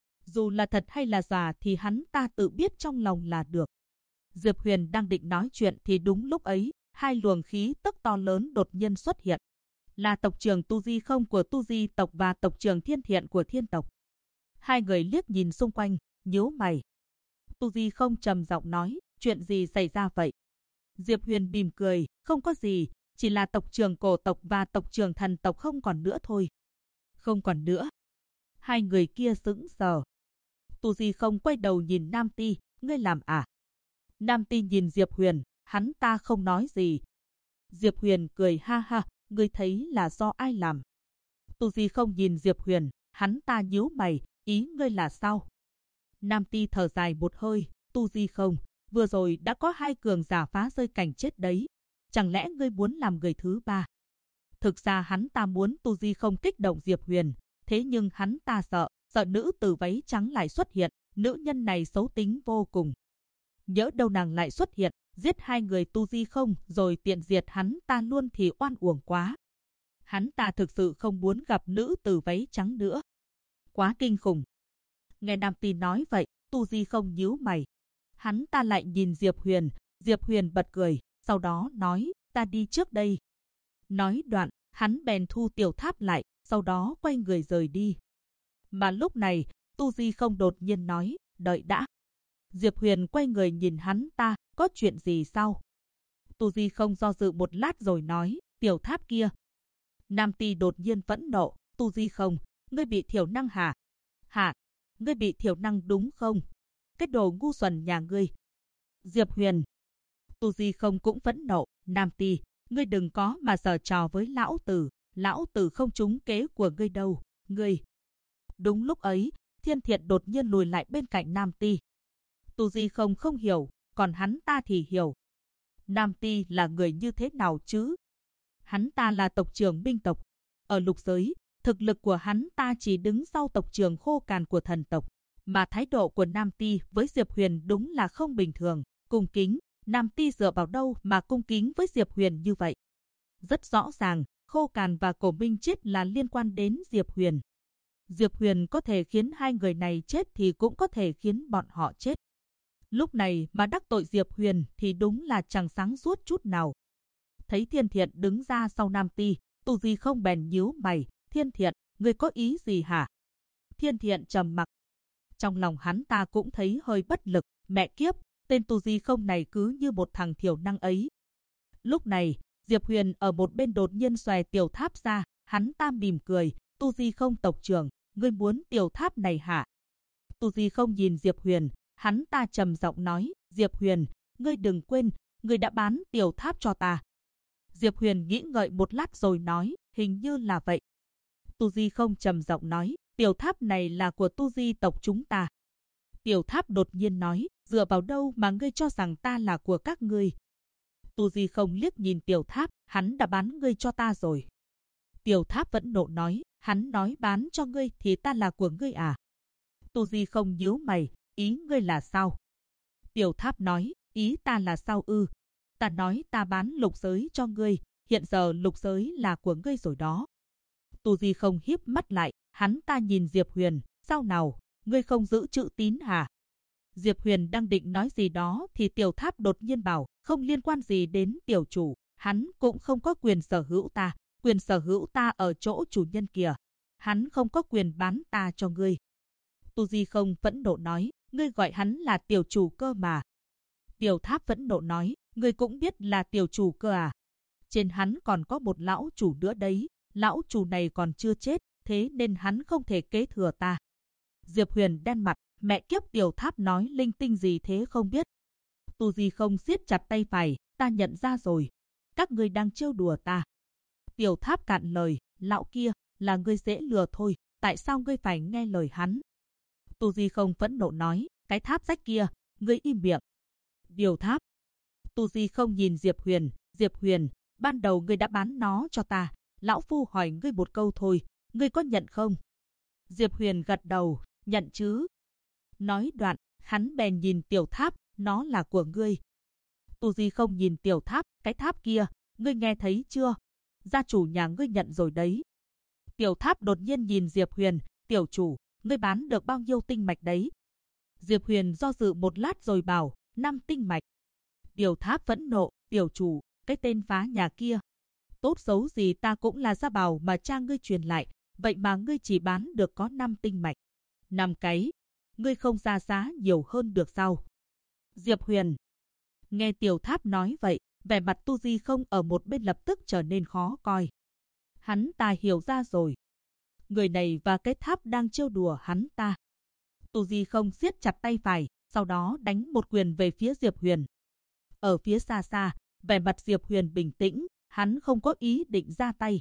Dù là thật hay là giả thì hắn ta tự biết trong lòng là được. Diệp Huyền đang định nói chuyện thì đúng lúc ấy, hai luồng khí tức to lớn đột nhiên xuất hiện. Là tộc trưởng Tu Di Không của Tu Di tộc và tộc trưởng Thiên Thiện của Thiên tộc. Hai người liếc nhìn xung quanh, nhíu mày. Tu Di Không trầm giọng nói, chuyện gì xảy ra vậy? Diệp Huyền mỉm cười, không có gì, chỉ là tộc trưởng cổ tộc và tộc trưởng thần tộc không còn nữa thôi. Không còn nữa. Hai người kia sững sờ. Tu Di không quay đầu nhìn Nam Ti, ngươi làm à? Nam Ti nhìn Diệp Huyền, hắn ta không nói gì. Diệp Huyền cười ha ha, ngươi thấy là do ai làm? Tu Di không nhìn Diệp Huyền, hắn ta nhíu mày, ý ngươi là sao? Nam Ti thở dài một hơi, Tu Di không, vừa rồi đã có hai cường giả phá rơi cảnh chết đấy. Chẳng lẽ ngươi muốn làm người thứ ba? Thực ra hắn ta muốn Tu Di không kích động Diệp Huyền, thế nhưng hắn ta sợ nữ tử váy trắng lại xuất hiện, nữ nhân này xấu tính vô cùng. Nhỡ đâu nàng lại xuất hiện, giết hai người Tu Di không rồi tiện diệt hắn ta luôn thì oan uổng quá. Hắn ta thực sự không muốn gặp nữ tử váy trắng nữa. Quá kinh khủng. Nghe Nam Ti nói vậy, Tu Di không nhíu mày. Hắn ta lại nhìn Diệp Huyền bật cười, sau đó nói, ta đi trước đây. Nói đoạn, hắn bèn thu tiểu tháp lại, sau đó quay người rời đi. Mà lúc này, Tu Di không đột nhiên nói, đợi đã. Diệp Huyền quay người nhìn hắn ta, có chuyện gì sao? Tu Di không do dự một lát rồi nói, tiểu tháp kia. Nam Ti đột nhiên phẫn nộ, Tu Di không, ngươi bị thiểu năng hả? Hả? Ngươi bị thiểu năng đúng không? Cái đồ ngu xuẩn nhà ngươi. Diệp Huyền. Tu Di không cũng phẫn nộ, Nam Ti, ngươi đừng có mà giở trò với lão tử không trúng kế của ngươi đâu, ngươi. Đúng lúc ấy, Thiên Thiện đột nhiên lùi lại bên cạnh Nam Ti. Tu Di không hiểu, còn hắn ta thì hiểu. Nam Ti là người như thế nào chứ? Hắn ta là tộc trưởng binh tộc. Ở lục giới, thực lực của hắn ta chỉ đứng sau tộc trưởng Khô Càn của thần tộc. Mà thái độ của Nam Ti với Diệp Huyền đúng là không bình thường, cung kính. Nam Ti dựa vào đâu mà cung kính với Diệp Huyền như vậy? Rất rõ ràng, Khô Càn và Cổ Minh chết là liên quan đến Diệp Huyền. Diệp Huyền có thể khiến hai người này chết thì cũng có thể khiến bọn họ chết. Lúc này mà đắc tội Diệp Huyền thì đúng là chẳng sáng suốt chút nào. Thấy Thiên Thiện đứng ra sau Nam Ti, Tu Di không bèn nhíu mày, Thiên Thiện, ngươi có ý gì hả? Thiên Thiện trầm mặc. Trong lòng hắn ta cũng thấy hơi bất lực, mẹ kiếp, tên Tu Di không này cứ như một thằng thiểu năng ấy. Lúc này, Diệp Huyền ở một bên đột nhiên xòe tiểu tháp ra, hắn ta mỉm cười, Tu Di không tộc trưởng, ngươi muốn tiểu tháp này hả? Tu Di không nhìn Diệp Huyền, hắn ta trầm giọng nói, Diệp Huyền, ngươi đừng quên, ngươi đã bán tiểu tháp cho ta. Diệp Huyền nghĩ ngợi một lát rồi nói, hình như là vậy. Tu Di không trầm giọng nói, tiểu tháp này là của Tu Di tộc chúng ta. Tiểu tháp đột nhiên nói, dựa vào đâu mà ngươi cho rằng ta là của các ngươi? Tu Di không liếc nhìn tiểu tháp, hắn đã bán ngươi cho ta rồi. Tiểu tháp vẫn nộ nói, hắn nói bán cho ngươi thì ta là của ngươi à? Tu Di không nhíu mày, ý ngươi là sao? Tiểu tháp nói, ý ta là sao ư? Ta nói ta bán lục giới cho ngươi, hiện giờ lục giới là của ngươi rồi đó. Tu Di không híp mắt lại, hắn ta nhìn Diệp Huyền, sao nào, ngươi không giữ chữ tín hả? Diệp Huyền đang định nói gì đó thì tiểu tháp đột nhiên bảo, không liên quan gì đến tiểu chủ, hắn cũng không có quyền sở hữu ta ở chỗ chủ nhân kìa. Hắn không có quyền bán ta cho ngươi. Tu Di không phẫn nộ nói, ngươi gọi hắn là tiểu chủ cơ mà. Tiểu tháp phẫn nộ nói, ngươi cũng biết là tiểu chủ cơ à? Trên hắn còn có một lão chủ nữa đấy, lão chủ này còn chưa chết, thế nên hắn không thể kế thừa ta. Diệp Huyền đen mặt, mẹ kiếp, tiểu tháp nói linh tinh gì thế không biết. Tu Di không siết chặt tay phải, ta nhận ra rồi. Các ngươi đang trêu đùa ta. Tiểu tháp cạn lời, lão kia, là ngươi dễ lừa thôi, tại sao ngươi phải nghe lời hắn? Tu Di không phẫn nộ nói, cái tháp rách kia, ngươi im miệng. Điều tháp. Tu Di không nhìn Diệp Huyền, ban đầu ngươi đã bán nó cho ta, lão phu hỏi ngươi một câu thôi, ngươi có nhận không? Diệp Huyền gật đầu, nhận chứ. Nói đoạn, hắn bèn nhìn tiểu tháp, nó là của ngươi. Tu Di không nhìn tiểu tháp, cái tháp kia, ngươi nghe thấy chưa? Gia chủ nhà ngươi nhận rồi đấy. Tiểu tháp đột nhiên nhìn Diệp Huyền, tiểu chủ, ngươi bán được bao nhiêu tinh mạch đấy? Diệp Huyền do dự một lát rồi bảo, 5 tinh mạch. Tiểu tháp phẫn nộ, tiểu chủ, cái tên phá nhà kia. Tốt xấu gì ta cũng là gia bảo mà cha ngươi truyền lại, vậy mà ngươi chỉ bán được có 5 tinh mạch. 5 cái, ngươi không ra giá nhiều hơn được sao? Diệp Huyền. Nghe tiểu tháp nói vậy, vẻ mặt Tu Di không ở một bên lập tức trở nên khó coi. Hắn ta hiểu ra rồi. Người này và cái tháp đang trêu đùa hắn ta. Tu Di không siết chặt tay phải, sau đó đánh một quyền về phía Diệp Huyền. Ở phía xa xa, vẻ mặt Diệp Huyền bình tĩnh, hắn không có ý định ra tay.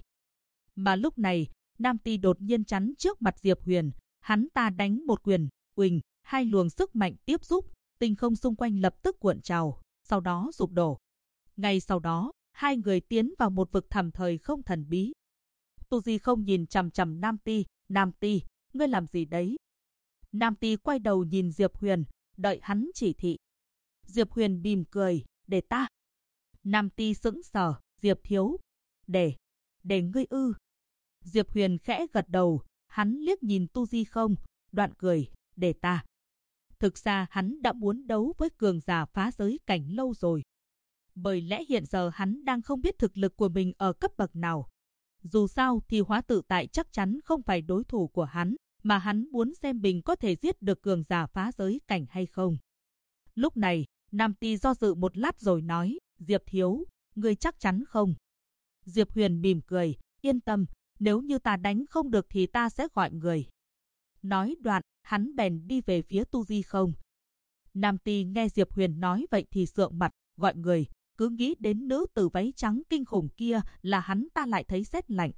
Mà lúc này, Nam Ti đột nhiên chắn trước mặt Diệp Huyền, hắn ta đánh một quyền, uỳnh, hai luồng sức mạnh tiếp xúc, tinh không xung quanh lập tức cuộn trào, sau đó sụp đổ. Ngay sau đó, hai người tiến vào một vực thẳm thời không thần bí. Tu Di không nhìn chằm chằm Nam Ti, ngươi làm gì đấy? Nam Ti quay đầu nhìn Diệp Huyền, đợi hắn chỉ thị. Diệp Huyền mỉm cười, để ta. Nam Ti sững sờ, Diệp thiếu, để ngươi ư? Diệp Huyền khẽ gật đầu, hắn liếc nhìn Tu Di không, đoạn cười, để ta. Thực ra hắn đã muốn đấu với cường giả phá giới cảnh lâu rồi. Bởi lẽ hiện giờ hắn đang không biết thực lực của mình ở cấp bậc nào. Dù sao thì Hóa Tự Tại chắc chắn không phải đối thủ của hắn, mà hắn muốn xem mình có thể giết được cường giả phá giới cảnh hay không. Lúc này, Nam Ti do dự một lát rồi nói, Diệp thiếu, ngươi chắc chắn không? Diệp Huyền mỉm cười, yên tâm, nếu như ta đánh không được thì ta sẽ gọi người. Nói đoạn, hắn bèn đi về phía Tu Di không. Nam Ti nghe Diệp Huyền nói vậy thì sượng mặt, gọi người, cứ nghĩ đến nữ tử váy trắng kinh khủng kia là hắn ta lại thấy rét lạnh.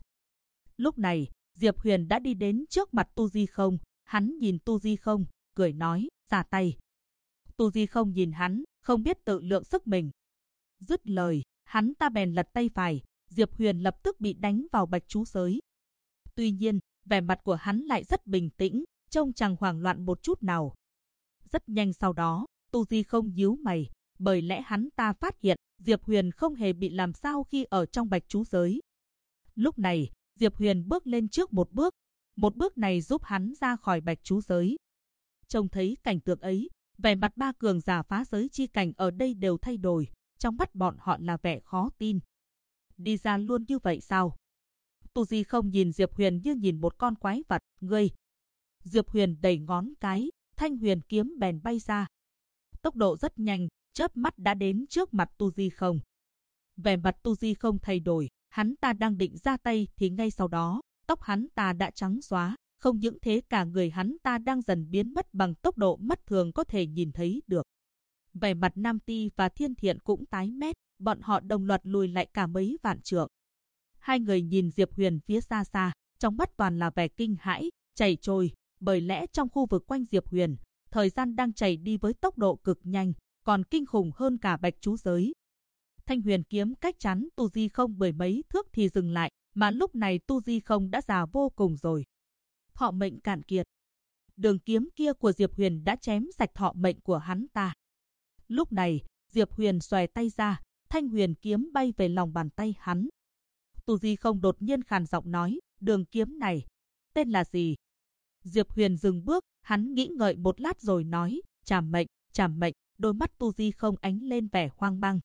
Lúc này, Diệp Huyền đã đi đến trước mặt Tu Di không, hắn nhìn Tu Di không, cười nói, ra tay. Tu Di không nhìn hắn, không biết tự lượng sức mình. Dứt lời, hắn ta bèn lật tay phải, Diệp Huyền lập tức bị đánh vào bạch chú giới. Tuy nhiên, vẻ mặt của hắn lại rất bình tĩnh, trông chẳng hoảng loạn một chút nào. Rất nhanh sau đó, Tu Di không nhíu mày, bởi lẽ hắn ta phát hiện Diệp Huyền không hề bị làm sao khi ở trong bạch chú giới. Lúc này, Diệp Huyền bước lên trước một bước này giúp hắn ra khỏi bạch chú giới. Trông thấy cảnh tượng ấy, vẻ mặt ba cường giả phá giới chi cảnh ở đây đều thay đổi, trong mắt bọn họ là vẻ khó tin. Đi ra luôn như vậy sao? Tu Di không nhìn Diệp Huyền như nhìn một con quái vật, ngươi. Diệp Huyền đẩy ngón cái, thanh huyền kiếm bèn bay ra. Tốc độ rất nhanh, chớp mắt đã đến trước mặt Tu Di không. Vẻ mặt Tu Di không thay đổi, hắn ta đang định ra tay thì ngay sau đó, tóc hắn ta đã trắng xóa, không những thế cả người hắn ta đang dần biến mất bằng tốc độ mắt thường có thể nhìn thấy được. Vẻ mặt Nam Ti và Thiên Thiện cũng tái mét, bọn họ đồng loạt lùi lại cả mấy vạn trượng. Hai người nhìn Diệp Huyền phía xa xa, trong mắt toàn là vẻ kinh hãi, chảy trôi, bởi lẽ trong khu vực quanh Diệp Huyền, thời gian đang chảy đi với tốc độ cực nhanh, còn kinh khủng hơn cả bạch chú giới. Thanh huyền kiếm cách chắn Tu Di không mười mấy thước thì dừng lại, mà lúc này Tu Di không đã già vô cùng rồi. Thọ mệnh cạn kiệt. Đường kiếm kia của Diệp Huyền đã chém sạch thọ mệnh của hắn ta. Lúc này, Diệp Huyền xòe tay ra, thanh huyền kiếm bay về lòng bàn tay hắn. Tu Di không đột nhiên khàn giọng nói, đường kiếm này, tên là gì? Diệp Huyền dừng bước, hắn nghĩ ngợi một lát rồi nói, Trảm mệnh, đôi mắt Tu Di không ánh lên vẻ hoang mang.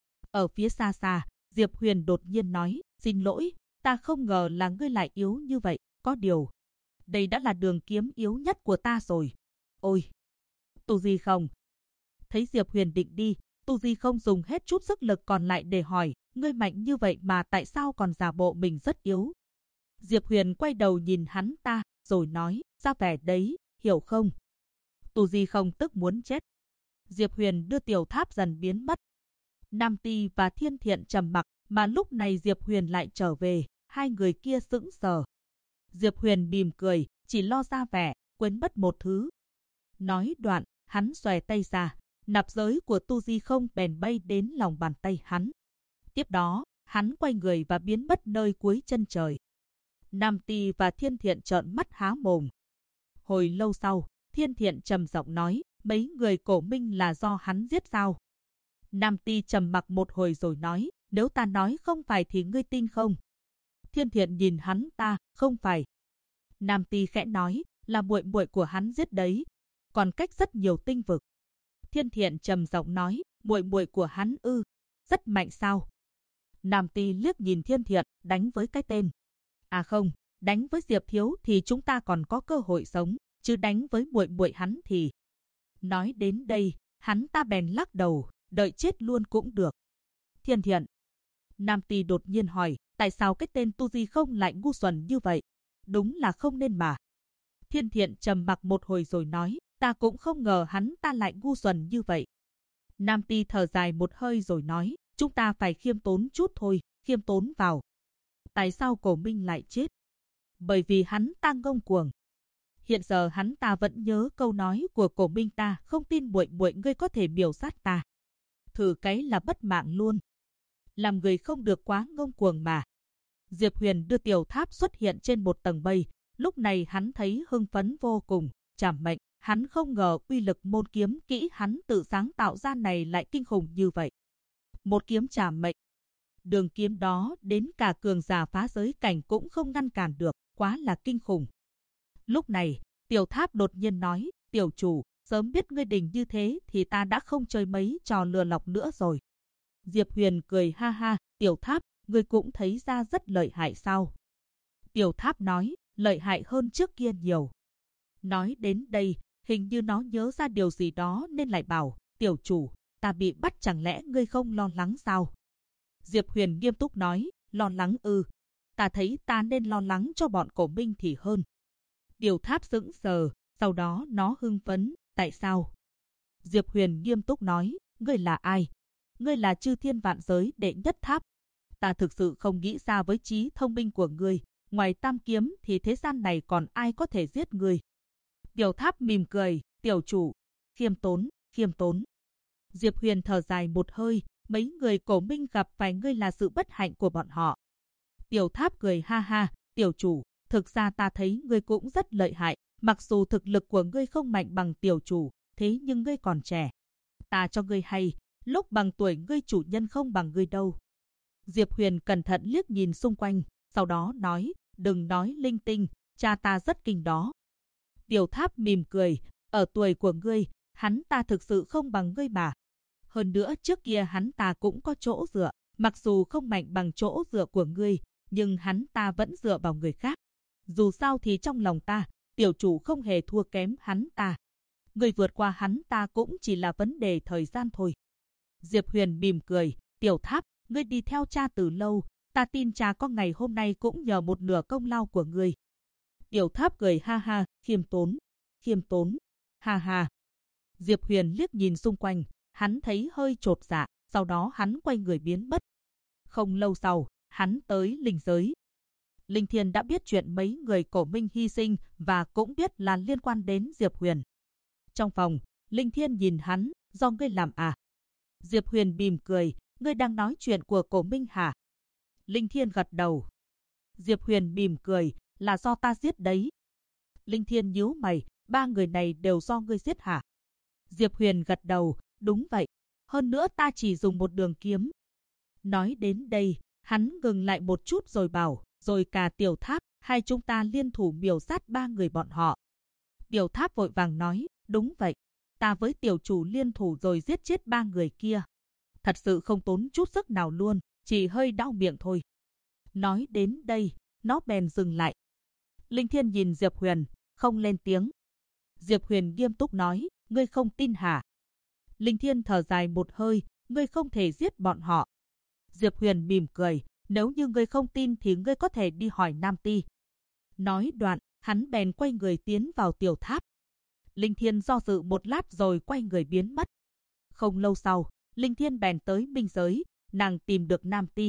Ở phía xa xa, Diệp Huyền đột nhiên nói, xin lỗi, ta không ngờ là ngươi lại yếu như vậy, có điều. Đây đã là đường kiếm yếu nhất của ta rồi. Ôi! Tu Di không. Thấy Diệp Huyền định đi, Tu Di không dùng hết chút sức lực còn lại để hỏi, ngươi mạnh như vậy mà tại sao còn giả bộ mình rất yếu? Diệp Huyền quay đầu nhìn hắn ta, rồi nói, ra vẻ đấy, hiểu không? Tu Di không tức muốn chết. Diệp Huyền đưa tiểu tháp dần biến mất. Nam Ti và Thiên Thiện trầm mặc, mà lúc này Diệp Huyền lại trở về, hai người kia sững sờ. Diệp Huyền mỉm cười, chỉ lo ra vẻ, quên mất một thứ. Nói đoạn, hắn xòe tay ra, nạp giới của Tu Di không bèn bay đến lòng bàn tay hắn. Tiếp đó, hắn quay người và biến mất nơi cuối chân trời. Nam Ti và Thiên Thiện trợn mắt há mồm. Hồi lâu sau, Thiên Thiện trầm giọng nói, mấy người cổ minh là do hắn giết sao? Nam Ti trầm mặc một hồi rồi nói, nếu ta nói không phải thì ngươi tin không? Thiên Thiện nhìn hắn ta, không phải. Nam Ti khẽ nói, là muội muội của hắn giết đấy, còn cách rất nhiều tinh vực. Thiên Thiện trầm giọng nói, muội muội của hắn ư, rất mạnh sao? Nam Ti liếc nhìn Thiên Thiện, đánh với cái tên. À không, đánh với Diệp thiếu thì chúng ta còn có cơ hội sống, chứ đánh với muội muội hắn thì. Nói đến đây, hắn ta bèn lắc đầu, đợi chết luôn cũng được. Thiên Thiện. Nam Ti đột nhiên hỏi, tại sao cái tên Tu Di không lại ngu xuẩn như vậy? đúng là không nên mà. Thiên Thiện trầm mặc một hồi rồi nói, ta cũng không ngờ hắn ta lại ngu xuẩn như vậy. Nam Ti thở dài một hơi rồi nói, chúng ta phải khiêm tốn chút thôi, khiêm tốn vào. Tại sao Cổ Minh lại chết? Bởi vì hắn ta ngông cuồng. Hiện giờ hắn ta vẫn nhớ câu nói của Cổ Minh ta, không tin muội muội ngươi có thể miểu sát ta. Thử cái là bất mạng luôn. Làm người không được quá ngông cuồng mà. Diệp Huyền đưa tiểu tháp xuất hiện trên một tầng mây. Lúc này hắn thấy hưng phấn vô cùng, trảm mệnh. Hắn không ngờ uy lực môn kiếm kỹ hắn tự sáng tạo ra này lại kinh khủng như vậy. Một kiếm trảm mệnh. Đường kiếm đó đến cả cường giả phá giới cảnh cũng không ngăn cản được, quá là kinh khủng. Lúc này, tiểu tháp đột nhiên nói, tiểu chủ, sớm biết ngươi đình như thế thì ta đã không chơi mấy trò lừa lọc nữa rồi. Diệp Huyền cười ha ha, tiểu tháp, ngươi cũng thấy ra rất lợi hại sao? Tiểu tháp nói, lợi hại hơn trước kia nhiều. Nói đến đây, hình như nó nhớ ra điều gì đó nên lại bảo, tiểu chủ, ta bị bắt chẳng lẽ ngươi không lo lắng sao? Diệp Huyền nghiêm túc nói, lo lắng ư? Ta thấy ta nên lo lắng cho bọn Cổ Minh thì hơn. Tiểu tháp sững sờ, sau đó nó hưng phấn, tại sao? Diệp Huyền nghiêm túc nói, ngươi là ai? Ngươi là chư thiên vạn giới đệ nhất tháp. Ta thực sự không nghĩ ra với trí thông minh của ngươi, ngoài tam kiếm thì thế gian này còn ai có thể giết ngươi. Tiểu tháp mỉm cười, tiểu chủ, khiêm tốn, khiêm tốn. Diệp Huyền thở dài một hơi, mấy người Cổ Minh gặp phải ngươi là sự bất hạnh của bọn họ. Tiểu tháp cười ha ha, tiểu chủ, thực ra ta thấy ngươi cũng rất lợi hại, mặc dù thực lực của ngươi không mạnh bằng tiểu chủ, thế nhưng ngươi còn trẻ. Ta cho ngươi hay, lúc bằng tuổi ngươi chủ nhân không bằng ngươi đâu. Diệp Huyền cẩn thận liếc nhìn xung quanh, sau đó nói, đừng nói linh tinh, cha ta rất kinh đó. Tiểu tháp mỉm cười, ở tuổi của ngươi, hắn ta thực sự không bằng ngươi mà. Hơn nữa trước kia hắn ta cũng có chỗ dựa, mặc dù không mạnh bằng chỗ dựa của ngươi, nhưng hắn ta vẫn dựa vào người khác. Dù sao thì trong lòng ta, tiểu chủ không hề thua kém hắn ta. Ngươi vượt qua hắn ta cũng chỉ là vấn đề thời gian thôi. Diệp Huyền mỉm cười, tiểu tháp, ngươi đi theo cha từ lâu, ta tin cha có ngày hôm nay cũng nhờ một nửa công lao của ngươi. Tiểu tháp cười ha ha, khiêm tốn, ha ha. Diệp Huyền liếc nhìn xung quanh, hắn thấy hơi chột dạ, sau đó hắn quay người biến mất. Không lâu sau, hắn tới linh giới. Linh Thiên đã biết chuyện mấy người Cổ Minh hy sinh và cũng biết là liên quan đến Diệp Huyền. Trong phòng, Linh Thiên nhìn hắn, do ngươi làm à? Diệp Huyền mỉm cười, ngươi đang nói chuyện của Cổ Minh hả? Linh Thiên gật đầu. Diệp Huyền mỉm cười, là do ta giết đấy. Linh Thiên nhíu mày, ba người này đều do ngươi giết hả? Diệp Huyền gật đầu, đúng vậy. Hơn nữa ta chỉ dùng một đường kiếm. Nói đến đây, hắn ngừng lại một chút rồi bảo, rồi cả tiểu tháp, hai chúng ta liên thủ miểu sát ba người bọn họ. Tiểu tháp vội vàng nói, đúng vậy. Ta với tiểu chủ liên thủ rồi giết chết ba người kia. Thật sự không tốn chút sức nào luôn, chỉ hơi đau miệng thôi. Nói đến đây, nó bèn dừng lại. Linh Thiên nhìn Diệp Huyền, không lên tiếng. Diệp Huyền nghiêm túc nói, ngươi không tin hả? Linh Thiên thở dài một hơi, ngươi không thể giết bọn họ. Diệp Huyền mỉm cười, nếu như ngươi không tin thì ngươi có thể đi hỏi Nam Ti. Nói đoạn, hắn bèn quay người tiến vào tiểu tháp. Linh Thiên do dự một lát rồi quay người biến mất. Không lâu sau, Linh Thiên bèn tới minh giới, nàng tìm được Nam Ti.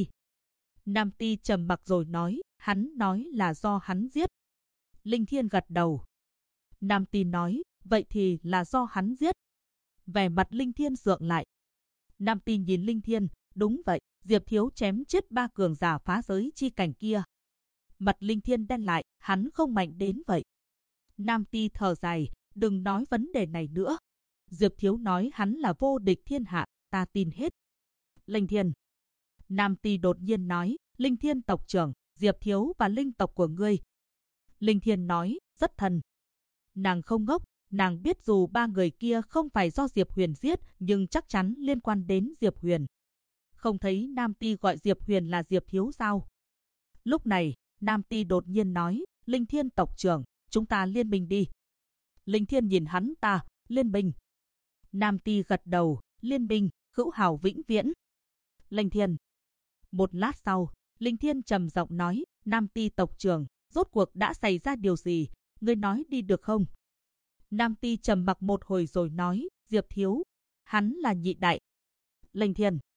Nam Ti trầm mặc rồi nói, hắn nói là do hắn giết. Linh Thiên gật đầu. Nam Ti nói, vậy thì là do hắn giết. Vẻ mặt Linh Thiên sượng lại. Nam Ti nhìn Linh Thiên, đúng vậy, Diệp Thiếu chém chết ba cường giả phá giới chi cảnh kia. Mặt Linh Thiên đen lại, hắn không mạnh đến vậy. Nam Ti thở dài, đừng nói vấn đề này nữa. Diệp Thiếu nói hắn là vô địch thiên hạ, ta tin hết. Linh Thiên. Nam Ti đột nhiên nói, Linh Thiên tộc trưởng, Diệp Thiếu và linh tộc của ngươi. Linh Thiên nói, rất thân. Nàng không ngốc, nàng biết dù ba người kia không phải do Diệp Huyền giết, nhưng chắc chắn liên quan đến Diệp Huyền. Không thấy Nam Ti gọi Diệp Huyền là Diệp Thiếu sao? Lúc này, Nam Ti đột nhiên nói, Linh Thiên tộc trưởng, chúng ta liên minh đi. Linh Thiên nhìn hắn ta, liên minh. Nam Ti gật đầu, liên minh, hữu hảo vĩnh viễn. Linh Thiên. Một lát sau, Linh Thiên trầm giọng nói, Nam Ti tộc trưởng, Rốt cuộc đã xảy ra điều gì? Ngươi nói đi được không? Nam Ti trầm mặc một hồi rồi nói, Diệp thiếu, hắn là nhị đại. Lệnh Thiền,